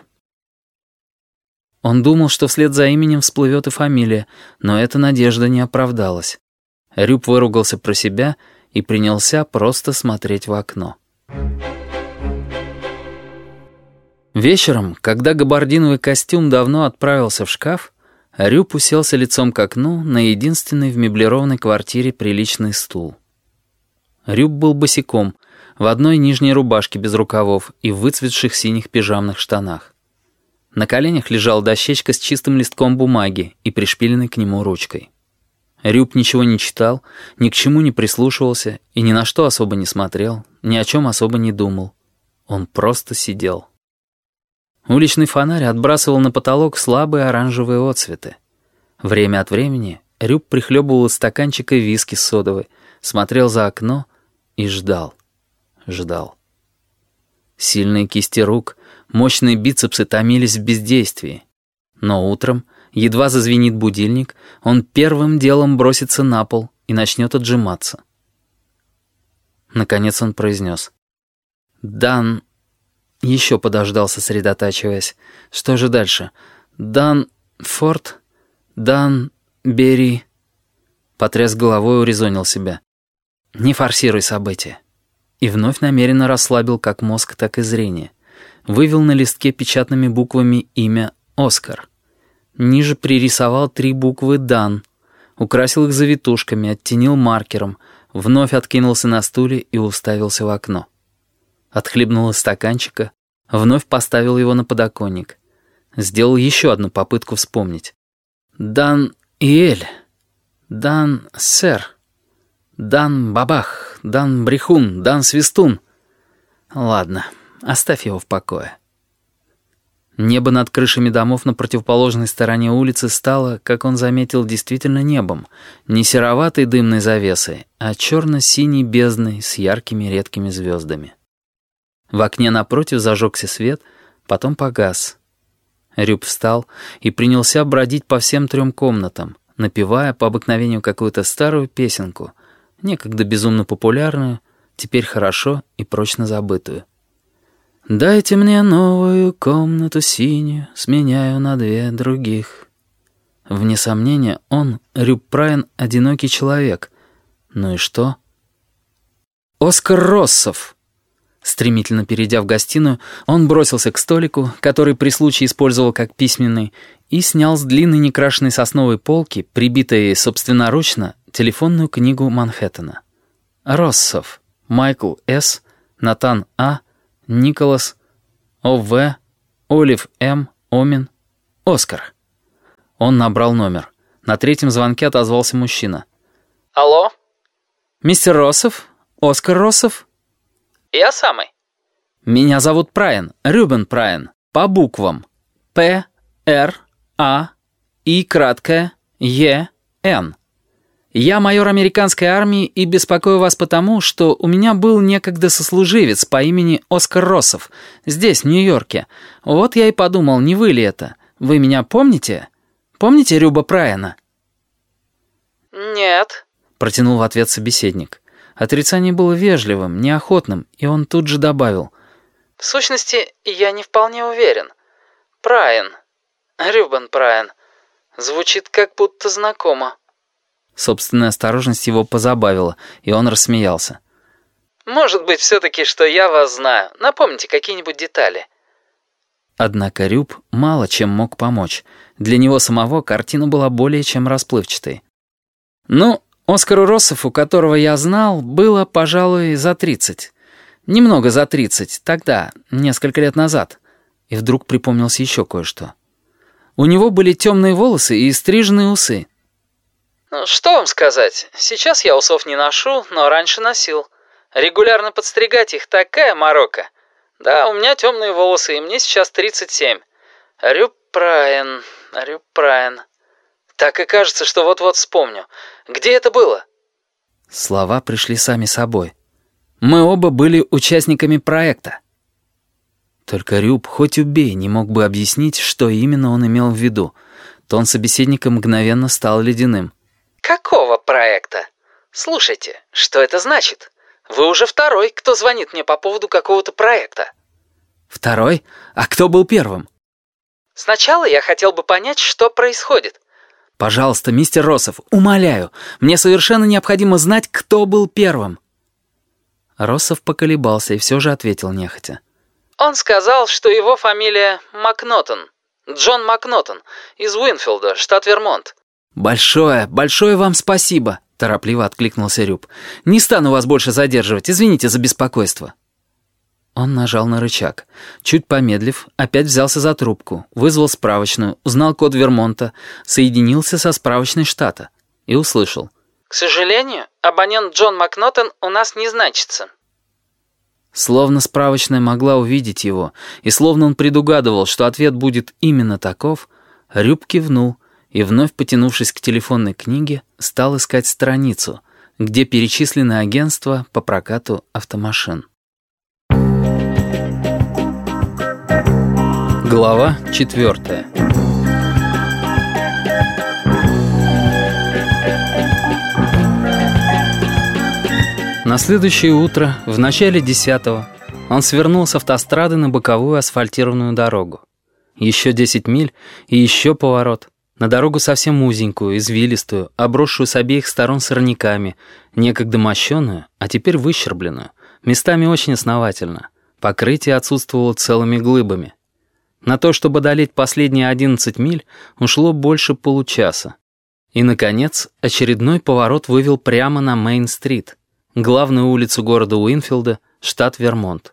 Он думал, что вслед за именем всплывет и фамилия, но эта надежда не оправдалась. Рюб выругался про себя и принялся просто смотреть в окно. Вечером, когда габардиновый костюм давно отправился в шкаф, Рюб уселся лицом к окну на единственной в меблированной квартире приличный стул. Рюб был босиком, в одной нижней рубашке без рукавов и в выцветших синих пижамных штанах. На коленях лежала дощечка с чистым листком бумаги и пришпиленной к нему ручкой. Рюб ничего не читал, ни к чему не прислушивался и ни на что особо не смотрел, ни о чем особо не думал. Он просто сидел. Уличный фонарь отбрасывал на потолок слабые оранжевые отсветы. Время от времени Рюб прихлебывал из стаканчика виски с содовой, смотрел за окно и ждал, ждал. Сильные кисти рук, мощные бицепсы томились в бездействии. Но утром, едва зазвенит будильник, он первым делом бросится на пол и начнет отжиматься. Наконец он произнес: «Дан...» Еще подождал, сосредотачиваясь. «Что же дальше? Дан... Форд? Дан... Бери...» Потряс головой и урезонил себя. «Не форсируй события». И вновь намеренно расслабил как мозг, так и зрение. Вывел на листке печатными буквами имя «Оскар». Ниже пририсовал три буквы «Дан». Украсил их завитушками, оттенил маркером, вновь откинулся на стуле и уставился в окно. Отхлебнул из стаканчика, вновь поставил его на подоконник. Сделал еще одну попытку вспомнить. «Дан Иэль, Дан Сэр, Дан Бабах, Дан Брехун, Дан Свистун». Ладно, оставь его в покое. Небо над крышами домов на противоположной стороне улицы стало, как он заметил, действительно небом, не сероватой дымной завесой, а черно-синей бездной с яркими редкими звездами. В окне напротив зажегся свет, потом погас. Рюб встал и принялся бродить по всем трем комнатам, напевая по обыкновению какую-то старую песенку, некогда безумно популярную, теперь хорошо и прочно забытую. «Дайте мне новую комнату синюю, сменяю на две других». Вне сомнения, он, Рюб Прайн, одинокий человек. Ну и что? «Оскар Россов!» Стремительно перейдя в гостиную, он бросился к столику, который при случае использовал как письменный, и снял с длинной некрашенной сосновой полки, прибитой собственноручно, телефонную книгу Манхэттена. Россов, Майкл С., Натан А., Николас, О В., Олив М., Омин, Оскар. Он набрал номер. На третьем звонке отозвался мужчина. Алло? «Мистер Россов? Оскар Россов?» Я самый. «Меня зовут Прайн, Рюбен Прайн, по буквам. П, Р, А, И краткое, Е, Н. Я майор американской армии и беспокою вас потому, что у меня был некогда сослуживец по имени Оскар Россов, здесь, в Нью-Йорке. Вот я и подумал, не вы ли это? Вы меня помните? Помните Рюба Прайана?» «Нет», — протянул в ответ собеседник. Отрицание было вежливым, неохотным, и он тут же добавил: «В сущности, я не вполне уверен. Прайн, Рюбен Прайн, звучит как будто знакомо». Собственная осторожность его позабавила, и он рассмеялся. «Может быть, все-таки, что я вас знаю. Напомните какие-нибудь детали». Однако Рюб мало чем мог помочь. Для него самого картина была более чем расплывчатой. «Ну, Оскару Россову, которого я знал, было, пожалуй, за тридцать. Немного за тридцать, тогда, несколько лет назад». И вдруг припомнилось еще кое-что. У него были темные волосы и стриженные усы. Ну, что вам сказать? Сейчас я усов не ношу, но раньше носил. Регулярно подстригать их такая морока. Да, у меня темные волосы, и мне сейчас тридцать семь. Рюб Прайн, Рюб Прайн. Так и кажется, что вот-вот вспомню. Где это было?» Слова пришли сами собой. «Мы оба были участниками проекта». Только Рюб, хоть убей, не мог бы объяснить, что именно он имел в виду. Тон собеседника мгновенно стал ледяным. «Какого проекта? Слушайте, что это значит? Вы уже второй, кто звонит мне по поводу какого-то проекта». «Второй? А кто был первым?» «Сначала я хотел бы понять, что происходит». «Пожалуйста, мистер Россов, умоляю, мне совершенно необходимо знать, кто был первым». Россов поколебался и все же ответил нехотя. «Он сказал, что его фамилия Макнотон. Джон Макнотон, из Уинфилда, штат Вермонт». «Большое, большое вам спасибо», — торопливо откликнулся Рюб. «Не стану вас больше задерживать, извините за беспокойство». Он нажал на рычаг. Чуть помедлив, опять взялся за трубку, вызвал справочную, узнал код Вермонта, соединился со справочной штата и услышал: «К сожалению, абонент Джон Макнотон у нас не значится». Словно справочная могла увидеть его, и словно он предугадывал, что ответ будет именно таков, Рюб кивнул и, вновь потянувшись к телефонной книге, стал искать страницу, где перечислены агентства по прокату автомашин. Thank you. Глава четвертая. На следующее утро, в начале десятого, он свернул с автострады на боковую асфальтированную дорогу. Еще десять миль и еще поворот. На дорогу совсем узенькую, извилистую, обросшую с обеих сторон сорняками, некогда мощеную, а теперь выщербленную, местами очень основательно. Покрытие отсутствовало целыми глыбами. На то, чтобы одолеть последние одиннадцать миль, ушло больше получаса. И, наконец, очередной поворот вывел прямо на Мейн-стрит, главную улицу города Уинфилда, штат Вермонт.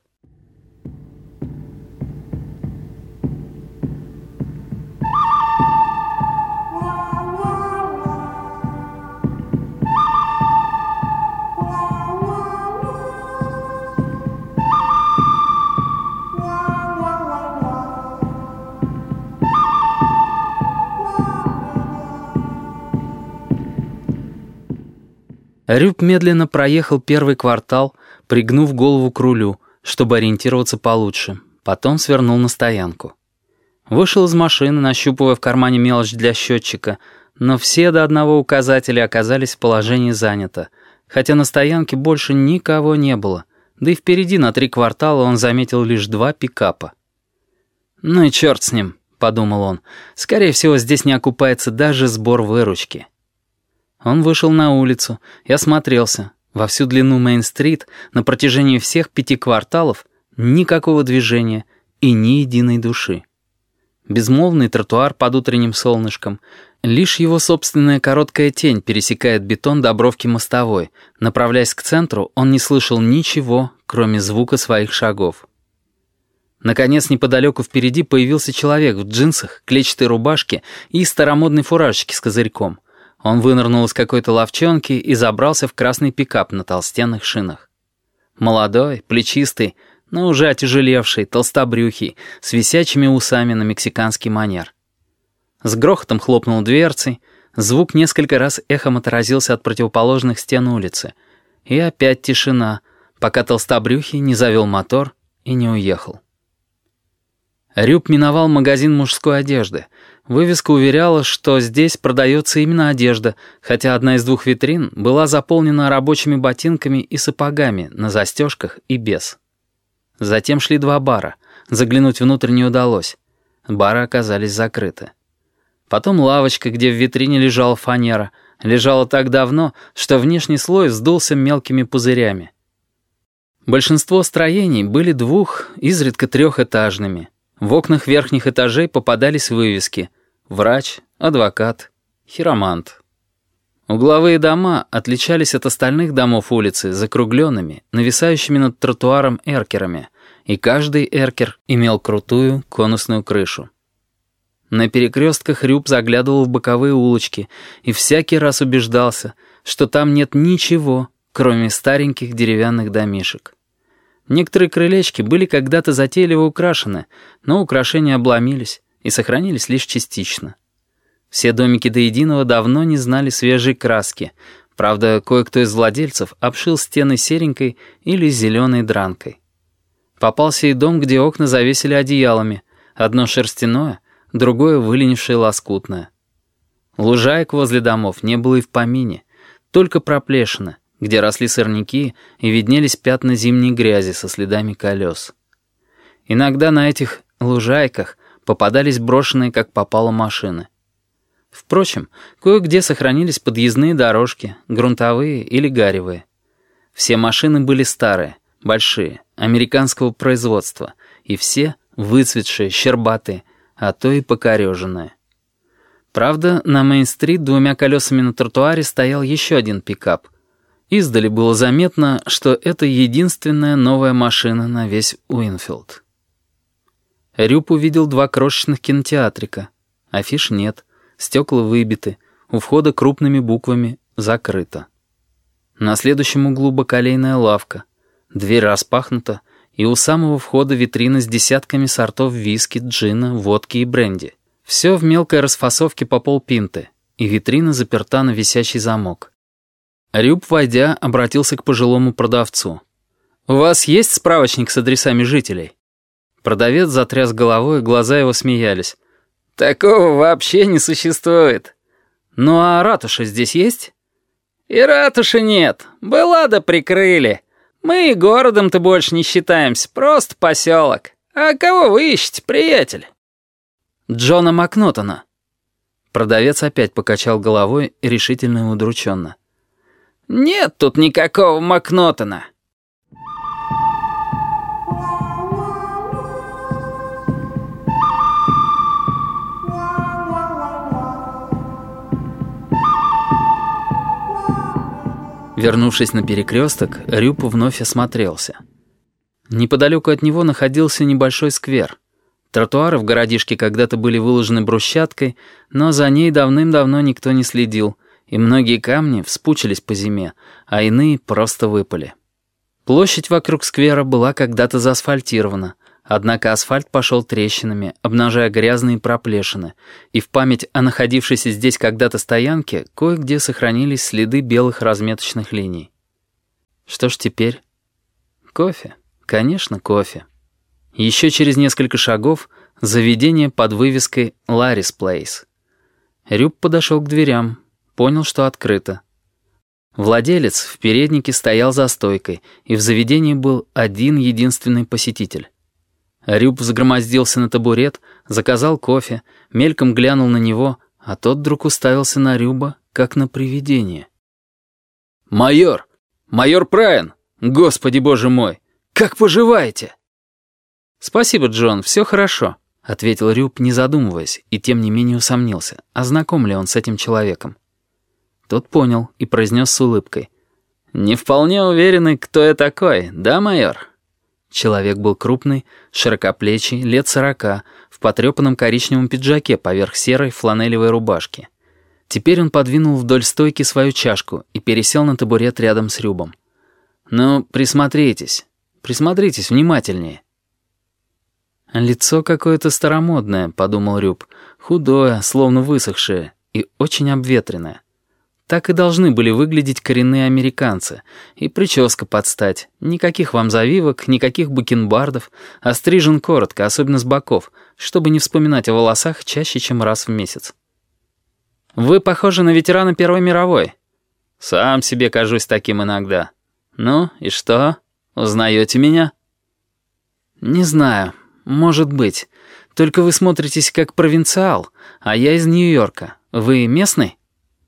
Рюб медленно проехал первый квартал, пригнув голову к рулю, чтобы ориентироваться получше. Потом свернул на стоянку. Вышел из машины, нащупывая в кармане мелочь для счетчика, но все до одного указателя оказались в положении занято, хотя на стоянке больше никого не было, да и впереди на три квартала он заметил лишь два пикапа. «Ну и черт с ним», — подумал он, — «скорее всего, здесь не окупается даже сбор выручки». Он вышел на улицу и осмотрелся. Во всю длину Мейн-стрит, на протяжении всех пяти кварталов, никакого движения и ни единой души. Безмолвный тротуар под утренним солнышком. Лишь его собственная короткая тень пересекает бетон до бровки мостовой. Направляясь к центру, он не слышал ничего, кроме звука своих шагов. Наконец, неподалеку впереди появился человек в джинсах, клетчатой рубашке и старомодной фуражечке с козырьком. Он вынырнул из какой-то ловчонки и забрался в красный пикап на толстенных шинах. Молодой, плечистый, но уже отяжелевший, толстобрюхий, с висячими усами на мексиканский манер. С грохотом хлопнул дверцей, звук несколько раз эхом отразился от противоположных стен улицы. И опять тишина, пока толстобрюхий не завел мотор и не уехал. Рюб миновал магазин мужской одежды. Вывеска уверяла, что здесь продается именно одежда, хотя одна из двух витрин была заполнена рабочими ботинками и сапогами на застежках и без. Затем шли два бара. Заглянуть внутрь не удалось. Бары оказались закрыты. Потом лавочка, где в витрине лежала фанера, лежала так давно, что внешний слой сдулся мелкими пузырями. Большинство строений были двух, изредка трехэтажными. В окнах верхних этажей попадались вывески «Врач», «Адвокат», «Хиромант». Угловые дома отличались от остальных домов улицы закругленными, нависающими над тротуаром эркерами, и каждый эркер имел крутую конусную крышу. На перекрестках Рюб заглядывал в боковые улочки и всякий раз убеждался, что там нет ничего, кроме стареньких деревянных домишек. Некоторые крылечки были когда-то затейливо украшены, но украшения обломились и сохранились лишь частично. Все домики до единого давно не знали свежей краски. Правда, кое-кто из владельцев обшил стены серенькой или зеленой дранкой. Попался и дом, где окна завесили одеялами. Одно шерстяное, другое выленившее лоскутное. Лужаек возле домов не было и в помине, только проплешины, где росли сорняки и виднелись пятна зимней грязи со следами колес. Иногда на этих лужайках попадались брошенные как попало машины. Впрочем, кое-где сохранились подъездные дорожки, грунтовые или гаревые. Все машины были старые, большие, американского производства, и все выцветшие, щербатые, а то и покореженные. Правда, на Мейн-стрит двумя колесами на тротуаре стоял еще один пикап. Издали было заметно, что это единственная новая машина на весь Уинфилд. Рюб увидел два крошечных кинотеатрика. Афиш нет, стекла выбиты, у входа крупными буквами «Закрыто». На следующем углу бакалейная лавка. Дверь распахнута, и у самого входа витрина с десятками сортов виски, джина, водки и бренди. Все в мелкой расфасовке по полпинты, и витрина заперта на висячий замок. Рюб, войдя, обратился к пожилому продавцу. «У вас есть справочник с адресами жителей?» Продавец затряс головой, глаза его смеялись. «Такого вообще не существует». «Ну а ратуша здесь есть?» «И ратуши нет. Была да прикрыли. Мы и городом-то больше не считаемся, просто поселок. А кого вы ищете, приятель?» «Джона Макнотона». Продавец опять покачал головой, решительно и удрученно. «Нет тут никакого Макнотона». Вернувшись на перекресток, Рюп вновь осмотрелся. Неподалеку от него находился небольшой сквер. Тротуары в городишке когда-то были выложены брусчаткой, но за ней давным-давно никто не следил, и многие камни вспучились по зиме, а иные просто выпали. Площадь вокруг сквера была когда-то заасфальтирована, однако асфальт пошел трещинами, обнажая грязные проплешины, и в память о находившейся здесь когда-то стоянке кое-где сохранились следы белых разметочных линий. Что ж теперь? Кофе. Конечно, кофе. Еще через несколько шагов заведение под вывеской «Ларрис Плейс». Рюб подошел к дверям, понял, что открыто. Владелец в переднике стоял за стойкой, и в заведении был один единственный посетитель. Рюб взгромоздился на табурет, заказал кофе, мельком глянул на него, а тот вдруг уставился на Рюба, как на привидение. «Майор! Майор Прайан! Господи боже мой! Как поживаете?» «Спасибо, Джон, все хорошо», — ответил Рюб, не задумываясь, и тем не менее усомнился, а знаком ли он с этим человеком. Тот понял и произнес с улыбкой. «Не вполне уверены, кто я такой, да, майор?» Человек был крупный, широкоплечий, лет сорока, в потрепанном коричневом пиджаке поверх серой фланелевой рубашки. Теперь он подвинул вдоль стойки свою чашку и пересел на табурет рядом с Рюбом. «Ну, присмотритесь, присмотритесь внимательнее». «Лицо какое-то старомодное», — подумал Рюб, худое, словно высохшее, и очень обветренное. Так и должны были выглядеть коренные американцы. И прическа под стать. Никаких вам завивок, никаких бакенбардов, а стрижен коротко, особенно с боков, чтобы не вспоминать о волосах чаще, чем раз в месяц. «Вы похожи на ветерана Первой мировой». «Сам себе кажусь таким иногда». «Ну, и что? Узнаете меня?» «Не знаю. Может быть. Только вы смотритесь как провинциал, а я из Нью-Йорка. Вы местный?»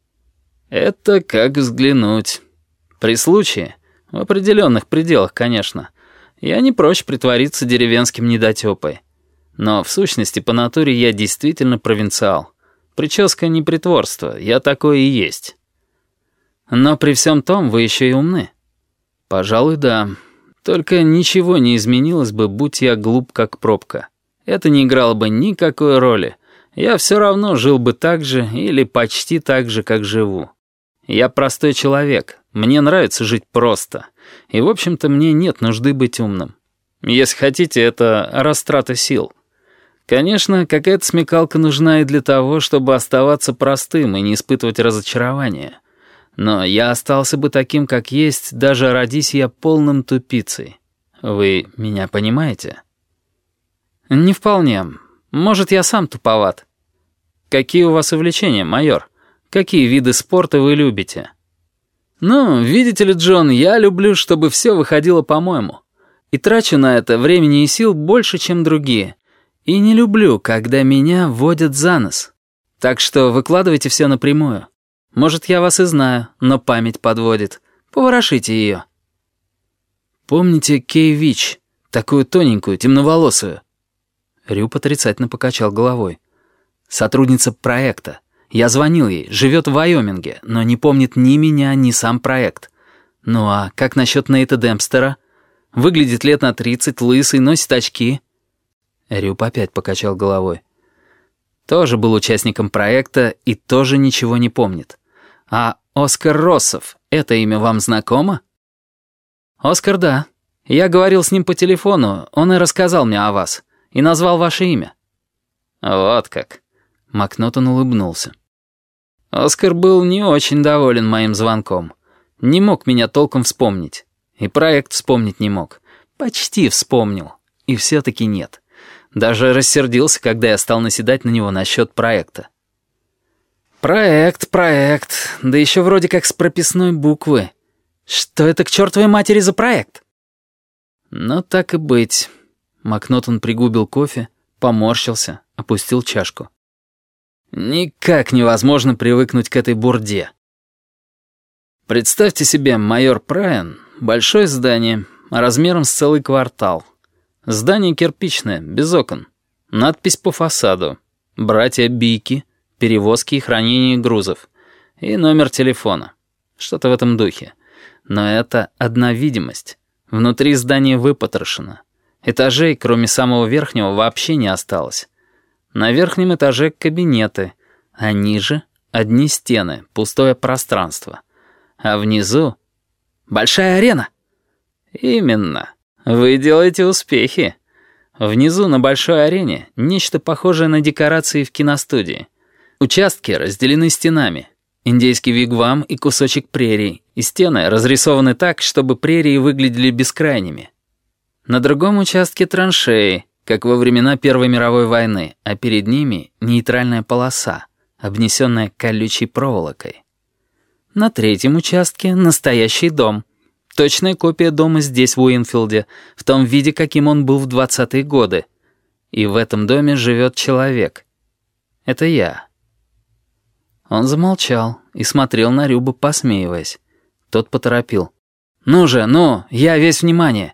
«Это как взглянуть. При случае, в определенных пределах, конечно, я не прочь притвориться деревенским недотёпой. Но в сущности по натуре я действительно провинциал. Прическа не притворство, я такой и есть». «Но при всем том вы еще и умны». «Пожалуй, да. Только ничего не изменилось бы, будь я глуп, как пробка. Это не играло бы никакой роли. Я все равно жил бы так же или почти так же, как живу. Я простой человек, мне нравится жить просто, и, в общем-то, мне нет нужды быть умным. Если хотите, это растрата сил. Конечно, какая-то смекалка нужна и для того, чтобы оставаться простым и не испытывать разочарования. Но я остался бы таким, как есть, даже родись я полным тупицей. Вы меня понимаете?» «Не вполне. Может, я сам туповат». «Какие у вас увлечения, майор? Какие виды спорта вы любите?» «Ну, видите ли, Джон, я люблю, чтобы все выходило по-моему. И трачу на это времени и сил больше, чем другие. И не люблю, когда меня водят за нос. Так что выкладывайте все напрямую. Может, я вас и знаю, но память подводит. Поворошите ее». «Помните Кей Вич, такую тоненькую, темноволосую?» Рюб отрицательно покачал головой. «Сотрудница проекта. Я звонил ей, живет в Вайоминге, но не помнит ни меня, ни сам проект. Ну а как насчет Нейта Демпстера? Выглядит лет на тридцать, лысый, носит очки». Рюб опять покачал головой. «Тоже был участником проекта и тоже ничего не помнит. А Оскар Россов, это имя вам знакомо?» «Оскар, да. Я говорил с ним по телефону, он и рассказал мне о вас. И назвал ваше имя». «Вот как». Макнотон улыбнулся. «Оскар был не очень доволен моим звонком. Не мог меня толком вспомнить. И проект вспомнить не мог. Почти вспомнил. И все-таки нет. Даже рассердился, когда я стал наседать на него насчет проекта. Проект, проект, да еще вроде как с прописной буквы. Что это к чертовой матери за проект? Ну, так и быть. Макнотон пригубил кофе, поморщился, опустил чашку. Никак невозможно привыкнуть к этой бурде. Представьте себе, майор Прайан, большое здание, размером с целый квартал. Здание кирпичное, без окон. Надпись по фасаду. «Братья Бики, перевозки и хранение грузов». И номер телефона. Что-то в этом духе. Но это одна видимость. Внутри здания выпотрошено. Этажей, кроме самого верхнего, вообще не осталось. На верхнем этаже кабинеты, а ниже одни стены, пустое пространство. А внизу большая арена. Именно. Вы делаете успехи. Внизу на большой арене нечто похожее на декорации в киностудии. Участки разделены стенами. Индейский вигвам и кусочек прерий. И стены разрисованы так, чтобы прерии выглядели бескрайними. На другом участке траншеи, как во времена Первой мировой войны, а перед ними нейтральная полоса, обнесенная колючей проволокой. На третьем участке настоящий дом. Точная копия дома здесь, в Уинфилде, в том виде, каким он был в двадцатые годы. И в этом доме живет человек. Это я. Он замолчал и смотрел на Рюба, посмеиваясь. Тот поторопил. «Ну же, ну, я весь внимание».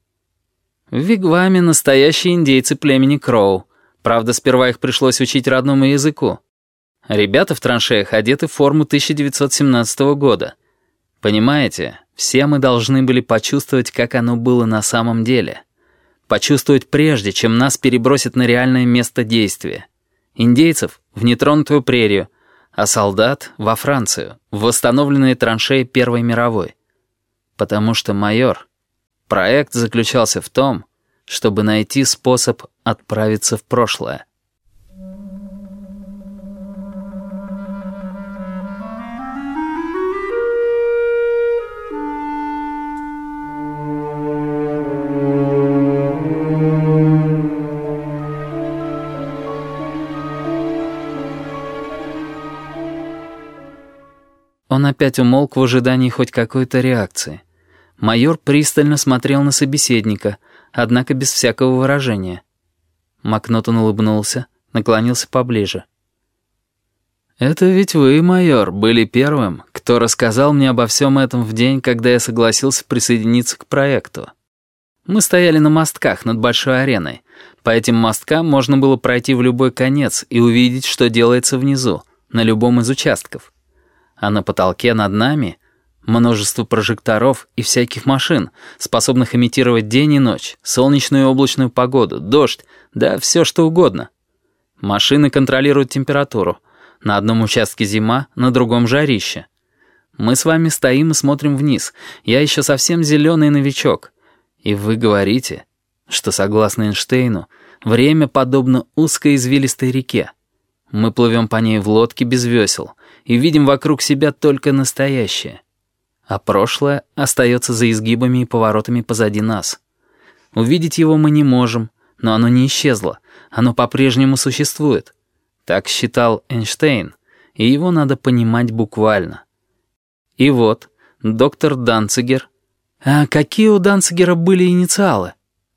В вигваме настоящие индейцы племени Кроу. Правда, сперва их пришлось учить родному языку. Ребята в траншеях одеты в форму тысяча девятьсот семнадцатого года. Понимаете, все мы должны были почувствовать, как оно было на самом деле. Почувствовать прежде, чем нас перебросят на реальное место действия. Индейцев — в нетронутую прерию, а солдат — во Францию, в восстановленные траншеи Первой мировой. Потому что, майор, проект заключался в том, чтобы найти способ отправиться в прошлое. Он опять умолк в ожидании хоть какой-то реакции. Майор пристально смотрел на собеседника, однако без всякого выражения. Макнотон улыбнулся, наклонился поближе. «Это ведь вы, майор, были первым, кто рассказал мне обо всем этом в день, когда я согласился присоединиться к проекту. Мы стояли на мостках над большой ареной. По этим мосткам можно было пройти в любой конец и увидеть, что делается внизу, на любом из участков. А на потолке над нами множество прожекторов и всяких машин, способных имитировать день и ночь, солнечную и облачную погоду, дождь, да все что угодно. Машины контролируют температуру. На одном участке зима, на другом жарище. Мы с вами стоим и смотрим вниз. Я еще совсем зеленый новичок. И вы говорите, что, согласно Эйнштейну, время подобно узкой извилистой реке. Мы плывем по ней в лодке без весел и видим вокруг себя только настоящее. А прошлое остается за изгибами и поворотами позади нас. Увидеть его мы не можем, но оно не исчезло, оно по-прежнему существует. Так считал Эйнштейн, и его надо понимать буквально. И вот, доктор Данцигер. А какие у Данцигера были инициалы?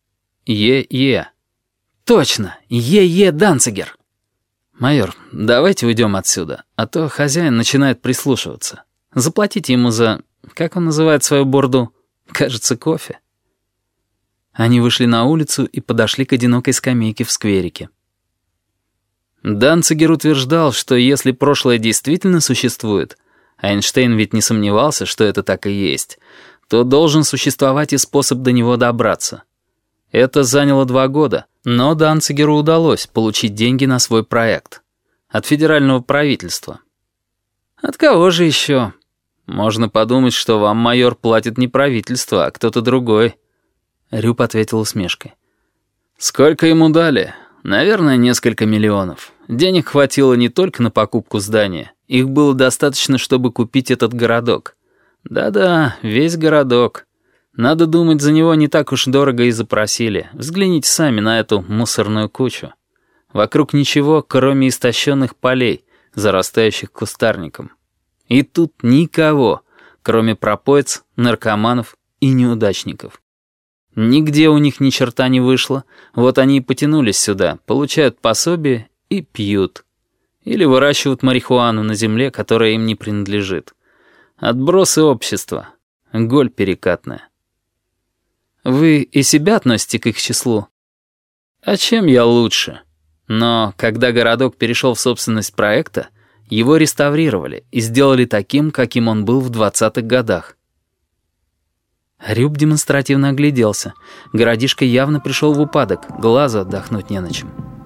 Е-Е. Точно, Е-Е Данцигер. «Майор, давайте уйдем отсюда, а то хозяин начинает прислушиваться. Заплатите ему за... как он называет свою бурду? Кажется, кофе». Они вышли на улицу и подошли к одинокой скамейке в скверике. Данцигер утверждал, что если прошлое действительно существует, а Эйнштейн ведь не сомневался, что это так и есть, то должен существовать и способ до него добраться. Это заняло два года, но Данцигеру удалось получить деньги на свой проект. От федерального правительства. От кого же еще? Можно подумать, что вам, майор, платит не правительство, а кто-то другой. Рюб ответил усмешкой. Сколько ему дали? Наверное, несколько миллионов. Денег хватило не только на покупку здания. Их было достаточно, чтобы купить этот городок. Да-да, весь городок. Надо думать, за него не так уж дорого и запросили. Взгляните сами на эту мусорную кучу. Вокруг ничего, кроме истощенных полей, зарастающих кустарником. И тут никого, кроме пропоиц, наркоманов и неудачников. Нигде у них ни черта не вышло, вот они и потянулись сюда, получают пособие и пьют. Или выращивают марихуану на земле, которая им не принадлежит. Отбросы общества. Голь перекатная. Вы и себя относите к их числу? А чем я лучше? Но когда городок перешел в собственность проекта, его реставрировали и сделали таким, каким он был в двадцатых годах. Рюб демонстративно огляделся. Городишко явно пришел в упадок, глазу отдохнуть не на чем.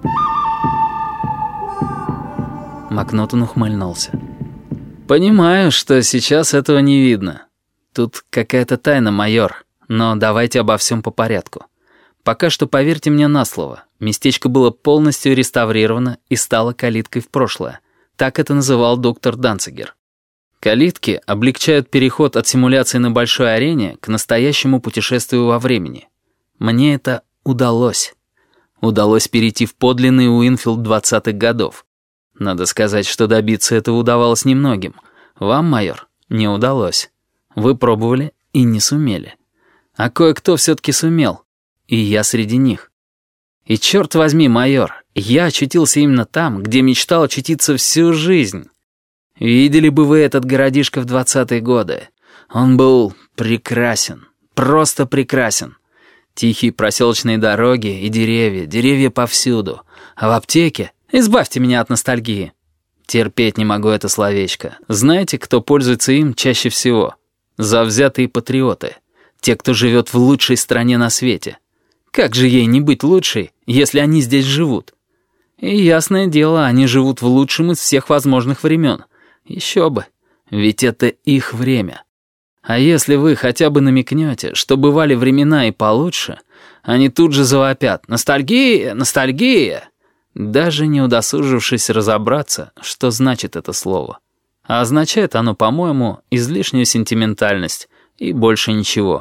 Макнотон ухмыльнулся. «Понимаю, что сейчас этого не видно. Тут какая-то тайна, майор, но давайте обо всем по порядку. Пока что поверьте мне на слово, местечко было полностью реставрировано и стало калиткой в прошлое. Так это называл доктор Данцигер. Калитки облегчают переход от симуляции на большой арене к настоящему путешествию во времени. Мне это удалось. Удалось перейти в подлинный Уинфилд двадцатых годов. Надо сказать, что добиться этого удавалось немногим. Вам, майор, не удалось. Вы пробовали и не сумели. А кое-кто все-таки сумел. И я среди них. И черт возьми, майор, я очутился именно там, где мечтал очутиться всю жизнь. Видели бы вы этот городишко в двадцатые годы. Он был прекрасен, просто прекрасен. Тихие проселочные дороги и деревья, деревья повсюду. А в аптеке... Избавьте меня от ностальгии. Терпеть не могу это словечко. Знаете, кто пользуется им чаще всего? Завзятые патриоты. Те, кто живет в лучшей стране на свете. Как же ей не быть лучшей, если они здесь живут? И ясное дело, они живут в лучшем из всех возможных времен. Еще бы, ведь это их время. А если вы хотя бы намекнете, что бывали времена и получше, они тут же завопят «Ностальгия! Ностальгия!» даже не удосужившись разобраться, что значит это слово. А означает оно, по-моему, излишнюю сентиментальность и больше ничего.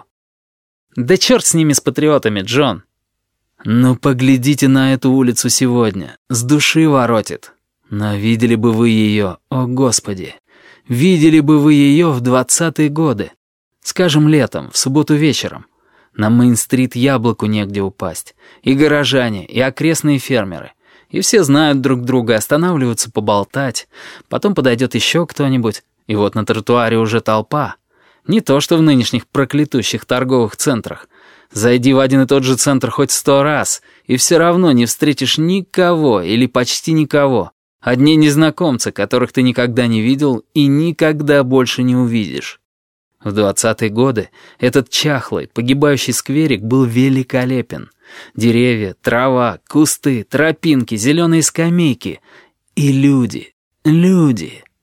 Да черт с ними, с патриотами, Джон. Ну, поглядите на эту улицу сегодня. С души воротит. Но видели бы вы ее, о господи. Видели бы вы ее в двадцатые годы. Скажем, летом, в субботу вечером. На Мейн-стрит яблоку негде упасть. И горожане, и окрестные фермеры. И все знают друг друга, останавливаются поболтать. Потом подойдет еще кто-нибудь. И вот на тротуаре уже толпа. Не то что в нынешних проклятущих торговых центрах. Зайди в один и тот же центр хоть сто раз, и все равно не встретишь никого или почти никого. Одни незнакомцы, которых ты никогда не видел и никогда больше не увидишь. В двадцатые годы этот чахлый, погибающий скверик был великолепен. Деревья, трава, кусты, тропинки, зеленые скамейки. И люди, люди...